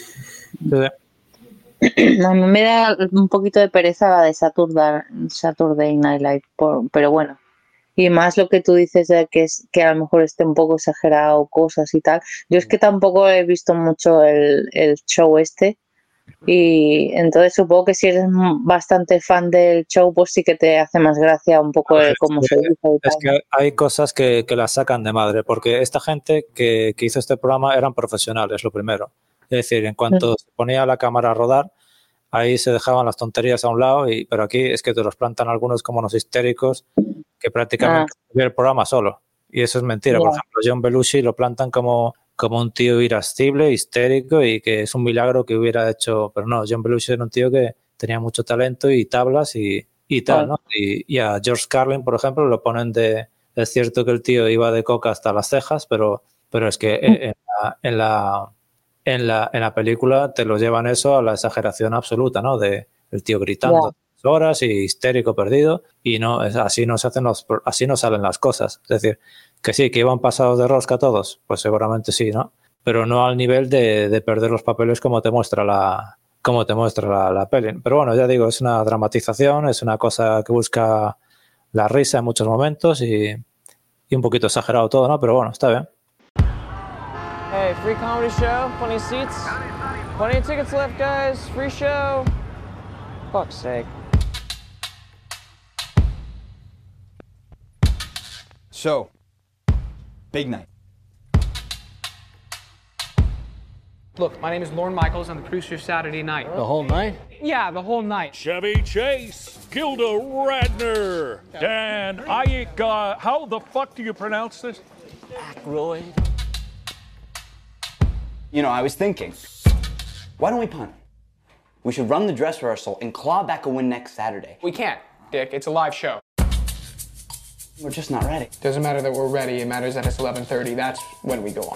A mí me da un poquito de pereza la de Saturday Night Live, pero bueno. Y más lo que tú dices de que a lo mejor esté un poco exagerado cosas y tal. Yo es que tampoco he visto mucho el show este. Y entonces supongo que si eres bastante fan del show, pues sí que te hace más gracia un poco cómo se dice. Es que hay cosas que las sacan de madre, porque esta gente que hizo este programa eran profesionales, lo primero. Es decir, en cuanto se ponía la cámara a rodar, ahí se dejaban las tonterías a un lado, pero aquí es que te los plantan algunos como unos histéricos que prácticamente ve el programa solo. Y eso es mentira. Por ejemplo, John Belushi lo plantan como un tío irascible, histérico, y que es un milagro que hubiera hecho. Pero no, John Belushi era un tío que tenía mucho talento y tablas y tal, ¿no? Y a George Carlin, por ejemplo, lo ponen es cierto que el tío iba de coca hasta las cejas, pero es que en la película te lo llevan eso a la exageración absoluta, ¿no? De el tío gritando horas y histérico, perdido, y no, así no salen las cosas. Es decir, que sí, que iban pasados de rosca todos, pues seguramente sí, ¿no? Pero no al nivel de perder los papeles como te muestra la peli. Pero bueno, ya digo, es una dramatización, es una cosa que busca la risa en muchos momentos y un poquito exagerado todo, ¿no? Pero bueno, está bien. Hey, free comedy show, plenty of seats, plenty of tickets left, guys, free show. Fuck's sake. So, big night. Look, my name is Lorne Michaels. I'm the producer of Saturday Night. The whole night? Yeah, the whole night. Chevy Chase, Gilda Radner, Dan Aykroyd. How the fuck do you pronounce this? Aykroyd. You know, I was thinking, why don't we punt? We should run the dress rehearsal and claw back a win next Saturday. We can't, Dick. It's a live show. We're just not ready. Doesn't matter that we're ready. It matters that it's 11:30. That's when we go on.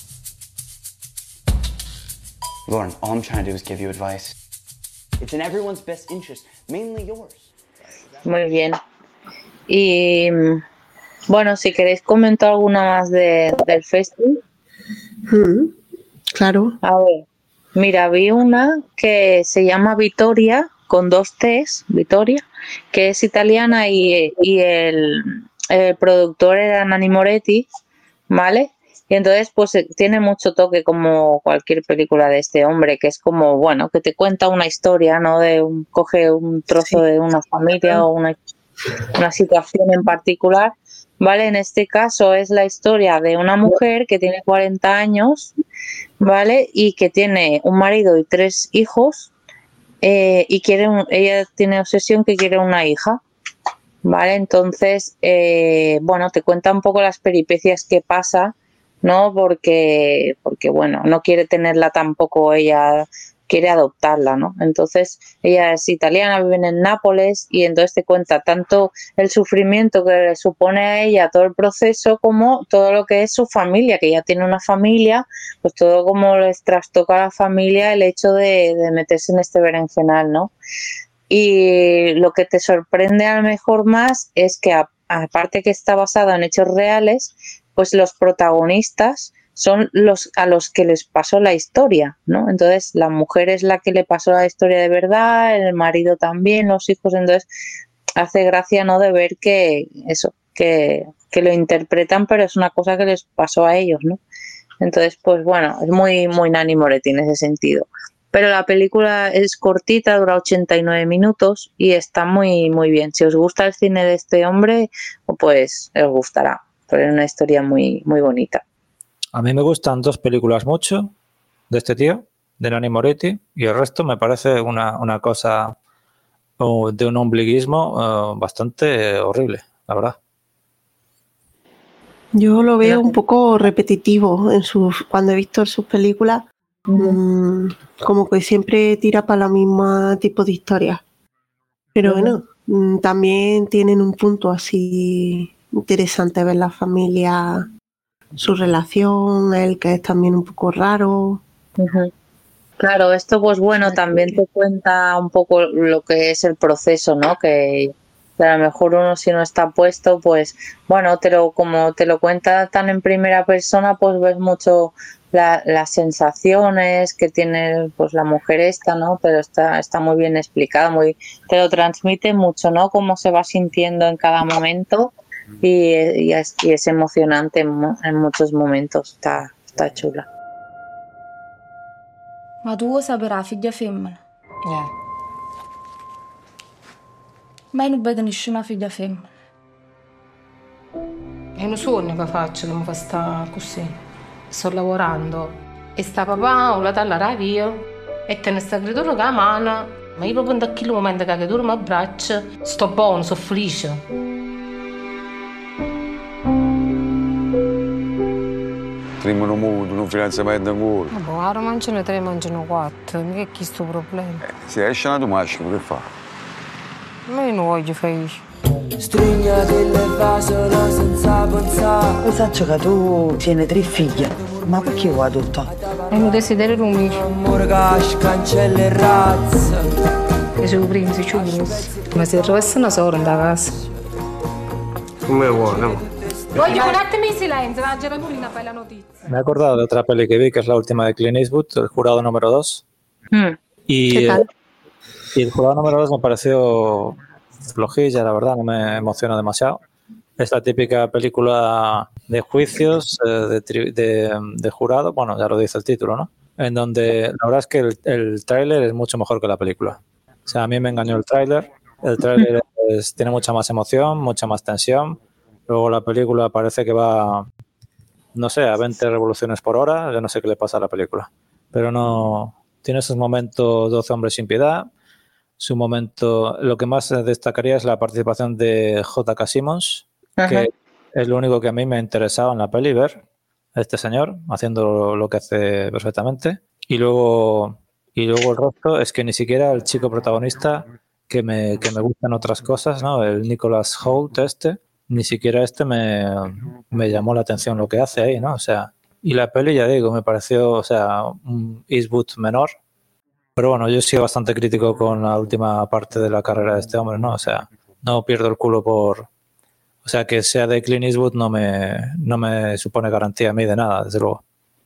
Lauren, all I'm trying to do is give you advice. It's in everyone's best interest, mainly yours. Muy bien. Y bueno, si queréis comentar alguna más del festival. Claro. A ver, mira, vi una que se llama Vittoria, con 2 T's, Vittoria, que es italiana y el productor era Nanni Moretti, ¿vale? Y entonces pues tiene mucho toque como cualquier película de este hombre, que es como, bueno, que te cuenta una historia, ¿no? Coge un trozo de una familia o una situación en particular, ¿vale? En este caso es la historia de una mujer que tiene 40 años, ¿vale? Y que tiene un marido y 3 hijos, y ella tiene obsesión que quiere una hija, ¿vale? Entonces, bueno, te cuenta un poco las peripecias que pasa, ¿no? Porque bueno, no quiere tenerla tampoco ella, quiere adoptarla, ¿no? Entonces, ella es italiana, vive en Nápoles, y entonces te cuenta tanto el sufrimiento que le supone a ella todo el proceso, como todo lo que es su familia, que ella tiene una familia, pues todo como les trastoca a la familia el hecho de meterse en este berenjenal, ¿no? Y lo que te sorprende a lo mejor más es que aparte que está basado en hechos reales, pues los protagonistas son los a los que les pasó la historia, ¿no? Entonces la mujer es la que le pasó la historia de verdad, el marido también, los hijos, entonces hace gracia, ¿no? De ver que eso, que lo interpretan, pero es una cosa que les pasó a ellos, ¿no? Entonces, pues bueno, es muy Nanni Moretti en ese sentido. Pero la película es cortita, dura 89 minutos y está muy bien. Si os gusta el cine de este hombre, pues os gustará, pero es una historia muy bonita. A mí me gustan 2 películas mucho de este tío, de Nanni Moretti, y el resto me parece una cosa de un ombliguismo bastante horrible, la verdad. Yo lo veo un poco repetitivo cuando he visto sus películas, como que siempre tira para la misma tipo de historia. Pero bueno, también tienen un punto así interesante, ver la familia, su relación, él que es también un poco raro. Claro, esto pues bueno, también te cuenta un poco lo que es el proceso, ¿no? Que a lo mejor uno si no está puesto, pues bueno, como te lo cuenta tan en primera persona, pues ves mucho las sensaciones que tiene pues la mujer esta, ¿no? Pero está muy bien explicado, te lo transmite mucho, ¿no? Cómo se va sintiendo en cada momento y es emocionante en muchos momentos, está chula. Ma tu vuoi sapere la figlia femmina? Ma io non vedo nessuna figlia femmina. È un sogno che faccio che mi fa stare così. Sto lavorando e sta papà o la talla via e te ne sta creatura che mano. Ma io proprio da quel momento che la creatura mi abbraccia, sto buono, sto felice. Trimano muto, un fidanzamento ancora. Ma boh, ora mangiano 3, mangiano 4, mica è questo problema. Se esce una domasca, che fa? Ma io non voglio felice. Strigna delle fasole senza pensare. Lo so che tu tieni 3 figlie, ma perché vuoi tutto? È un desiderio mio. Amore che cancella e razza. E sono prinzi, ma se rovesse una sola in casa. Come vuoi, no? Voglio un attimo in silenzio, la Geraldina fai la notizia. Me he acordado de otra peli que vi, que es la última de Clint Eastwood, El jurado número 2. ¿Qué tal? Y El jurado número 2 me pareció flojilla, la verdad, no me emociona demasiado. Es la típica película de juicios, de jurado, bueno, ya lo dice el título, ¿no? En donde la verdad es que el tráiler es mucho mejor que la película. O sea, a mí me engañó el tráiler. El tráiler tiene mucha más emoción, mucha más tensión. Luego la película parece que va, no sé, a 20 revoluciones por hora. Yo no sé qué le pasa a la película. Pero no... Tiene esos momentos 12 hombres sin piedad. Su momento... Lo que más destacaría es la participación de J.K. Simmons, que es lo único que a mí me ha interesado en la peli, ver a este señor haciendo lo que hace perfectamente. Y luego el resto es que ni siquiera el chico protagonista, que me gustan otras cosas, ¿no? El Nicholas Hoult ni siquiera me llamó la atención lo que hace ahí, ¿no? O sea, y la peli, ya digo, me pareció, o sea, un Eastwood menor. Pero bueno, yo soy bastante crítico con la última parte de la carrera de este hombre, ¿no? O sea, no pierdo el culo por... O sea, que sea de Clint Eastwood no me supone garantía a mí de nada, desde luego.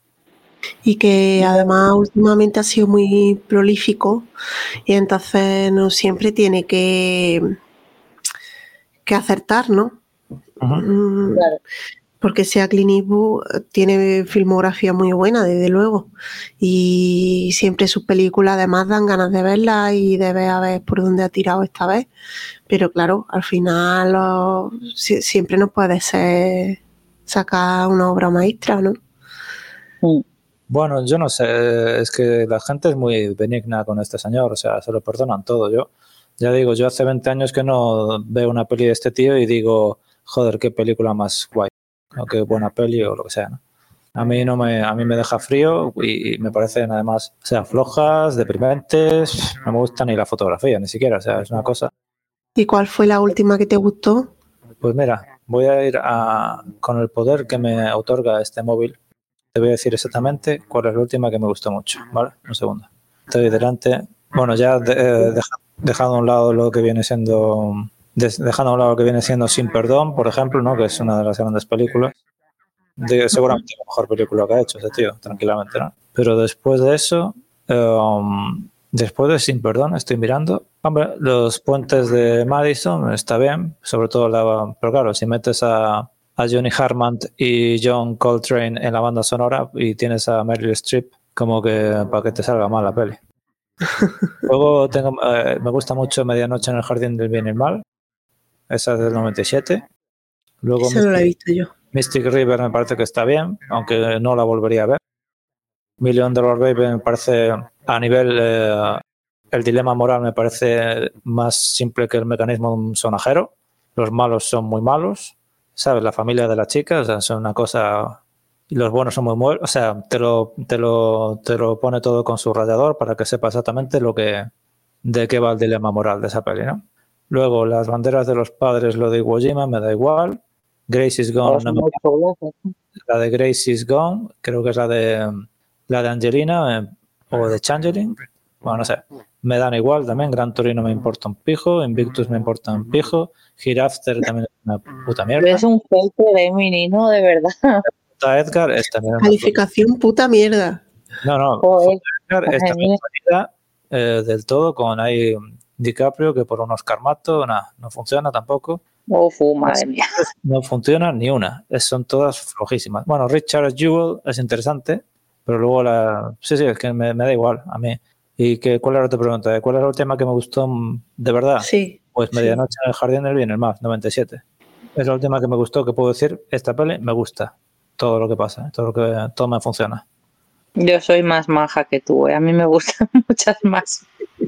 Y que además últimamente ha sido muy prolífico y entonces no siempre tiene que acertar, ¿no? Claro. Porque sea Clint Eastwood, tiene filmografía muy buena, desde luego. Y siempre sus películas además dan ganas de verlas y de ver a ver por dónde ha tirado esta vez. Pero claro, al final siempre no puede ser sacar una obra maestra, ¿no? Bueno, yo no sé, es que la gente es muy benigna con este señor, o sea, se lo perdonan todo. Yo ya digo, yo hace 20 años que no veo una peli de este tío y digo, joder, qué película más guay, o qué buena peli o lo que sea, ¿no? A mí me deja frío y me parecen además, o sea, flojas, deprimentes, no me gusta ni la fotografía, ni siquiera, o sea, es una cosa. ¿Y cuál fue la última que te gustó? Pues mira, voy a ir con el poder que me otorga este móvil. Te voy a decir exactamente cuál es la última que me gustó mucho, ¿vale? Un segundo. Estoy delante. Bueno, ya dejando a un lado lo que viene siendo Sin Perdón, por ejemplo, ¿no? Que es una de las grandes películas. Seguramente la mejor película que ha hecho ese tío, tranquilamente, ¿no? Pero después de eso, después de Sin Perdón, estoy mirando. Hombre, Los Puentes de Madison está bien, sobre todo pero claro, si metes a Johnny Hartman y John Coltrane en la banda sonora y tienes a Meryl Streep, como que para que te salga mal la peli. Luego me gusta mucho Medianoche en el Jardín del Bien y el Mal, esa es del 97. Luego Esa no la he visto yo. Mystic River me parece que está bien, aunque no la volvería a ver. $1 Million Baby me parece, a nivel el dilema moral me parece más simple que el mecanismo de un sonajero. Los malos son muy malos, ¿sabes? La familia de la chica, o sea, son una cosa, y los buenos son muy buenos, o sea, te lo pone todo con su rallador para que sepa exactamente de qué va el dilema moral de esa peli, ¿no? Luego, Las banderas de los padres, lo de Iwo Jima, me da igual. Grace is Gone, la de Grace is Gone, creo que es la de Angelina o de Changeling, bueno, no sé, me dan igual también. Gran Torino me importa un pijo, Invictus me importa un pijo, Hereafter también es una puta mierda. Es un filtro de menino, de verdad. Edgar es también Calificación puta mierda. No, Edgar está del todo con ahí DiCaprio, que por un Oscar mato, no funciona tampoco. Madre mía. No funciona ni una, son todas flojísimas. Bueno, Richard Jewell es interesante, pero luego sí, es que me da igual a mí. ¿Y cuál era tu pregunta? ¿Cuál era el tema que me gustó de verdad? Sí. Pues Medianoche en el Jardín del Bien y el Mal, 97. Es la última que me gustó, que puedo decir, esta peli me gusta. Todo lo que pasa, todo me funciona. Yo soy más maja que tú, a mí me gustan muchas más.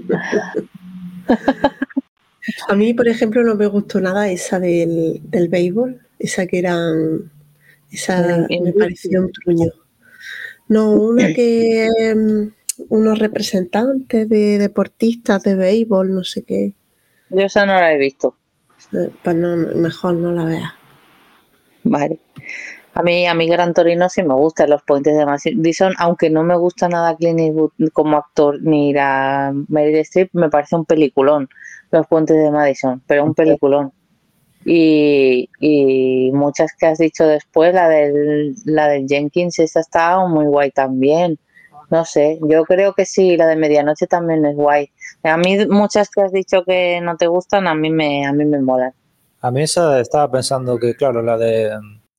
A mí, por ejemplo, no me gustó nada esa del béisbol, esa que eran... Esa me pareció un truño. No, una que... unos representantes de deportistas de béisbol, no sé qué. Yo esa no la he visto. Pues no, mejor no la veas. Vale. A mí Gran Torino sí me gusta, Los Puentes de Madison, aunque no me gusta nada Clint Eastwood como actor ni la Meryl Streep, me parece un peliculón, Los Puentes de Madison, pero un peliculón. Y muchas que has dicho después, la del Jenkins, esa está muy guay también. No sé, yo creo que sí, la de Medianoche también es guay. A mí muchas que has dicho que no te gustan, a mí me molan. A mí esa estaba pensando que, claro, la de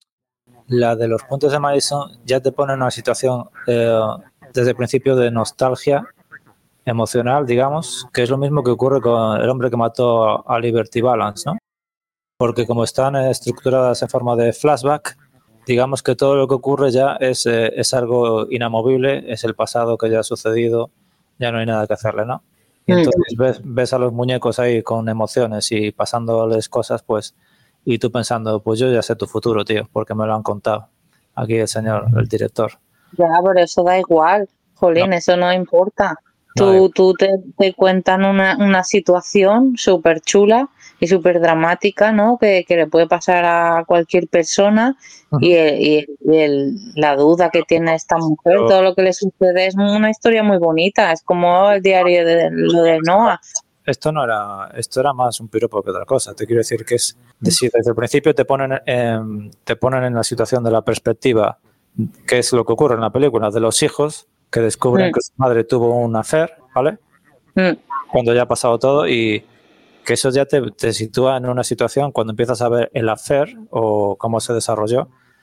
Los Puentes de Madison ya te pone en una situación desde el principio de nostalgia emocional, digamos, que es lo mismo que ocurre con El hombre que mató a Liberty Balance, ¿no? Porque como están estructuradas en forma de flashback, digamos que todo lo que ocurre ya es algo inamovible, es el pasado que ya ha sucedido, ya no hay nada que hacerle, ¿no? Y entonces ves a los muñecos ahí con emociones y pasándoles cosas, pues, y tú pensando, pues yo ya sé tu futuro, tío, porque me lo han contado aquí el señor, el director. Ya, pero eso da igual, jolín, no. Eso no importa. Tú te cuentan una situación súper chula y súper dramática, ¿no? Que le puede pasar a cualquier persona. Uh-huh. y la duda que tiene esta mujer, todo lo que le sucede, es una historia muy bonita, es como el diario de Noah. Esto era más un piropo que otra cosa. Te quiero decir que es decir, desde el principio te ponen en la situación de la perspectiva, que es lo que ocurre en la película, de los hijos que descubren que su madre tuvo un affair, ¿vale? Cuando ya ha pasado todo, y que eso ya te sitúa en una situación cuando empiezas a ver el affair o cómo se desarrolló,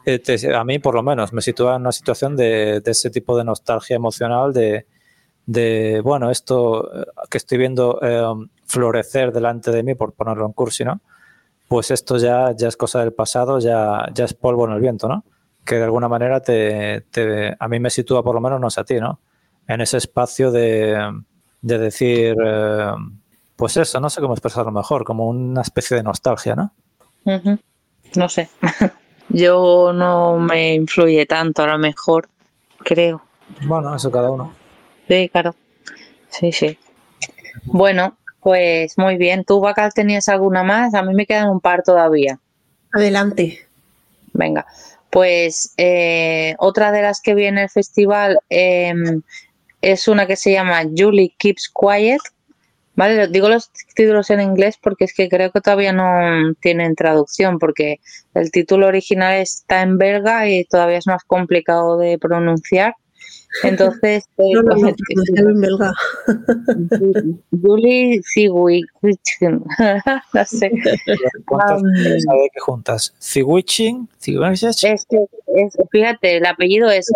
A mí, por lo menos, me sitúa en una situación de ese tipo de nostalgia emocional de bueno, esto que estoy viendo florecer delante de mí, por ponerlo en cursi, ¿no? Pues esto ya es cosa del pasado, ya es polvo en el viento, ¿no? Que de alguna manera a mí me sitúa, por lo menos, no sé a ti, ¿no? En ese espacio de decir, pues eso, no sé cómo expresarlo mejor, como una especie de nostalgia, ¿no? Uh-huh. No sé. Yo no me influye tanto, a lo mejor, creo. Bueno, eso cada uno. Sí, claro. Sí. Bueno, pues muy bien. ¿Tú, Bacal, tenías alguna más? A mí me quedan un par todavía. Adelante. Venga, pues otra de las que vi en el festival es una que se llama Julie Keeps Quiet. Vale, digo los títulos en inglés porque es que creo que todavía no tienen traducción, porque el título original está en belga y todavía es más complicado de pronunciar. Entonces, en belga. Julie Siwichin, no sé. ¿Qué juntas? Siwichin, fíjate, el apellido es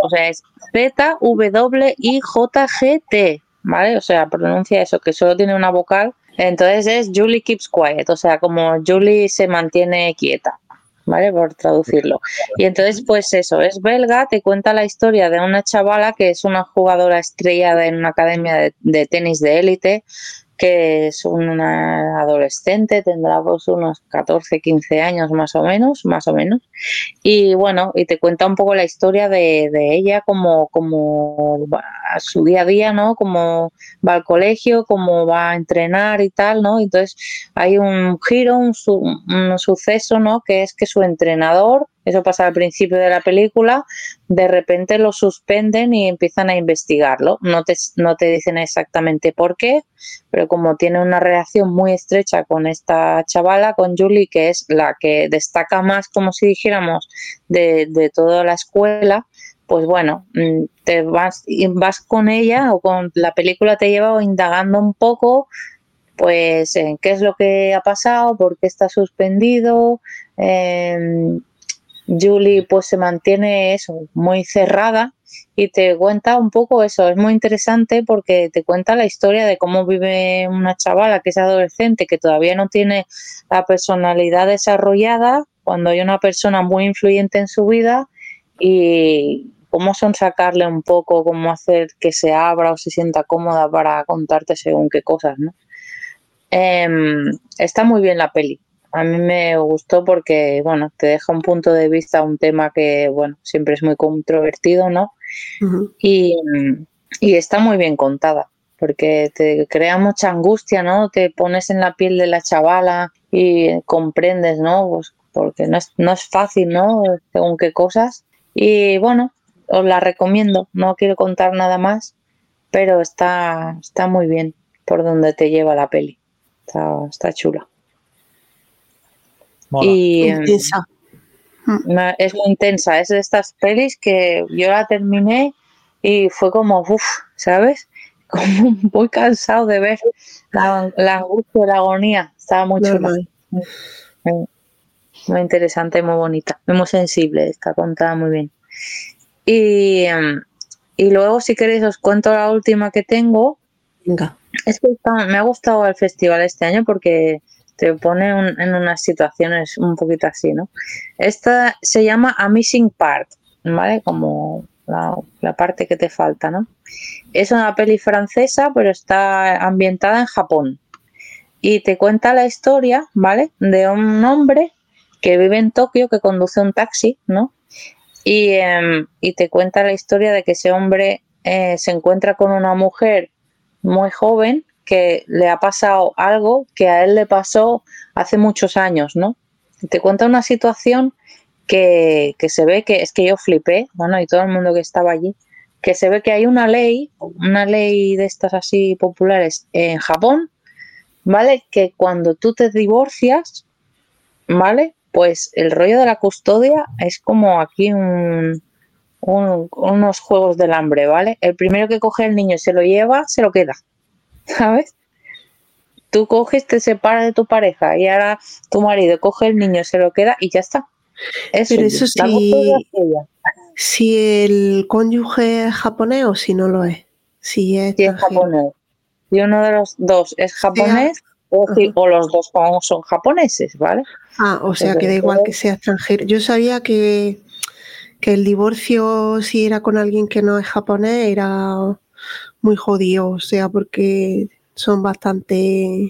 ZWIJGT, ¿vale? O sea, pronuncia eso, que solo tiene una vocal. Entonces es Julie Keeps Quiet, o sea, como Julie se mantiene quieta, ¿vale? Por traducirlo. Y entonces, pues eso, es belga, te cuenta la historia de una chavala que es una jugadora estrella en una academia de tenis de élite, que es una adolescente, tendrá pues unos 14, 15 años más o menos, y bueno, y te cuenta un poco la historia de ella, como a su día a día, ¿no? Cómo va al colegio, cómo va a entrenar y tal, ¿no? Entonces hay un giro, un suceso, ¿no? Que es que su entrenador, eso pasa al principio de la película, de repente lo suspenden y empiezan a investigarlo. No te dicen exactamente por qué, pero como tiene una relación muy estrecha con esta chavala, con Julie, que es la que destaca más, como si dijéramos, de toda la escuela, pues bueno, te vas con ella, o con la película te lleva indagando un poco, pues en qué es lo que ha pasado, por qué está suspendido. Julie pues se mantiene eso, muy cerrada, y te cuenta un poco eso. Es muy interesante porque te cuenta la historia de cómo vive una chavala que es adolescente, que todavía no tiene la personalidad desarrollada, cuando hay una persona muy influyente en su vida, y cómo sonsacarle un poco, cómo hacer que se abra o se sienta cómoda para contarte según qué cosas, ¿no? Está muy bien la peli. A mí me gustó porque, bueno, te deja un punto de vista, un tema que, bueno, siempre es muy controvertido, ¿no? Uh-huh. Y está muy bien contada, porque te crea mucha angustia, ¿no? Te pones en la piel de la chavala y comprendes, ¿no? Pues porque no es fácil, ¿no? Según qué cosas. Y, bueno, os la recomiendo. No quiero contar nada más, pero está muy bien por donde te lleva la peli. Está chula. Mola. Y intensa. Es muy intensa, es de estas pelis que yo la terminé y fue como, ¿sabes? Como muy cansado de ver la angustia, la agonía. Estaba muy chula. Muy interesante, muy bonita, muy sensible, está contada muy bien. Y luego, si queréis, os cuento la última que tengo. Venga. Es que me ha gustado el festival este año porque te pone en unas situaciones un poquito así, ¿no? Esta se llama A Missing Part, ¿vale? Como la parte que te falta, ¿no? Es una peli francesa, pero está ambientada en Japón. Y te cuenta la historia, ¿vale? De un hombre que vive en Tokio, que conduce un taxi, ¿no? Y te cuenta la historia de que ese hombre se encuentra con una mujer muy joven, que le ha pasado algo que a él le pasó hace muchos años, ¿no? Te cuenta una situación que se ve que, es que yo flipé, bueno, y todo el mundo que estaba allí, que se ve que hay una ley de estas así populares en Japón, ¿vale? Que cuando tú te divorcias, ¿vale? Pues el rollo de la custodia es como aquí unos juegos del hambre, ¿vale? El primero que coge el niño y se lo lleva, se lo queda, ¿sabes? Tú coges, te separas de tu pareja y ahora tu marido coge el niño, se lo queda y ya está. Eso, Pero eso la busco sí, de ella. si el cónyuge es japonés o si no lo es. Si es Si es extranjero. japonés. Si uno de los dos es japonés o los dos son japoneses, ¿vale? Ah, o sea que da igual que sea extranjero. Yo sabía que el divorcio, si era con alguien que no es japonés, era muy jodido. O sea, porque son bastante...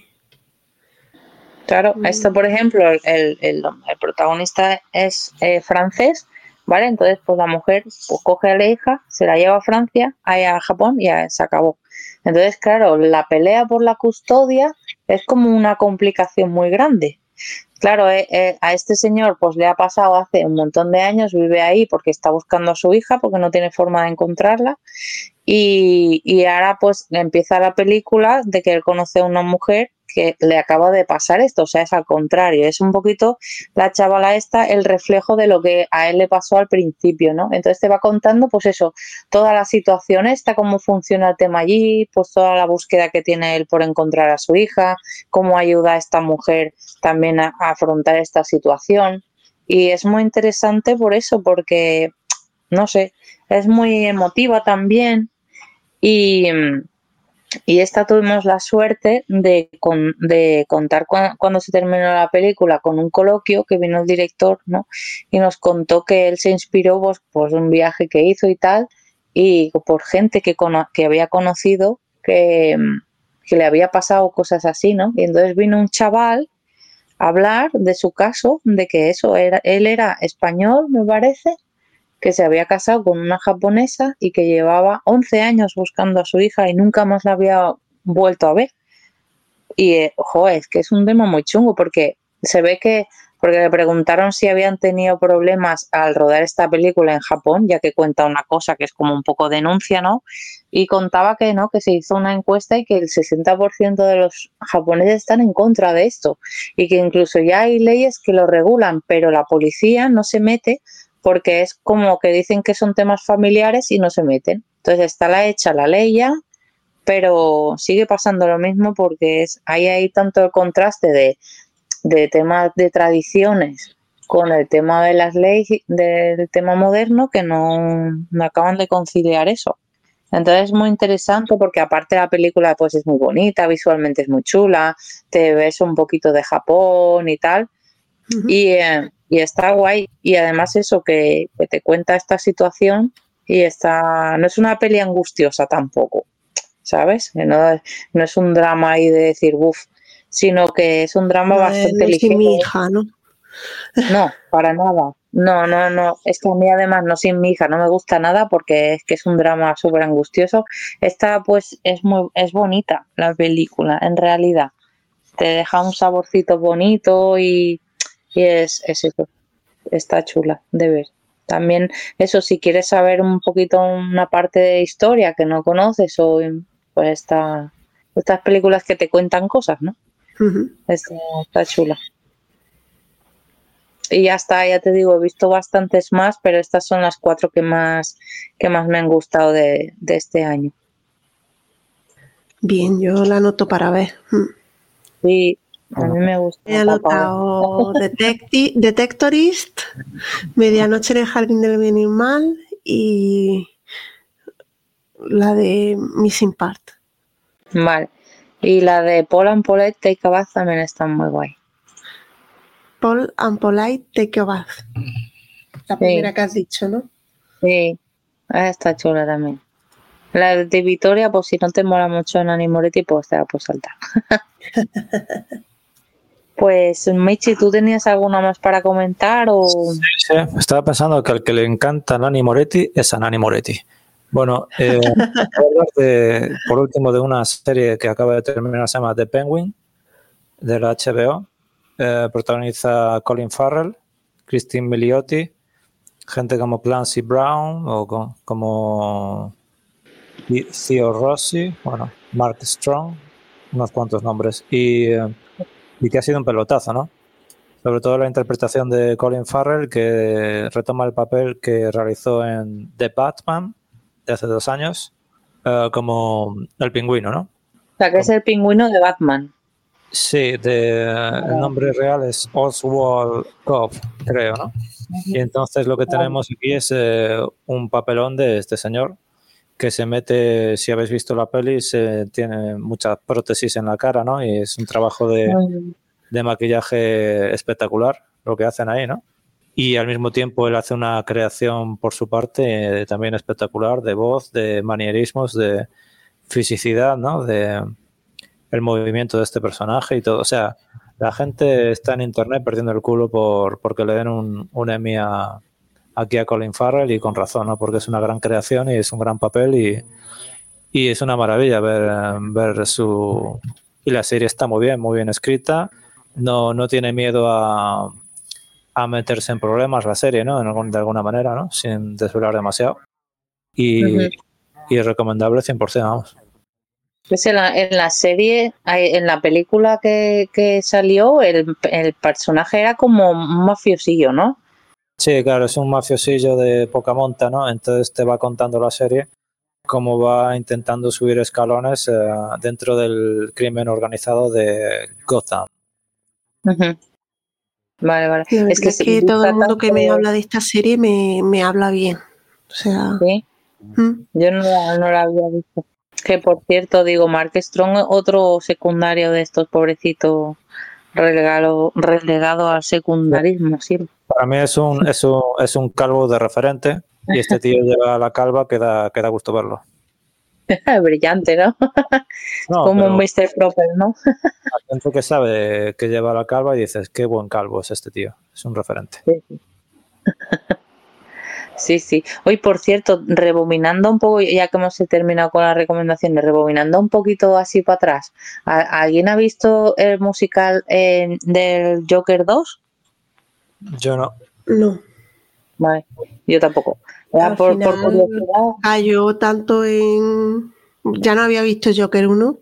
Claro, esto por ejemplo, el protagonista es francés, ¿vale? Entonces, pues la mujer pues, coge a la hija, se la lleva a Francia, a Japón y ya se acabó. Entonces, claro, la pelea por la custodia es como una complicación muy grande. Claro, a este señor pues le ha pasado hace un montón de años, vive ahí porque está buscando a su hija porque no tiene forma de encontrarla y ahora pues empieza la película de que él conoce a una mujer que le acaba de pasar esto, o sea, es al contrario, es un poquito la chavala esta el reflejo de lo que a él le pasó al principio, ¿no? Entonces te va contando pues eso, toda la situación esta, cómo funciona el tema allí, pues toda la búsqueda que tiene él por encontrar a su hija, cómo ayuda a esta mujer también a afrontar esta situación y es muy interesante por eso, porque no sé, es muy emotiva también y esta tuvimos la suerte de contar cuando se terminó la película con un coloquio que vino el director, ¿no? Y nos contó que él se inspiró pues un viaje que hizo y tal, y por gente que había conocido que le había pasado cosas así, ¿no? Y entonces vino un chaval a hablar de su caso, de que él era español, me parece, que se había casado con una japonesa y que llevaba 11 años buscando a su hija y nunca más la había vuelto a ver. Y, es que es un tema muy chungo porque se ve que, porque le preguntaron si habían tenido problemas al rodar esta película en Japón, ya que cuenta una cosa que es como un poco denuncia, ¿no? Y contaba que no, que se hizo una encuesta y que el 60% de los japoneses están en contra de esto y que incluso ya hay leyes que lo regulan, pero la policía no se mete porque es como que dicen que son temas familiares y no se meten. Entonces está la ley ya, pero sigue pasando lo mismo porque hay tanto el contraste de temas de tradiciones con el tema de las leyes, del tema moderno, que no acaban de conciliar eso. Entonces es muy interesante porque aparte la película pues es muy bonita, visualmente es muy chula, te ves un poquito de Japón y tal. Y está guay y además eso que te cuenta esta situación y no es una peli angustiosa tampoco, ¿sabes? Que no es un drama ahí de decir buf, sino que es un drama bastante ligero. Mi hija, ¿no? No, para nada. No. Es que a mí además no sin mi hija no me gusta nada porque es que es un drama súper angustioso. Esta pues es bonita la película, en realidad. Te deja un saborcito bonito y es eso, está chula de ver. También eso, si quieres saber un poquito una parte de historia que no conoces o pues estas películas que te cuentan cosas, ¿no? Está chula. Y ya está, ya te digo, he visto bastantes más, pero estas son las 4 que más me han gustado de este año. Bien, yo la anoto para ver. Sí, a mí me gusta. He anotado Detectorist, Medianoche en el Jardín del Bien y Mal y la de Missing Part. Vale. Y la de Paul and Paulette Take a Bath también está muy guay. Paul and Paulette Take a Bath. La primera que has dicho, ¿no? Sí, está chula también. La de Victoria, pues si no te mola mucho Nanny Moretti, pues te la puedes saltar. Pues, Michi, ¿tú tenías alguna más para comentar? O... Sí, estaba pensando que al que le encanta Nanny Moretti es a Nanny Moretti. Bueno, por último de una serie que acaba de terminar, se llama The Penguin, de la HBO. Protagoniza Colin Farrell, Christine Milioti, gente como Clancy Brown o como Theo Rossi, bueno, Mark Strong, unos cuantos nombres. Y que ha sido un pelotazo, ¿no? Sobre todo la interpretación de Colin Farrell, que retoma el papel que realizó en The Batman de hace 2 años, como el pingüino, ¿no? O sea, que es el pingüino de Batman. Sí, el nombre real es Oswald Cobb, creo, ¿no? Y entonces lo que tenemos aquí es un papelón de este señor que se mete, si habéis visto la peli, tiene muchas prótesis en la cara, ¿no? Y es un trabajo de maquillaje espectacular lo que hacen ahí, ¿no? Y al mismo tiempo él hace una creación por su parte también espectacular de voz, de manierismos, de fisicidad, ¿no? De el movimiento de este personaje y todo. O sea, la gente está en internet perdiendo el culo porque le den un Emmy aquí a Colin Farrell, y con razón, ¿no? Porque es una gran creación y es un gran papel y es una maravilla ver su... Y la serie está muy bien escrita. No tiene miedo a meterse en problemas la serie, ¿no? De alguna manera, ¿no? Sin desvelar demasiado. Y recomendable 100%, vamos. Pues en la serie, en la película que salió, el personaje era como un mafiosillo, ¿no? Sí, claro, es un mafiosillo de poca monta, ¿no? Entonces te va contando la serie cómo va intentando subir escalones dentro del crimen organizado de Gotham. Vale. Es que todo el mundo que me habla de esta serie me habla bien. O sea... ¿Sí? Yo no la había visto. Que por cierto, digo, Mark Strong, otro secundario de estos pobrecitos relegado al secundarismo, sí. Para mí es un calvo de referente, y este tío lleva la calva que da gusto verlo. Brillante, ¿no? Como un Mr. Proper, ¿no? Hay gente que sabe que lleva la calva y dices, qué buen calvo es este tío, es un referente. Sí. Hoy, por cierto, rebobinando un poco, ya que hemos terminado con las recomendaciones, rebobinando un poquito así para atrás, ¿alguien ha visto el musical del Joker 2? Yo no. No. Vale, yo tampoco. Al final cayó tanto en... Ya no había visto Joker 1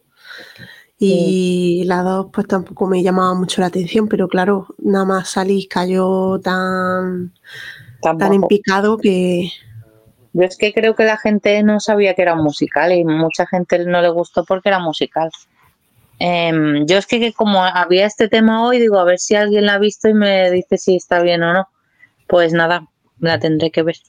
y la 2 pues tampoco me llamaba mucho la atención, pero claro, nada más salí cayó tan en picado que... Yo es que creo que la gente no sabía que era un musical y mucha gente no le gustó porque era musical. Yo es que como había este tema hoy, digo, a ver si alguien la ha visto y me dice si está bien o no. Pues nada, la tendré que ver.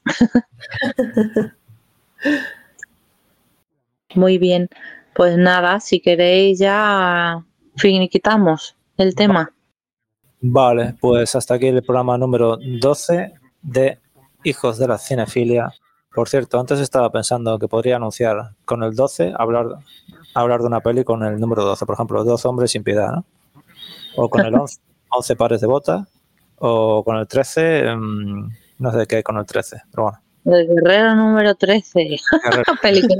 Muy bien, pues nada, si queréis ya finiquitamos el tema. Vale, pues hasta aquí el programa número 12 de Hijos de la Cinefilia. Por cierto, antes estaba pensando que podría anunciar con el 12, hablar de una peli con el número 12, por ejemplo, 12 hombres sin piedad, ¿no? O con el 11 pares de botas, o con el 13, no sé qué hay con el 13, pero bueno. El guerrero número 13. Película.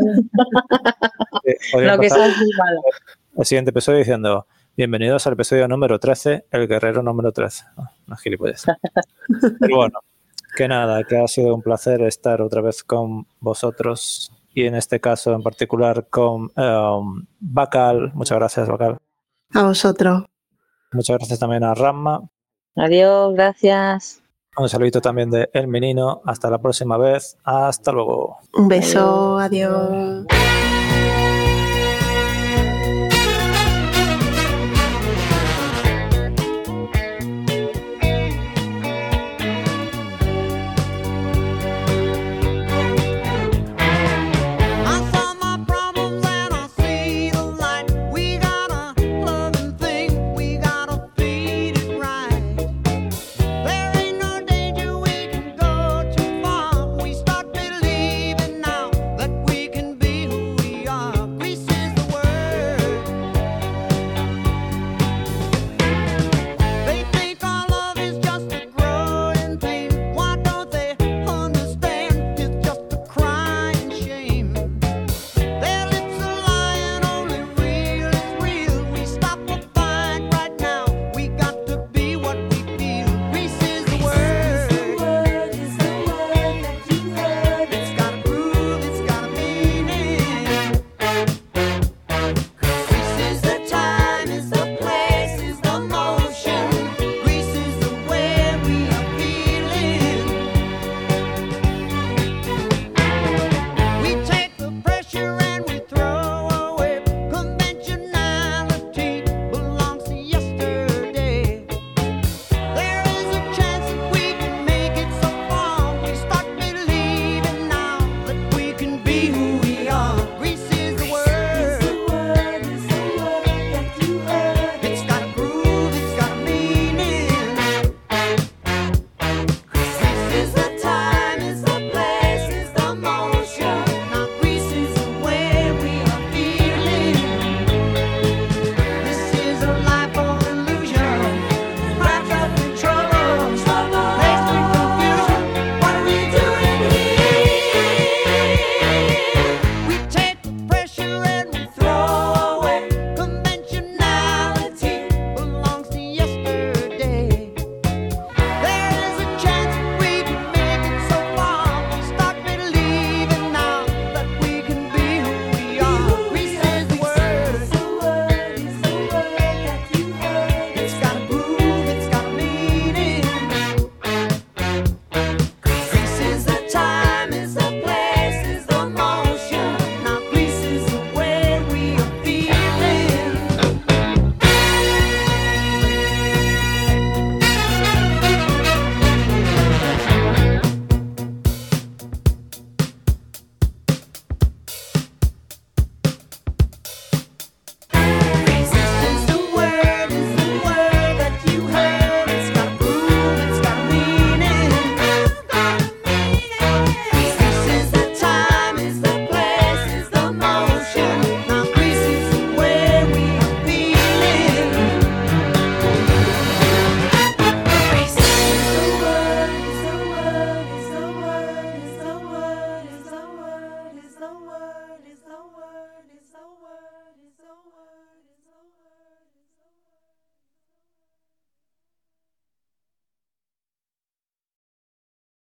Lo que es así malo. El siguiente episodio diciendo, bienvenidos al episodio número 13, el guerrero número 13. Una gilipollez. Pero bueno, que nada, que ha sido un placer estar otra vez con vosotros, y en este caso en particular con Bacal. Muchas gracias, Bacal. A vosotros. Muchas gracias también a Ramma. Adiós, gracias. Un saludito también de El Menino. Hasta la próxima vez. Hasta luego. Un beso, adiós.